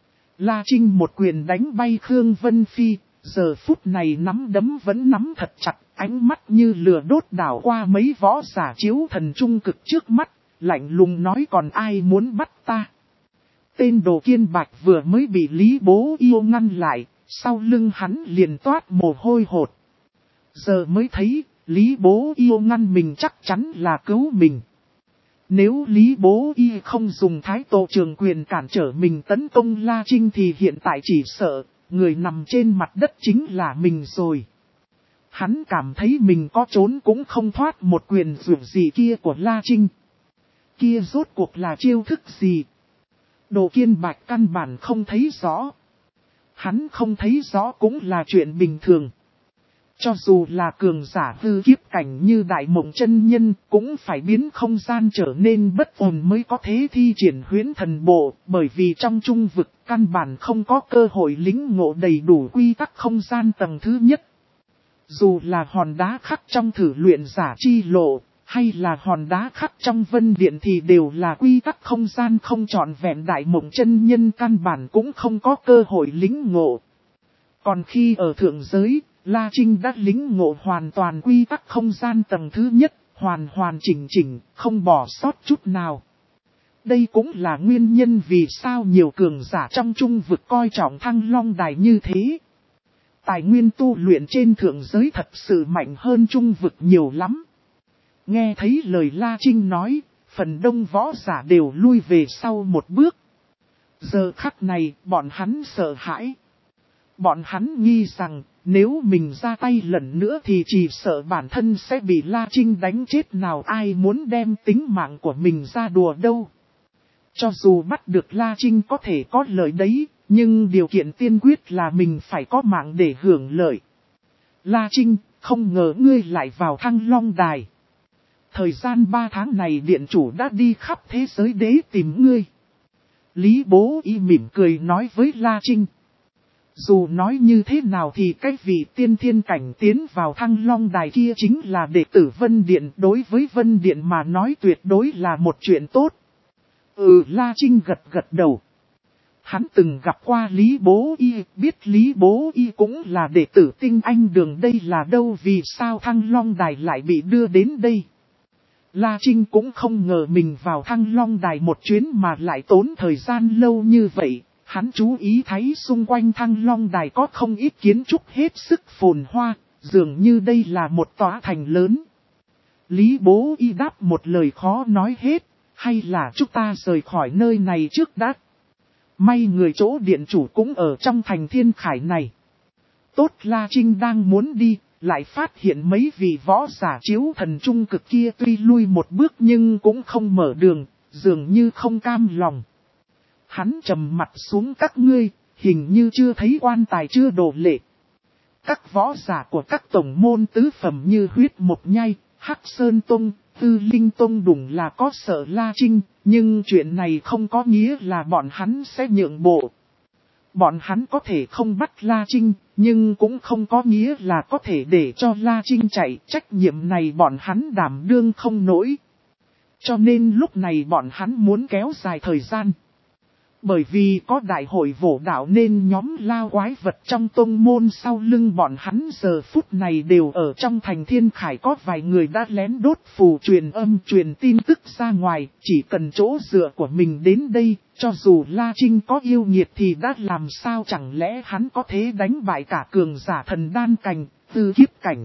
La Trinh một quyền đánh bay Khương Vân Phi, giờ phút này nắm đấm vẫn nắm thật chặt, ánh mắt như lửa đốt đảo qua mấy võ giả chiếu thần trung cực trước mắt, lạnh lùng nói còn ai muốn bắt ta. Tên Đồ Kiên Bạch vừa mới bị Lý Bố Yêu ngăn lại, sau lưng hắn liền toát mồ hôi hột. Giờ mới thấy, Lý Bố Yêu ngăn mình chắc chắn là cứu mình. Nếu Lý Bố Y không dùng thái độ trường quyền cản trở mình tấn công La Trinh thì hiện tại chỉ sợ, người nằm trên mặt đất chính là mình rồi. Hắn cảm thấy mình có trốn cũng không thoát một quyền dù gì kia của La Trinh. Kia rốt cuộc là chiêu thức gì? Đồ Kiên Bạch căn bản không thấy rõ. Hắn không thấy rõ cũng là chuyện bình thường. Cho dù là cường giả hư kiếp cảnh như Đại Mộng Chân Nhân cũng phải biến không gian trở nên bất ổn mới có thể thi triển huyễn thần bộ, bởi vì trong trung vực căn bản không có cơ hội lĩnh ngộ đầy đủ quy tắc không gian tầng thứ nhất. Dù là hòn đá khắc trong thử luyện giả chi lộ, hay là hòn đá khắc trong vân điện thì đều là quy tắc không gian không trọn vẹn. Đại Mộng Chân Nhân căn bản cũng không có cơ hội lĩnh ngộ. Còn khi ở thượng giới, La Trinh đã lĩnh ngộ hoàn toàn quy tắc không gian tầng thứ nhất, hoàn hoàn chỉnh chỉnh, không bỏ sót chút nào. Đây cũng là nguyên nhân vì sao nhiều cường giả trong trung vực coi trọng Thăng Long Đài như thế. Tài nguyên tu luyện trên thượng giới thật sự mạnh hơn trung vực nhiều lắm. Nghe thấy lời La Trinh nói, phần đông võ giả đều lui về sau một bước. Giờ khắc này, bọn hắn sợ hãi. Bọn hắn nghi rằng, nếu mình ra tay lần nữa thì chỉ sợ bản thân sẽ bị La Trinh đánh chết, nào ai muốn đem tính mạng của mình ra đùa đâu. Cho dù bắt được La Trinh có thể có lợi đấy, nhưng điều kiện tiên quyết là mình phải có mạng để hưởng lợi. La Trinh, không ngờ ngươi lại vào Thăng Long Đài. Thời gian ba tháng này điện chủ đã đi khắp thế giới đế tìm ngươi. Lý Bố Y mỉm cười nói với La Trinh. Dù nói như thế nào thì cái vị tiên thiên cảnh tiến vào Thăng Long Đài kia chính là đệ tử Vân Điện, đối với Vân Điện mà nói tuyệt đối là một chuyện tốt. Ừ, La Trinh gật gật đầu. Hắn từng gặp qua Lý Bố Y, biết Lý Bố Y cũng là đệ tử Tinh Anh Đường, đây là đâu vì sao Thăng Long Đài lại bị đưa đến đây. La Trinh cũng không ngờ mình vào Thăng Long Đài một chuyến mà lại tốn thời gian lâu như vậy. Hắn chú ý thấy xung quanh Thăng Long Đài có không ít kiến trúc hết sức phồn hoa, dường như đây là một tòa thành lớn. Lý Bố Y đáp một lời khó nói hết, hay là chúng ta rời khỏi nơi này trước đã. May người chỗ điện chủ cũng ở trong thành Thiên Khải này. Tốt, La Trinh đang muốn đi, lại phát hiện mấy vị võ giả chiếu thần trung cực kia tuy lui một bước nhưng cũng không mở đường, dường như không cam lòng. Hắn trầm mặt xuống, các ngươi, hình như chưa thấy quan tài chưa đổ lệ. Các võ giả của các tổng môn tứ phẩm như Huyết Mộc Nhai, Hắc Sơn Tông, Tư Linh Tông đùng là có sợ La Trinh, nhưng chuyện này không có nghĩa là bọn hắn sẽ nhượng bộ. Bọn hắn có thể không bắt La Trinh, nhưng cũng không có nghĩa là có thể để cho La Trinh chạy, trách nhiệm này bọn hắn đảm đương không nổi. Cho nên lúc này bọn hắn muốn kéo dài thời gian. Bởi vì có đại hội vổ đạo nên nhóm lao quái vật trong tông môn sau lưng bọn hắn giờ phút này đều ở trong thành Thiên Khải, có vài người đã lén đốt phù truyền âm truyền tin tức ra ngoài, chỉ cần chỗ dựa của mình đến đây, cho dù La Trinh có yêu nghiệt thì đã làm sao chẳng lẽ hắn có thể đánh bại cả cường giả thần đan cảnh, tư kiếp cảnh.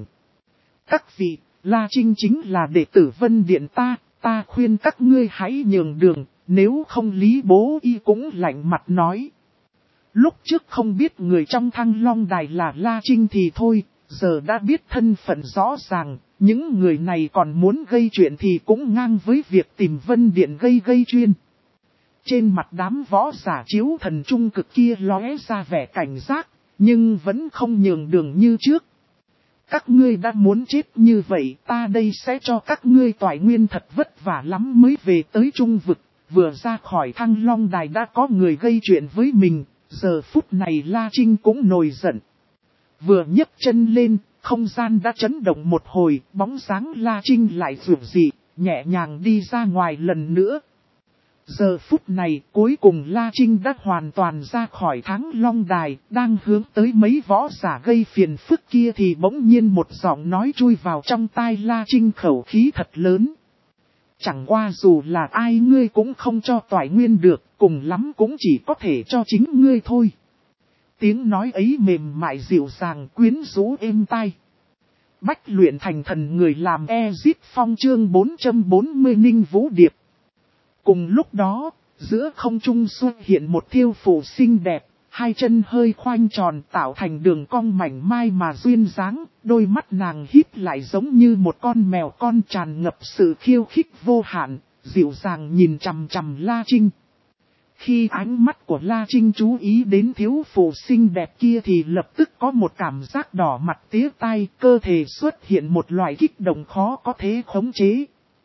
Các vị, La Trinh chính là đệ tử Vân Điện ta, ta khuyên các ngươi hãy nhường đường. Nếu không Lý Bố Y cũng lạnh mặt nói. Lúc trước không biết người trong Thăng Long Đài là La Trinh thì thôi, giờ đã biết thân phận rõ ràng, những người này còn muốn gây chuyện thì cũng ngang với việc tìm Vân Điện gây gây chuyên. Trên mặt đám võ giả chiếu thần trung cực kia lóe ra vẻ cảnh giác, nhưng vẫn không nhường đường như trước. Các ngươi đã muốn chết như vậy, ta đây sẽ cho các ngươi toại nguyên thật vất vả lắm mới về tới trung vực. Vừa ra khỏi Thăng Long Đài đã có người gây chuyện với mình, giờ phút này La Trinh cũng nổi giận. Vừa nhấc chân lên, không gian đã chấn động một hồi, bóng dáng La Trinh lại rủ dị, nhẹ nhàng đi ra ngoài lần nữa. Giờ phút này, cuối cùng La Trinh đã hoàn toàn ra khỏi Thăng Long Đài, đang hướng tới mấy võ giả gây phiền phức kia thì bỗng nhiên một giọng nói chui vào trong tai La Trinh, khẩu khí thật lớn. Chẳng qua dù là ai ngươi cũng không cho toại nguyên được, cùng lắm cũng chỉ có thể cho chính ngươi thôi. Tiếng nói ấy mềm mại dịu dàng, quyến rũ êm tai. Bách luyện thành thần người làm Ezip Phong chương bốn trăm bốn mươi Ninh Vũ Điệp. Cùng lúc đó, giữa không trung xuất hiện một thiêu phụ xinh đẹp, hai chân hơi khoanh tròn tạo thành đường cong mảnh mai mà duyên dáng, đôi mắt nàng híp lại giống như một con mèo con tràn ngập sự khiêu khích vô hạn, dịu dàng nhìn chằm chằm La Trinh. Khi ánh mắt của La Trinh chú ý đến thiếu phụ xinh đẹp kia thì lập tức có một cảm giác đỏ mặt tía tai, cơ thể xuất hiện một loại kích động khó có thể khống chế.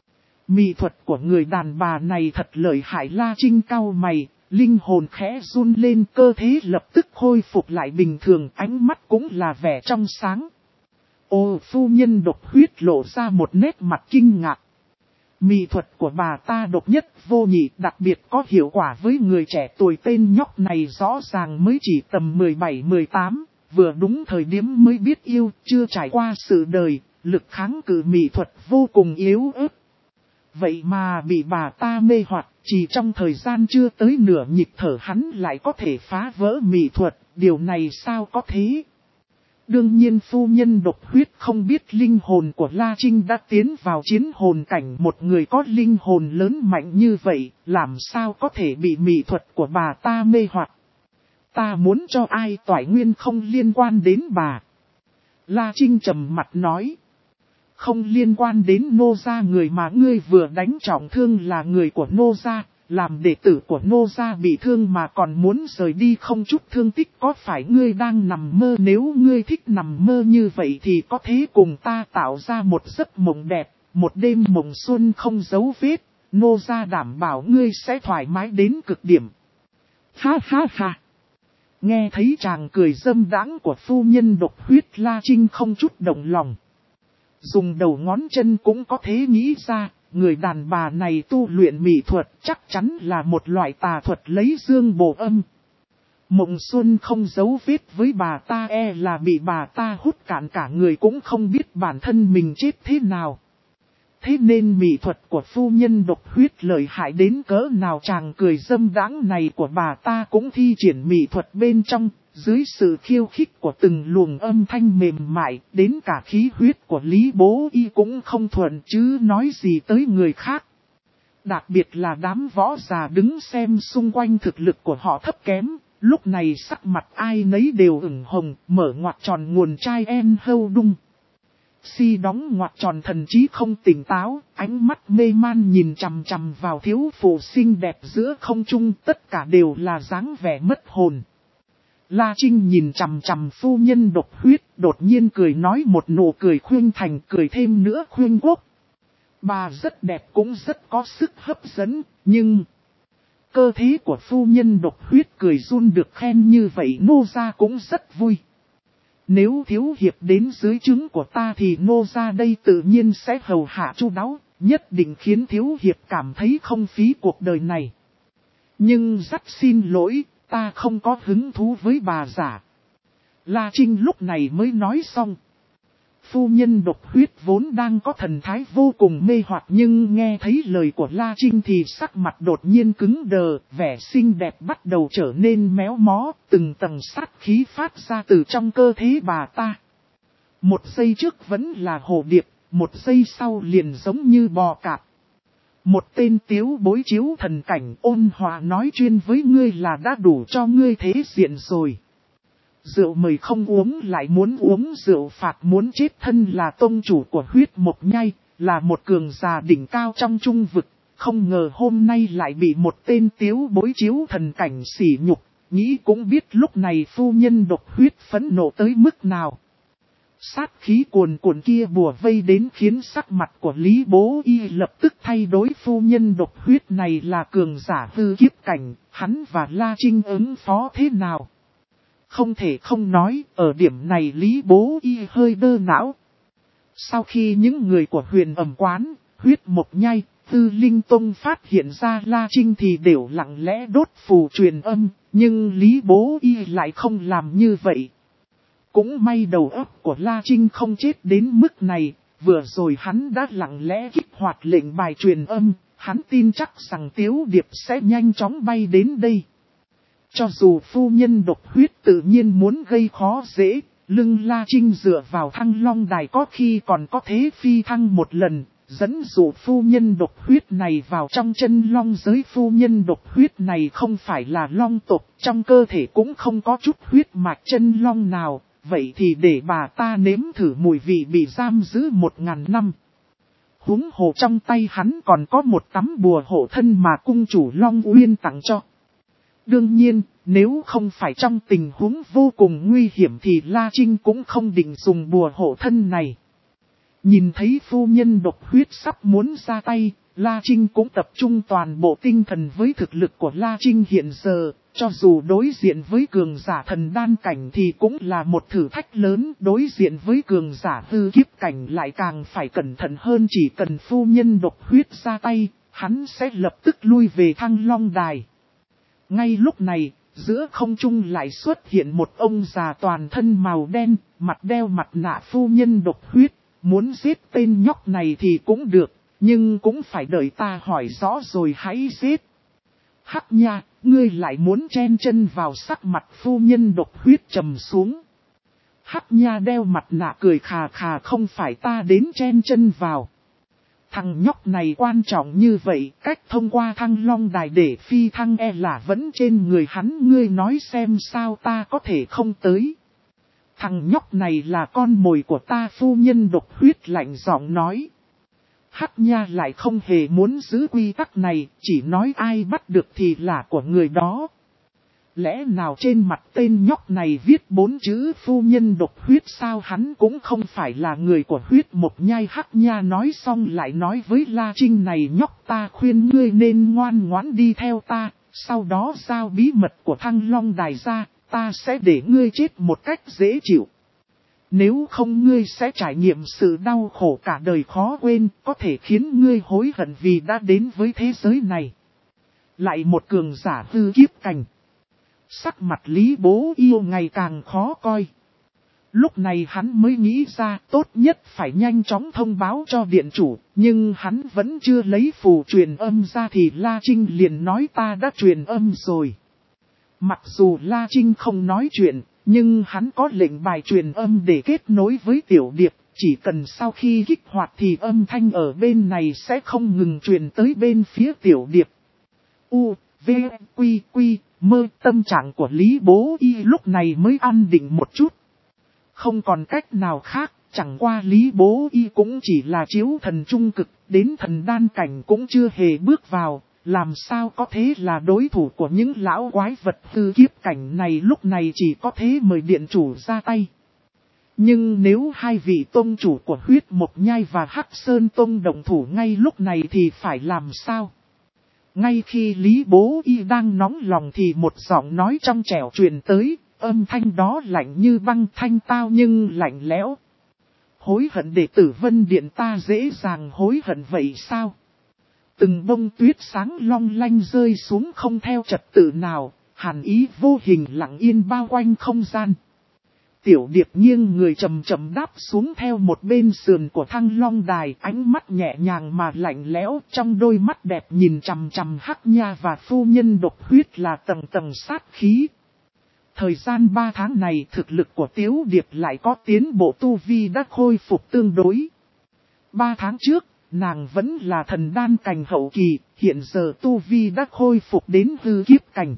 Mỹ thuật của người đàn bà này thật lợi hại. La Trinh cau mày, linh hồn khẽ run lên, cơ thể lập tức khôi phục lại bình thường, ánh mắt cũng là vẻ trong sáng. Ô phu nhân độc huyết lộ ra một nét mặt kinh ngạc. Mỹ thuật của bà ta độc nhất vô nhị, đặc biệt có hiệu quả với người trẻ tuổi. Tên nhóc này rõ ràng mới chỉ tầm mười bảy mười tám, vừa đúng thời điểm mới biết yêu, chưa trải qua sự đời, lực kháng cự mỹ thuật vô cùng yếu ớt. Vậy mà bị bà ta mê hoặc, chỉ trong thời gian chưa tới nửa nhịp thở hắn lại có thể phá vỡ mỹ thuật, điều này sao có thế? Đương nhiên phu nhân độc huyết không biết linh hồn của La Trinh đã tiến vào chiến hồn cảnh, một người có linh hồn lớn mạnh như vậy, làm sao có thể bị mỹ thuật của bà ta mê hoặc. Ta muốn cho ai toại nguyên không liên quan đến bà. La Trinh trầm mặt nói. Không liên quan đến nô gia, người mà ngươi vừa đánh trọng thương là người của nô gia, làm đệ tử của nô gia bị thương mà còn muốn rời đi không chút thương tích, có phải ngươi đang nằm mơ? Nếu ngươi thích nằm mơ như vậy thì có thể cùng ta tạo ra một giấc mộng đẹp, một đêm mộng xuân không dấu vết, nô gia đảm bảo ngươi sẽ thoải mái đến cực điểm. Ha ha ha! Nghe thấy chàng cười dâm đãng của phu nhân độc huyết, La Trinh không chút động lòng. Dùng đầu ngón chân cũng có thể nghĩ ra, người đàn bà này tu luyện mỹ thuật chắc chắn là một loại tà thuật lấy dương bổ âm. Mộng xuân không dấu vết với bà ta e là bị bà ta hút cạn cả người cũng không biết bản thân mình chết thế nào. Thế nên mỹ thuật của phu nhân độc huyết lợi hại đến cỡ nào, chàng cười dâm đãng này của bà ta cũng thi triển mỹ thuật bên trong. Dưới sự khiêu khích của từng luồng âm thanh mềm mại, đến cả khí huyết của Lý Bố Y cũng không thuận chứ nói gì tới người khác. Đặc biệt là đám võ già đứng xem xung quanh, thực lực của họ thấp kém, lúc này sắc mặt ai nấy đều ửng hồng, mở ngoặt tròn nguồn chai en hâu đung. Si đóng ngoặt tròn thần trí không tỉnh táo, ánh mắt mê man nhìn chằm chằm vào thiếu phụ xinh đẹp giữa không trung, tất cả đều là dáng vẻ mất hồn. La Trinh nhìn chằm chằm phu nhân độc huyết, đột nhiên cười nói một nụ cười khuyên thành, cười thêm nữa khuyên quốc. Bà rất đẹp cũng rất có sức hấp dẫn, nhưng cơ thể của phu nhân độc huyết cười run được khen như vậy nô gia cũng rất vui. Nếu thiếu hiệp đến dưới trướng của ta thì nô gia đây tự nhiên sẽ hầu hạ chu đáo, nhất định khiến thiếu hiệp cảm thấy không phí cuộc đời này. Nhưng rất xin lỗi, ta không có hứng thú với bà giả. La Trinh lúc này mới nói xong. Phu nhân độc huyết vốn đang có thần thái vô cùng mê hoặc, nhưng nghe thấy lời của La Trinh thì sắc mặt đột nhiên cứng đờ, vẻ xinh đẹp bắt đầu trở nên méo mó, từng tầng sát khí phát ra từ trong cơ thể bà ta. Một giây trước vẫn là hồ điệp, một giây sau liền giống như bò cạp. Một tên tiếu bối chiếu thần cảnh ôn hòa nói chuyên với ngươi là đã đủ cho ngươi thế diện rồi. Rượu mời không uống lại muốn uống rượu phạt, muốn chết thân là tông chủ của huyết mộc nhai, là một cường giả đỉnh cao trong trung vực. Không ngờ hôm nay lại bị một tên tiếu bối chiếu thần cảnh sỉ nhục, nghĩ cũng biết lúc này phu nhân độc huyết phẫn nộ tới mức nào. Sát khí cuồn cuộn kia bùa vây đến khiến sắc mặt của Lý Bố Y lập tức thay đổi. Phu nhân độc huyết này là cường giả hư kiếp cảnh, hắn và La Trinh ứng phó thế nào? Không thể không nói, ở điểm này Lý Bố Y hơi đơ não. Sau khi những người của Huyền Ẩm Quán, Huyết Mộc Nhai, Tư Linh Tông phát hiện ra La Trinh thì đều lặng lẽ đốt phù truyền âm, nhưng Lý Bố Y lại không làm như vậy. Cũng may đầu óc của La Trinh không chết đến mức này, vừa rồi hắn đã lặng lẽ kích hoạt lệnh bài truyền âm, hắn tin chắc rằng Tiếu Điệp sẽ nhanh chóng bay đến đây. Cho dù phu nhân độc huyết tự nhiên muốn gây khó dễ, lưng La Trinh dựa vào Thăng Long Đài có khi còn có thế phi thăng một lần, dẫn dụ phu nhân độc huyết này vào trong chân long giới. Phu nhân độc huyết này không phải là long tộc, trong cơ thể cũng không có chút huyết mạch chân long nào. Vậy thì để bà ta nếm thử mùi vị bị giam giữ một ngàn năm. Huống hồ trong tay hắn còn có một tấm bùa hộ thân mà cung chủ Long Uyên tặng cho. Đương nhiên, nếu không phải trong tình huống vô cùng nguy hiểm thì La Trinh cũng không định dùng bùa hộ thân này. Nhìn thấy phu nhân độc huyết sắp muốn ra tay, La Trinh cũng tập trung toàn bộ tinh thần với thực lực của La Trinh hiện giờ. Cho dù đối diện với cường giả thần đan cảnh thì cũng là một thử thách lớn, đối diện với cường giả hư kiếp cảnh lại càng phải cẩn thận hơn. Chỉ cần phu nhân độc huyết ra tay, hắn sẽ lập tức lui về Thăng Long Đài. Ngay lúc này, giữa không trung lại xuất hiện một ông già toàn thân màu đen, mặt đeo mặt nạ phu nhân độc huyết. Muốn giết tên nhóc này thì cũng được, nhưng cũng phải đợi ta hỏi rõ rồi hãy giết. Hắc nha, ngươi lại muốn chen chân vào. Sắc mặt phu nhân độc huyết trầm xuống. Hắc nha đeo mặt nạ cười khà khà, không phải ta đến chen chân vào. Thằng nhóc này quan trọng như vậy, cách thông qua Thăng Long Đài để phi thăng e là vẫn trên người hắn. Ngươi nói xem sao ta có thể không tới. Thằng nhóc này là con mồi của ta, phu nhân độc huyết lạnh giọng nói. Hắc nha lại không hề muốn giữ quy tắc này, chỉ nói ai bắt được thì là của người đó. Lẽ nào trên mặt tên nhóc này viết bốn chữ phu nhân độc huyết sao? Hắn cũng không phải là người của Huyết Mộc Nhai. Hắc nha nói xong lại nói với La Trinh, này nhóc, ta khuyên ngươi nên ngoan ngoãn đi theo ta, sau đó giao bí mật của Thăng Long Đài ra, ta sẽ để ngươi chết một cách dễ chịu. Nếu không ngươi sẽ trải nghiệm sự đau khổ cả đời khó quên, có thể khiến ngươi hối hận vì đã đến với thế giới này. Lại một cường giả hư kiếp cảnh. Sắc mặt Lý Bố Yêu ngày càng khó coi. Lúc này hắn mới nghĩ ra tốt nhất phải nhanh chóng thông báo cho điện chủ, nhưng hắn vẫn chưa lấy phù truyền âm ra thì La Trinh liền nói ta đã truyền âm rồi. Mặc dù La Trinh không nói chuyện, nhưng hắn có lệnh bài truyền âm để kết nối với Tiểu Điệp, chỉ cần sau khi kích hoạt thì âm thanh ở bên này sẽ không ngừng truyền tới bên phía Tiểu Điệp. U, V, Quy, Quy, Mơ. Tâm trạng của Lý Bố Y lúc này mới an định một chút. Không còn cách nào khác, chẳng qua Lý Bố Y cũng chỉ là chiếu thần trung cực, đến thần đan cảnh cũng chưa hề bước vào. Làm sao có thế là đối thủ của những lão quái vật hư kiếp cảnh này? Lúc này chỉ có thế mời điện chủ ra tay. Nhưng nếu hai vị tông chủ của Huyết Mộc Nhai và Hắc Sơn Tông động thủ ngay lúc này thì phải làm sao? Ngay khi Lý Bố Y đang nóng lòng thì một giọng nói trong trẻo truyền tới, âm thanh đó lạnh như băng, thanh tao nhưng lạnh lẽo. Hối hận để Tử Vân Điện ta dễ dàng hối hận vậy sao? Từng bông tuyết sáng long lanh rơi xuống không theo trật tự nào, hàn ý vô hình lặng yên bao quanh không gian. Tiểu Điệp nghiêng người chậm chậm đáp xuống theo một bên sườn của Thăng Long Đài, ánh mắt nhẹ nhàng mà lạnh lẽo, trong đôi mắt đẹp nhìn chằm chằm Hắc Nha và phu nhân độc huyết là tầng tầng sát khí. Thời gian ba tháng này thực lực của Tiếu Điệp lại có tiến bộ, tu vi đã khôi phục tương đối. Ba tháng trước, nàng vẫn là thần đan cảnh hậu kỳ, hiện giờ tu vi đã khôi phục đến hư kiếp cảnh.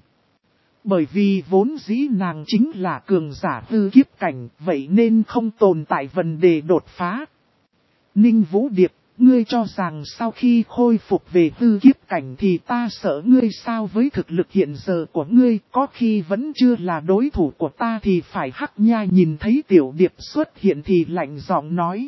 Bởi vì vốn dĩ nàng chính là cường giả hư kiếp cảnh, vậy nên không tồn tại vấn đề đột phá. Ninh Vũ Điệp, ngươi cho rằng sau khi khôi phục về hư kiếp cảnh thì ta sợ ngươi sao? Với thực lực hiện giờ của ngươi, có khi vẫn chưa là đối thủ của ta thì phải. Hắc Nha nhìn thấy Tiểu Điệp xuất hiện thì lạnh giọng nói.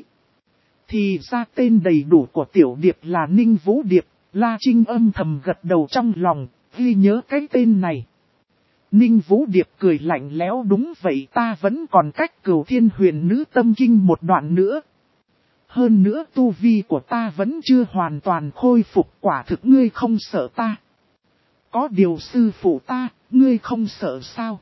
Thì ra tên đầy đủ của Tiểu Điệp là Ninh Vũ Điệp. La Trinh âm thầm gật đầu trong lòng, ghi nhớ cái tên này. Ninh Vũ Điệp cười lạnh lẽo, đúng vậy, ta vẫn còn cách Cửu Thiên Huyền Nữ Tâm Kinh một đoạn nữa. Hơn nữa tu vi của ta vẫn chưa hoàn toàn khôi phục, quả thực ngươi không sợ ta. Có điều sư phụ ta, ngươi không sợ sao?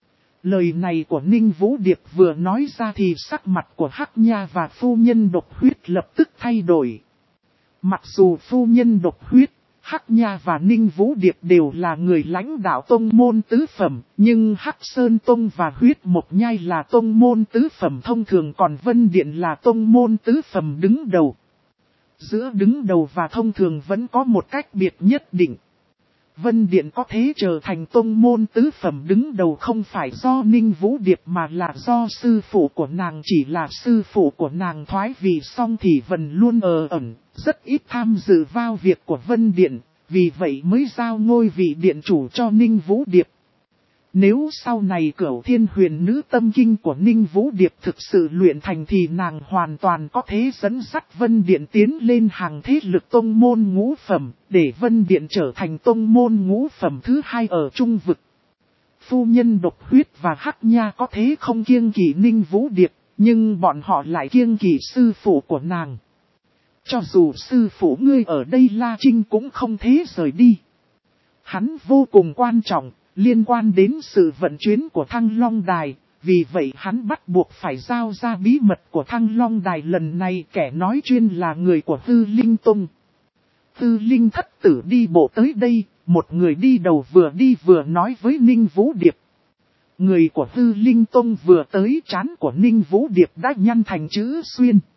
Lời này của Ninh Vũ Điệp vừa nói ra thì sắc mặt của Hắc Nha và phu nhân độc huyết lập tức thay đổi. Mặc dù phu nhân độc huyết, Hắc Nha và Ninh Vũ Điệp đều là người lãnh đạo tông môn tứ phẩm, nhưng Hắc Sơn Tông và Huyết Mộc Nhai là tông môn tứ phẩm thông thường, còn Vân Điện là tông môn tứ phẩm đứng đầu. Giữa đứng đầu và thông thường vẫn có một cách biệt nhất định. Vân Điện có thế trở thành tông môn tứ phẩm đứng đầu không phải do Ninh Vũ Điệp mà là do sư phụ của nàng, chỉ là sư phụ của nàng thoái vị xong thì Vân luôn ờ ẩn, rất ít tham dự vào việc của Vân Điện, vì vậy mới giao ngôi vị điện chủ cho Ninh Vũ Điệp. Nếu sau này Cửu Thiên Huyền Nữ Tâm Kinh của Ninh Vũ Điệp thực sự luyện thành thì nàng hoàn toàn có thể dẫn dắt Vân Điện tiến lên hàng thế lực tông môn ngũ phẩm, để Vân Điện trở thành tông môn ngũ phẩm thứ hai ở Trung Vực. Phu nhân độc huyết và Hắc Nha có thế không kiêng kỵ Ninh Vũ Điệp, nhưng bọn họ lại kiêng kỵ sư phụ của nàng. Cho dù sư phụ ngươi ở đây, La Trinh cũng không thế rời đi. Hắn vô cùng quan trọng, liên quan đến sự vận chuyển của Thăng Long Đài, vì vậy hắn bắt buộc phải giao ra bí mật của Thăng Long Đài lần này. Kẻ nói chuyên là người của Tư Linh Tông. Tư Linh thất tử đi bộ tới đây, một người đi đầu vừa đi vừa nói với Ninh Vũ Điệp. Người của Tư Linh Tông vừa tới, trán của Ninh Vũ Điệp đã nhăn thành chữ xuyên.